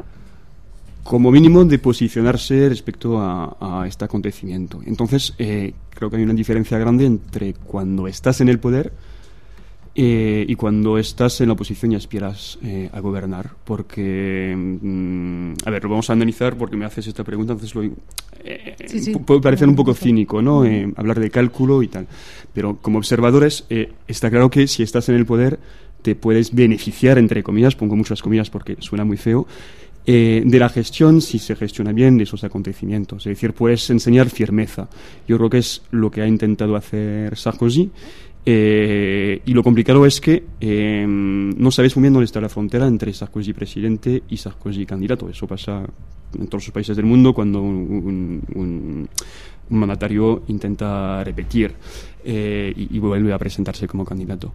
Speaker 17: como mínimo, de posicionarse respecto a, a este acontecimiento. Entonces, eh, creo que hay una diferencia grande entre cuando estás en el poder Eh, y cuando estás en la oposición y aspiras eh, a gobernar, porque mm, a ver, lo vamos a analizar porque me haces esta pregunta, entonces lo, eh, sí, sí. puede parecer un poco cínico, ¿no? Eh, hablar de cálculo y tal, pero como observadores eh, está claro que si estás en el poder te puedes beneficiar, entre comillas, pongo muchas comillas porque suena muy feo, Eh, de la gestión, si se gestiona bien, de esos acontecimientos. Es decir, puedes enseñar firmeza. Yo creo que es lo que ha intentado hacer Sarkozy. Eh, y lo complicado es que eh, no sabes muy bien dónde está la frontera entre Sarkozy presidente y Sarkozy candidato. Eso pasa en todos los países del mundo cuando un, un, un mandatario intenta repetir eh, y, y vuelve a presentarse como candidato.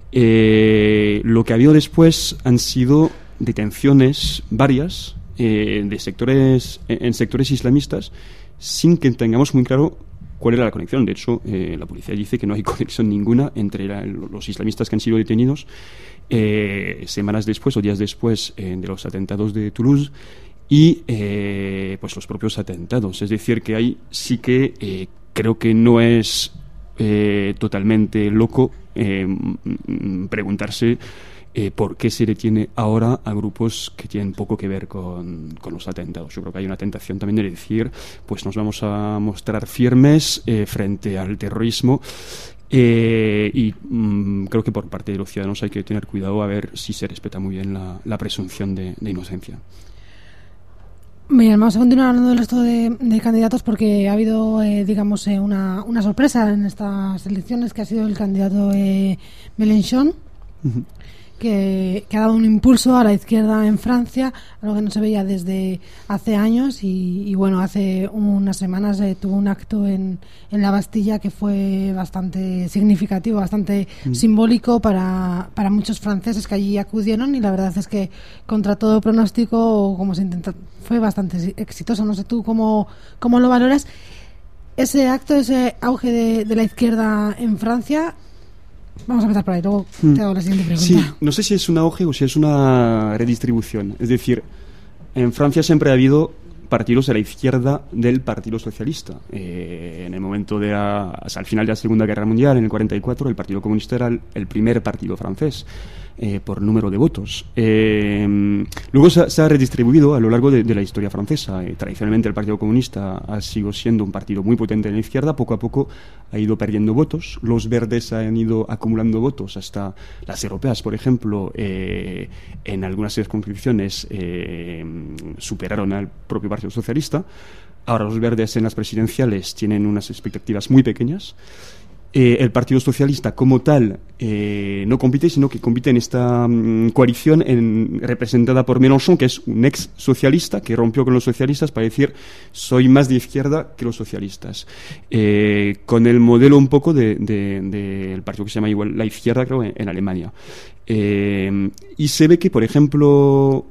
Speaker 17: Eh, lo que ha habido después han sido detenciones varias eh, de sectores en sectores islamistas sin que tengamos muy claro cuál era la conexión. De hecho, eh, la policía dice que no hay conexión ninguna entre la, los islamistas que han sido detenidos eh, semanas después o días después eh, de los atentados de Toulouse y eh, pues los propios atentados. Es decir, que ahí sí que eh, creo que no es eh, totalmente loco eh, preguntarse Eh, ¿por qué se detiene ahora a grupos que tienen poco que ver con, con los atentados? Yo creo que hay una tentación también de decir, pues nos vamos a mostrar firmes eh, frente al terrorismo eh, y mm, creo que por parte de los ciudadanos hay que tener cuidado a ver si se respeta muy bien la, la presunción de, de inocencia.
Speaker 2: Bien, vamos a continuar hablando del resto de, de candidatos porque ha habido, eh, digamos, eh, una, una sorpresa en estas elecciones que ha sido el candidato eh, Mélenchon. Uh-huh. Que, que ha dado un impulso a la izquierda en Francia, algo que no se veía desde hace años y, y bueno, hace unas semanas eh, tuvo un acto en, en la Bastilla que fue bastante significativo, bastante mm. simbólico para, para muchos franceses que allí acudieron y la verdad es que contra todo pronóstico, como se intenta, fue bastante exitoso. No sé tú cómo, cómo lo valoras ese acto, ese auge de, de la izquierda en Francia. Vamos a empezar por ahí, luego te hago la siguiente pregunta.
Speaker 17: Sí, no sé si es un auge o si es una redistribución. Es decir, en Francia siempre ha habido partidos a la izquierda del Partido Socialista. Eh, en el momento de la, hasta el final de la Segunda Guerra Mundial, en el cuarenta y cuatro, el Partido Comunista era el, el primer partido francés eh, por número de votos. Eh, luego se, se ha redistribuido a lo largo de, de la historia francesa. Eh, tradicionalmente el Partido Comunista ha sido siendo un partido muy potente en la izquierda. Poco a poco ha ido perdiendo votos. Los verdes han ido acumulando votos hasta las europeas, por ejemplo, eh, en algunas circunscripciones eh, superaron al propio Partido Socialista. Ahora los verdes en las presidenciales tienen unas expectativas muy pequeñas. Eh, el Partido Socialista como tal eh, no compite, sino que compite en esta um, coalición en, representada por Mélenchon, que es un ex socialista que rompió con los socialistas para decir soy más de izquierda que los socialistas, eh, con el modelo un poco del de, de, de partido que se llama igual la izquierda, creo, en, en Alemania. Eh, y se ve que, por ejemplo,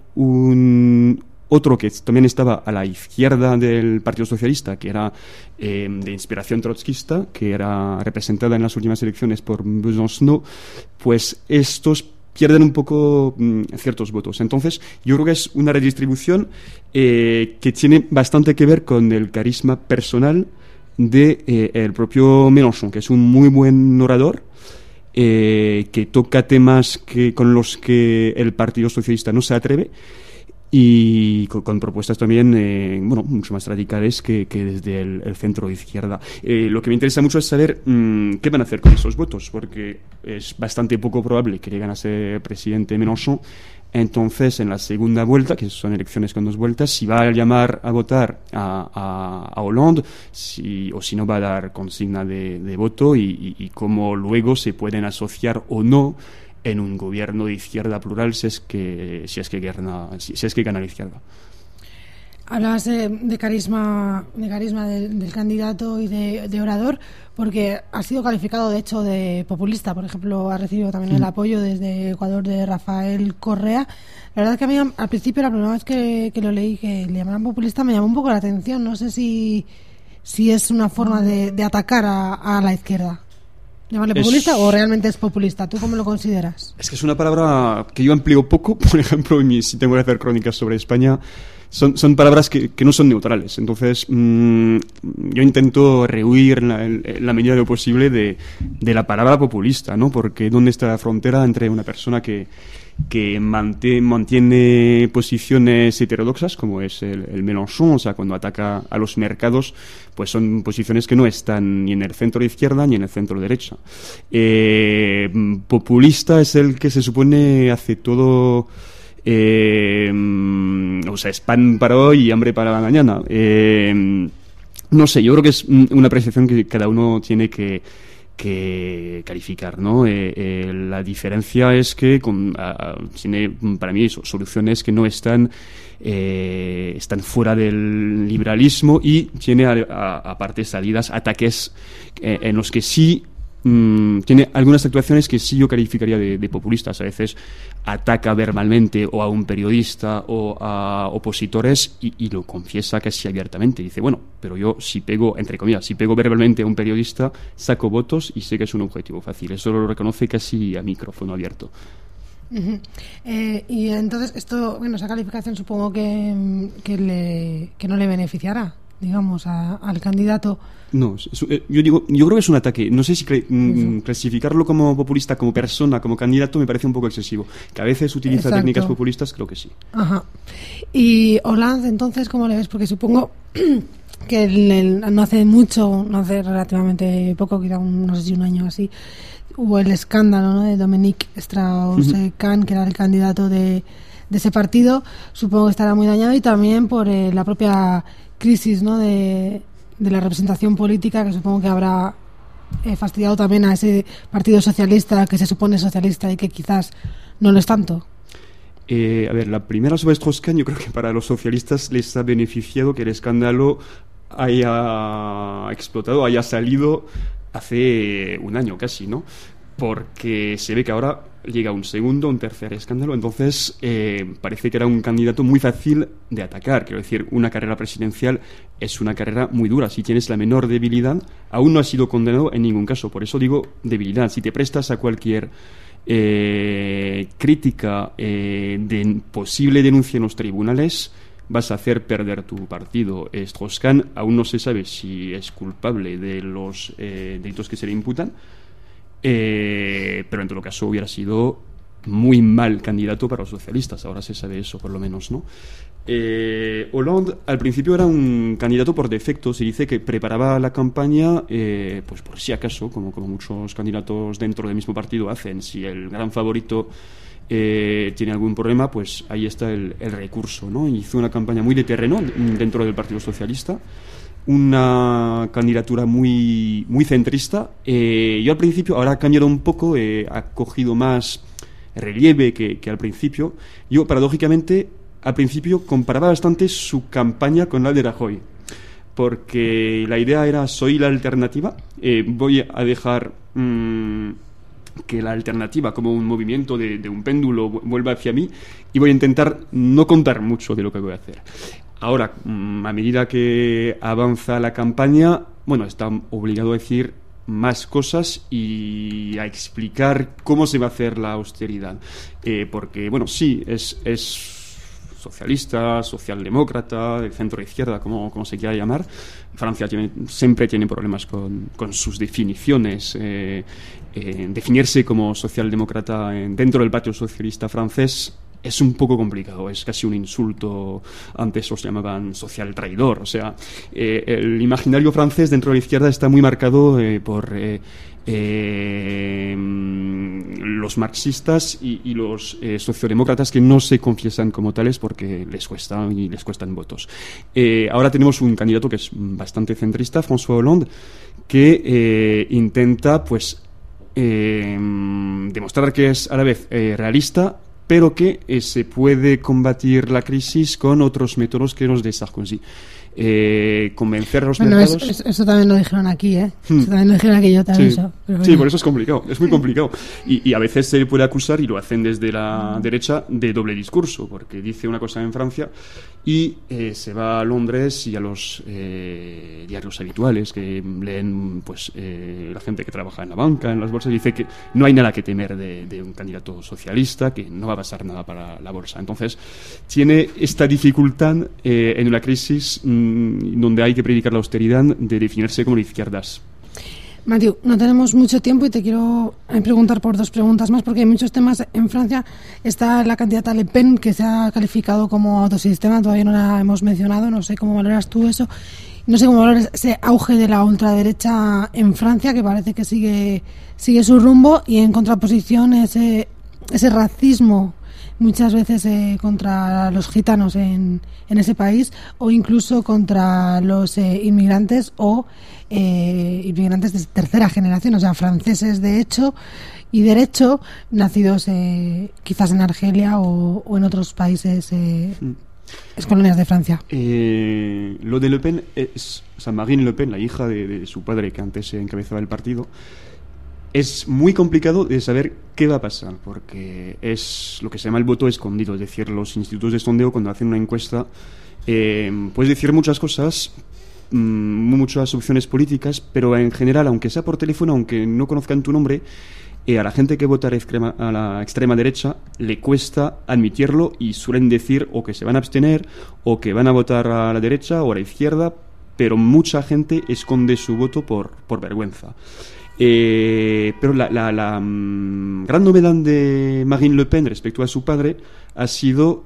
Speaker 17: un otro que también estaba a la izquierda del Partido Socialista, que era eh, de inspiración trotskista, que era representada en las últimas elecciones por Besançon, pues estos pierden un poco mmm, ciertos votos. Entonces, yo creo que es una redistribución eh, que tiene bastante que ver con el carisma personal de eh, el propio Mélenchon, que es un muy buen orador, eh, que toca temas que, con los que el Partido Socialista no se atreve, y con, con propuestas también eh, bueno, mucho más radicales que, que desde el, el centro izquierda. Eh, lo que me interesa mucho es saber mmm, qué van a hacer con esos votos, porque es bastante poco probable que lleguen a ser presidente Mélenchon. Entonces, en la segunda vuelta, que son elecciones con dos vueltas, si va a llamar a votar a, a, a Hollande, si, o si no va a dar consigna de, de voto, y, y, y cómo luego se pueden asociar o no en un gobierno de izquierda plural si es que si es que gana, si, si es que gana la izquierda.
Speaker 2: Hablabas de, de carisma, de carisma del, del candidato y de, de orador, porque ha sido calificado de hecho de populista. Por ejemplo, ha recibido también el apoyo desde Ecuador de Rafael Correa. La verdad es que a mí al principio, la primera vez que, que lo leí, que le llamaban populista, me llamó un poco la atención. No sé si, si es una forma de, de atacar a, a la izquierda. ¿Llamarle populista es... o realmente es populista? ¿Tú cómo lo consideras?
Speaker 17: Es que es una palabra que yo empleo poco. Por ejemplo, en mi, si tengo que hacer crónicas sobre España, son, son palabras que, que no son neutrales. Entonces, mmm, yo intento rehuir en la, en la medida de lo posible de, de la palabra populista, ¿no? Porque ¿dónde está la frontera entre una persona que, que mantiene, mantiene posiciones heterodoxas, como es el, el Mélenchon, o sea, cuando ataca a los mercados, pues son posiciones que no están ni en el centro de izquierda ni en el centro derecha. Eh, populista es el que se supone hace todo... Eh, o sea, es pan para hoy y hambre para la mañana. Eh, no sé, yo creo que es una apreciación que cada uno tiene que, que calificar, ¿no? Eh, eh, la diferencia es que con, a, tiene para mí eso, soluciones que no están eh, están fuera del liberalismo y tiene aparte salidas, ataques eh, en los que sí Mm, tiene algunas actuaciones que sí yo calificaría de, de populistas. A veces ataca verbalmente o a un periodista o a opositores y, y lo confiesa casi abiertamente. Dice, bueno, pero yo si pego, entre comillas, si pego verbalmente a un periodista, saco votos y sé que es un objetivo fácil. Eso lo reconoce casi a micrófono abierto.
Speaker 2: Uh-huh. Eh, y entonces esto, bueno, esa calificación supongo que, que, le, que no le beneficiará, digamos, a, al candidato.
Speaker 17: No, es, es, yo digo, yo creo que es un ataque. No sé si cre- uh-huh. clasificarlo como populista, como persona, como candidato, me parece un poco excesivo. Que a veces utiliza Exacto. técnicas populistas, creo que sí.
Speaker 2: Ajá. Y Hollande, entonces, ¿cómo le ves? Porque supongo que el, el, no hace mucho, no hace relativamente poco, quizá un, no sé si un año así, hubo el escándalo, ¿no?, de Dominique Strauss-Kahn, uh-huh. que era el candidato de, de ese partido. Supongo que estará muy dañado y también por eh, la propia crisis, ¿no?, de, de la representación política, que supongo que habrá eh, fastidiado también a ese partido socialista que se supone socialista y que quizás no lo es tanto.
Speaker 17: Eh, a ver, la primera sobre Strauss-Kahn, yo creo que para los socialistas les ha beneficiado que el escándalo haya explotado, haya salido hace un año casi, ¿no? Porque se ve que ahora llega un segundo, un tercer escándalo, entonces eh, parece que era un candidato muy fácil de atacar. Quiero decir, una carrera presidencial es una carrera muy dura. Si tienes la menor debilidad, aún no has sido condenado en ningún caso. Por eso digo debilidad. Si te prestas a cualquier eh, crítica eh, de posible denuncia en los tribunales, vas a hacer perder tu partido. Strauss-Kahn aún no se sabe si es culpable de los eh, delitos que se le imputan, eh, pero en todo caso hubiera sido muy mal candidato para los socialistas. Ahora se sabe eso, por lo menos, ¿no? Eh, Hollande al principio era un candidato por defecto. Se dice que preparaba la campaña eh, pues por si acaso, como, como muchos candidatos dentro del mismo partido hacen. Si el gran favorito Eh, tiene algún problema, pues ahí está el, el recurso, ¿no? Hizo una campaña muy de terreno dentro del Partido Socialista, una candidatura muy muy centrista. Eh, yo al principio, ahora ha cambiado un poco, eh, ha cogido más relieve que, que al principio. Yo, paradójicamente, al principio comparaba bastante su campaña con la de Rajoy, porque la idea era, soy la alternativa, eh, voy a dejar Mmm, que la alternativa, como un movimiento de, de un péndulo, vuelva hacia mí, y voy a intentar no contar mucho de lo que voy a hacer. Ahora, a medida que avanza la campaña, bueno, está obligado a decir más cosas y a explicar cómo se va a hacer la austeridad. Eh, porque, bueno, sí, es, es socialista, socialdemócrata, de centro izquierda, como, como se quiera llamar. Francia tiene, siempre tiene problemas con, con sus definiciones. Eh, eh, definirse como socialdemócrata dentro del Partido Socialista francés es un poco complicado, es casi un insulto. Antes los llamaban social traidor. O sea, eh, el imaginario francés dentro de la izquierda está muy marcado eh, por eh, eh, los marxistas y, y los eh, socialdemócratas, que no se confiesan como tales porque les cuesta y les cuestan votos. Eh, ahora tenemos un candidato que es bastante centrista, François Hollande, que eh, intenta pues eh, demostrar que es a la vez eh, realista pero que eh, se puede combatir la crisis con otros métodos que los de Sarkozy. Eh, convencer a los
Speaker 2: bueno,
Speaker 17: mercados.
Speaker 2: Eso, eso, eso también lo dijeron aquí, ¿eh?
Speaker 17: Hmm.
Speaker 2: Eso también lo dijeron aquí, yo también.
Speaker 17: Sí.
Speaker 2: Eso, pero
Speaker 17: Sí,
Speaker 2: bueno.
Speaker 17: por eso es complicado, es muy complicado. Y, y a veces se le puede acusar, y lo hacen desde la derecha, de doble discurso, porque dice una cosa en Francia y eh, se va a Londres y a los eh, diarios habituales que leen pues eh, la gente que trabaja en la banca, en las bolsas, dice que no hay nada que temer de, de un candidato socialista, que no va a pasar nada para la bolsa. Entonces, tiene esta dificultad eh, en una crisis mmm, donde hay que predicar la austeridad, de definirse como de izquierdas.
Speaker 2: Mathieu, no tenemos mucho tiempo y te quiero preguntar por dos preguntas más, porque hay muchos temas. En Francia está la candidata Le Pen, que se ha calificado como autosistema, todavía no la hemos mencionado, no sé cómo valoras tú eso. No sé cómo valoras ese auge de la ultraderecha en Francia, que parece que sigue sigue su rumbo, y en contraposición ese, ese racismo muchas veces eh, contra los gitanos en, en ese país, o incluso contra los eh, inmigrantes o eh, inmigrantes de tercera generación, o sea, franceses de hecho y derecho, nacidos eh, quizás en Argelia o, o en otros países eh, es colonias de Francia.
Speaker 17: Eh, lo de Le Pen es, o sea, Marine Le Pen, la hija de, de su padre, que antes encabezaba el partido. Es muy complicado de saber qué va a pasar, porque es lo que se llama el voto escondido. Es decir, los institutos de sondeo, cuando hacen una encuesta, eh, puedes decir muchas cosas, mmm, muchas opciones políticas, pero en general, aunque sea por teléfono, aunque no conozcan tu nombre, eh, a la gente que vota a la, extrema, a la extrema derecha le cuesta admitirlo, y suelen decir o que se van a abstener o que van a votar a la derecha o a la izquierda, pero mucha gente esconde su voto por, por vergüenza. Eh, pero la, la, la um, gran novedad de Marine Le Pen respecto a su padre ha sido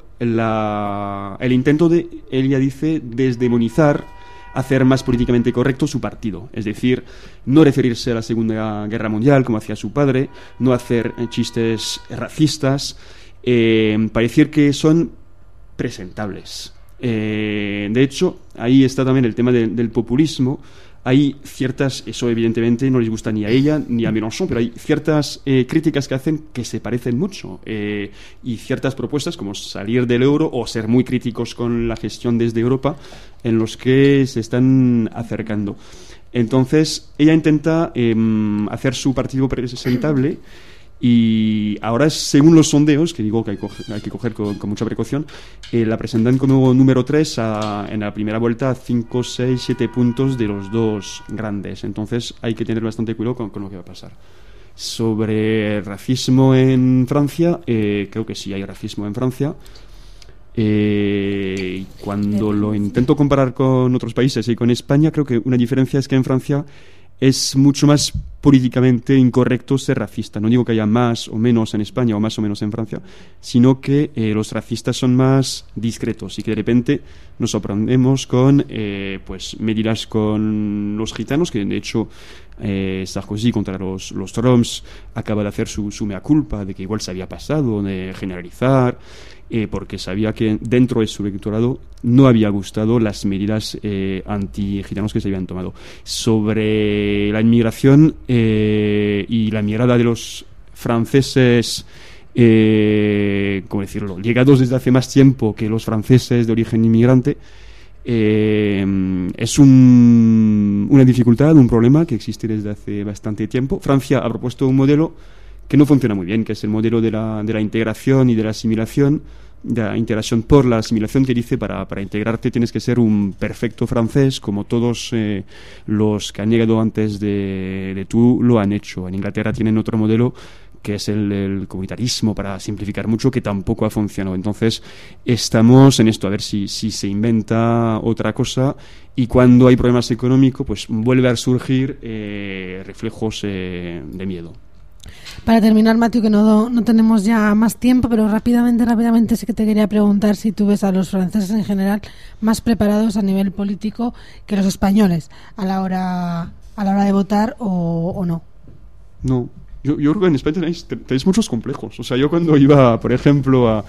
Speaker 17: la, el intento de, ella dice, desdemonizar, hacer más políticamente correcto su partido. Es decir, no referirse a la Segunda Guerra Mundial como hacía su padre, no hacer eh, chistes racistas, eh, parecer que son presentables. Eh, de hecho, ahí está también el tema de, del populismo. Hay ciertas, eso evidentemente no les gusta ni a ella ni a Mélenchon, pero hay ciertas eh, críticas que hacen que se parecen mucho, eh, y ciertas propuestas como salir del euro o ser muy críticos con la gestión desde Europa, en los que se están acercando. Entonces ella intenta eh, hacer su partido presentable, y ahora, según los sondeos, que digo que hay, coger, hay que coger con, con mucha precaución, eh, la presentan como número tres a, en la primera vuelta a cinco, seis, siete puntos de los dos grandes. Entonces hay que tener bastante cuidado con, con lo que va a pasar. Sobre racismo en Francia, eh, creo que sí hay racismo en Francia. Eh, cuando lo intento comparar con otros países y con España, creo que una diferencia es que en Francia es mucho más políticamente incorrecto ser racista. No digo que haya más o menos en España o más o menos en Francia, sino que eh, los racistas son más discretos, y que de repente nos sorprendemos con eh, pues medidas con los gitanos, que de hecho eh, Sarkozy contra los, los Troms acaba de hacer su, su mea culpa de que igual se había pasado de generalizar, eh, porque sabía que dentro de su electorado no había gustado las medidas eh, anti-gitanos que se habían tomado. Sobre la inmigración eh, y la mirada de los franceses, eh, ¿cómo decirlo?, llegados desde hace más tiempo que los franceses de origen inmigrante, eh, es un, una dificultad, un problema que existe desde hace bastante tiempo. Francia ha propuesto un modelo que no funciona muy bien, que es el modelo de la, de la integración y de la asimilación, de la integración por la asimilación, que dice para, para integrarte tienes que ser un perfecto francés, como todos eh, los que han llegado antes de, de tú lo han hecho. En Inglaterra tienen otro modelo, que es el, el comunitarismo, para simplificar mucho, que tampoco ha funcionado. Entonces estamos en esto, a ver si, si se inventa otra cosa, y cuando hay problemas económicos pues vuelve a surgir eh, reflejos eh, de miedo.
Speaker 2: Para terminar, Mathieu, que no, no tenemos ya más tiempo, pero rápidamente, rápidamente sí que te quería preguntar si tú ves a los franceses en general más preparados a nivel político que los españoles a la hora, a la hora de votar o, o no.
Speaker 17: No, yo, yo creo que en España tenéis, tenéis muchos complejos. O sea, yo cuando iba, por ejemplo, a,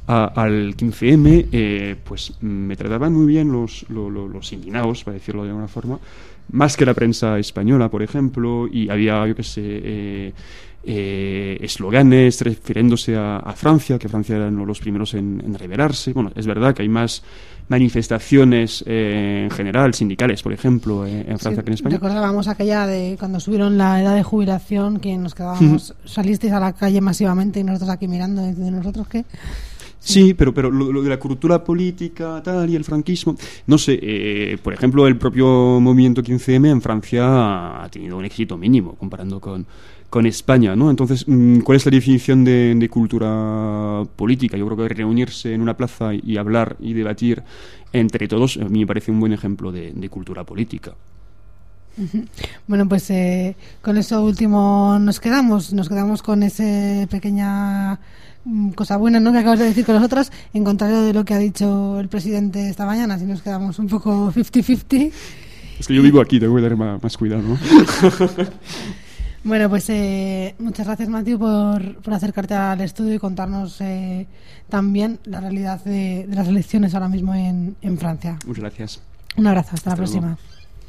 Speaker 17: a, al quince eme, eh, pues me trataban muy bien los, los, los indignados, para decirlo de alguna forma, más que la prensa española, por ejemplo, y había, yo qué sé, eh, eh, esloganes refiriéndose a, a Francia, que Francia eran los primeros en, en rebelarse. Bueno, es verdad que hay más manifestaciones eh, en general, sindicales, por ejemplo, eh, en Francia
Speaker 2: sí,
Speaker 17: que en España.
Speaker 2: Recordábamos aquella de cuando subieron la edad de jubilación, que nos quedábamos, salisteis a la calle masivamente y nosotros aquí mirando, ¿de nosotros qué?
Speaker 17: Sí, pero, pero lo, lo de la cultura política tal y el franquismo, no sé, eh, por ejemplo, el propio movimiento quince eme en Francia ha tenido un éxito mínimo comparando con, con España, ¿no? Entonces, ¿cuál es la definición de, de cultura política? Yo creo que reunirse en una plaza y hablar y debatir entre todos, a mí me parece un buen ejemplo de, de cultura política.
Speaker 2: Bueno, pues eh, con eso último nos quedamos, nos quedamos con esa pequeña cosa buena, ¿no?, que acabas de decir con nosotros, en contrario de lo que ha dicho el presidente esta mañana, si nos quedamos un poco cincuenta cincuenta.
Speaker 17: Es que yo vivo aquí, tengo que tener más, más cuidado, ¿no?
Speaker 2: Bueno, pues eh, muchas gracias, Matthew, por, por acercarte al estudio y contarnos eh, también la realidad de, de las elecciones ahora mismo en, en Francia.
Speaker 17: Muchas gracias.
Speaker 2: Un abrazo, hasta, hasta la
Speaker 17: luego.
Speaker 2: próxima.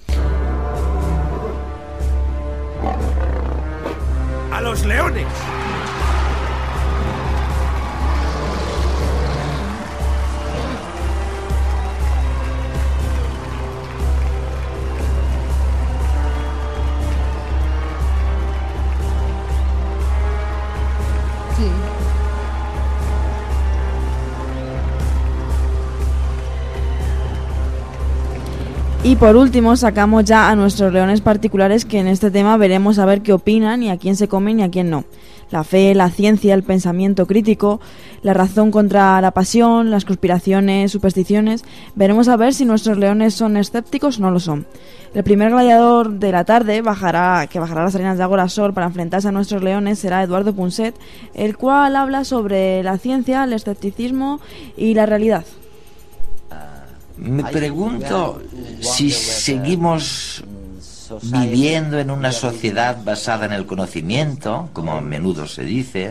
Speaker 1: ¡A los leones!
Speaker 2: Sí.
Speaker 3: Y por último sacamos ya a nuestros leones particulares, que en este tema veremos a ver qué opinan y a quién se comen y a quién no. La fe, la ciencia, el pensamiento crítico, la razón contra la pasión, las conspiraciones, supersticiones. Veremos a ver si nuestros leones son escépticos o no lo son. El primer gladiador de la tarde bajará, que bajará a las arenas de Ágora Sol para enfrentarse a nuestros leones será Eduardo Punset, el cual habla sobre la ciencia, el escepticismo y la realidad.
Speaker 18: Me pregunto si seguimos viviendo en una sociedad basada en el conocimiento, como a menudo se dice,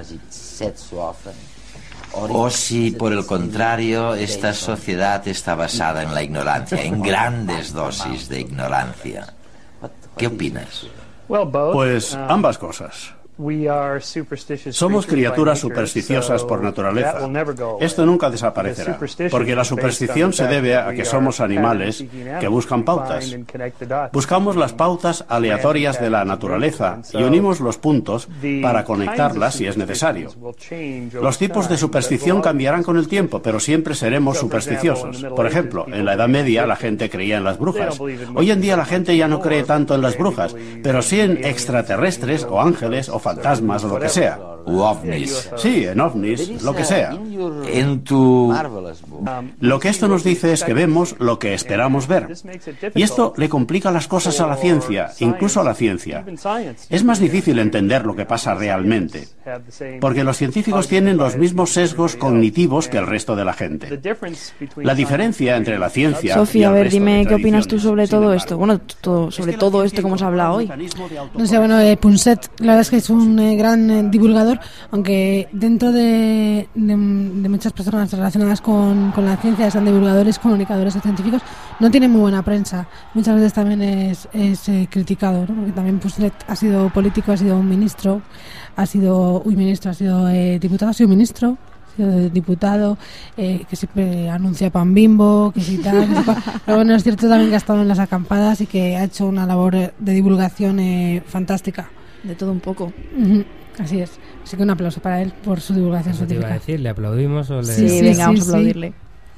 Speaker 18: o si, por el contrario, esta sociedad está basada en la ignorancia, en grandes dosis de ignorancia. ¿Qué opinas?
Speaker 19: Pues ambas cosas. Somos criaturas supersticiosas por naturaleza. Esto nunca desaparecerá, porque la superstición se debe a que somos animales que buscan pautas. Buscamos las pautas aleatorias de la naturaleza y unimos los puntos para conectarlas si es necesario. Los tipos de superstición cambiarán con el tiempo, pero siempre seremos supersticiosos. Por ejemplo, en la Edad Media la gente creía en las brujas. Hoy en día la gente ya no cree tanto en las brujas, pero sí en extraterrestres o ángeles o fantasmas o lo que sea.
Speaker 18: U ovnis.
Speaker 19: Sí, en ovnis, lo que sea.
Speaker 18: En tu...
Speaker 19: Lo que esto nos dice es que vemos lo que esperamos ver. Y esto le complica las cosas a la ciencia, incluso a la ciencia. Es más difícil entender lo que pasa realmente, porque los científicos tienen los mismos sesgos cognitivos que el resto de la gente. La diferencia entre la ciencia...
Speaker 3: Sofía, a ver, dime qué opinas tú sobre todo esto. Bueno, todo, sobre todo esto que hemos hablado hoy.
Speaker 2: No sé, bueno, eh, Punset, la verdad es que es un eh, gran eh, divulgador, aunque dentro de, de, de muchas personas relacionadas con, con la ciencia, sean divulgadores, comunicadores o científicos, no tiene muy buena prensa. Muchas veces también es, es eh, criticado, ¿no? Porque también Punset ha sido político, ha sido un ministro, ha sido, uy, ministro, ha sido eh, diputado, ha sido ministro, ha sido diputado, eh, que siempre anuncia pan Bimbo, que si tal, que si cual. Pero bueno, es cierto también que ha estado en las acampadas y que ha hecho una labor de divulgación eh, fantástica.
Speaker 3: De todo un poco.
Speaker 2: Uh-huh. Así es. Así que un aplauso para él por su divulgación
Speaker 20: científica. ¿Qué te iba a decir? ¿Le aplaudimos o le...?
Speaker 3: Sí, sí, venga, sí, vamos a aplaudirle.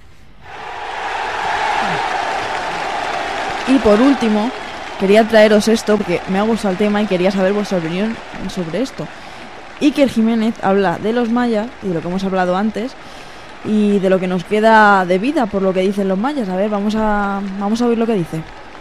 Speaker 3: Sí. Y por último, quería traeros esto porque me ha gustado el tema y quería saber vuestra opinión sobre esto. Iker Jiménez habla de los mayas y de lo que hemos hablado antes y de lo que nos queda de vida por lo que dicen los mayas. A ver, vamos a, vamos a oír lo que dice.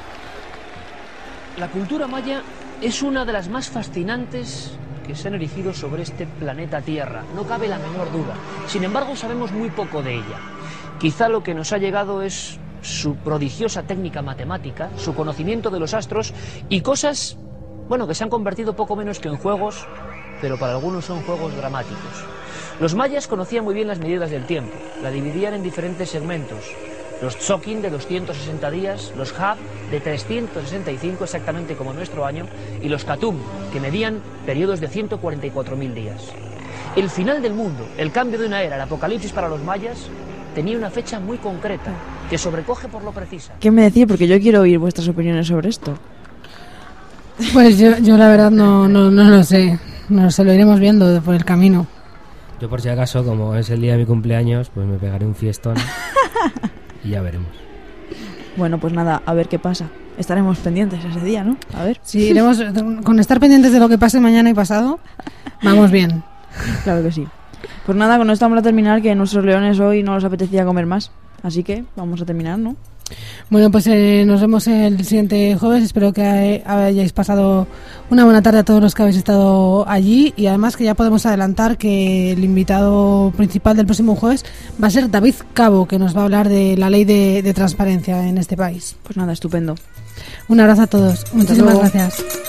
Speaker 21: La cultura maya es una de las más fascinantes que se han erigido sobre este planeta Tierra, no cabe la menor duda. Sin embargo, sabemos muy poco de ella. Quizá lo que nos ha llegado es su prodigiosa técnica matemática, su conocimiento de los astros y cosas, bueno, que se han convertido poco menos que en juegos, pero para algunos son juegos dramáticos. Los mayas conocían muy bien las medidas del tiempo, la dividían en diferentes segmentos. Los Tzolk'in de doscientos sesenta días, los Hab de trescientos sesenta y cinco, exactamente como nuestro año, y los Katum, que medían periodos de ciento cuarenta y cuatro mil días. El final del mundo, el cambio de una era, el apocalipsis para los mayas, tenía una fecha muy concreta, que sobrecoge por lo precisa.
Speaker 3: ¿Qué me decís? Porque yo quiero oír vuestras opiniones sobre esto.
Speaker 2: Pues yo, yo la verdad no, no, no lo sé, no se lo iremos viendo por el camino.
Speaker 20: Yo por si acaso, como es el día de mi cumpleaños, pues me pegaré un fiestón y ya veremos.
Speaker 3: Bueno, pues nada, a ver qué pasa. Estaremos pendientes ese día, ¿no? A ver.
Speaker 2: Sí, iremos con estar pendientes de lo que pase mañana y pasado. Vamos bien.
Speaker 3: Claro que sí. Pues nada, con esto vamos a terminar, que nuestros leones hoy no les apetecía comer más. Así que vamos a terminar, ¿no?
Speaker 2: Bueno, pues eh, nos vemos el siguiente jueves. Espero que hayáis pasado una buena tarde a todos los que habéis estado allí. Y además que ya podemos adelantar que el invitado principal del próximo jueves va a ser David Cabo, que nos va a hablar de la ley de, de transparencia en este país.
Speaker 3: Pues nada, estupendo.
Speaker 2: Un abrazo a todos. Muchísimas gracias.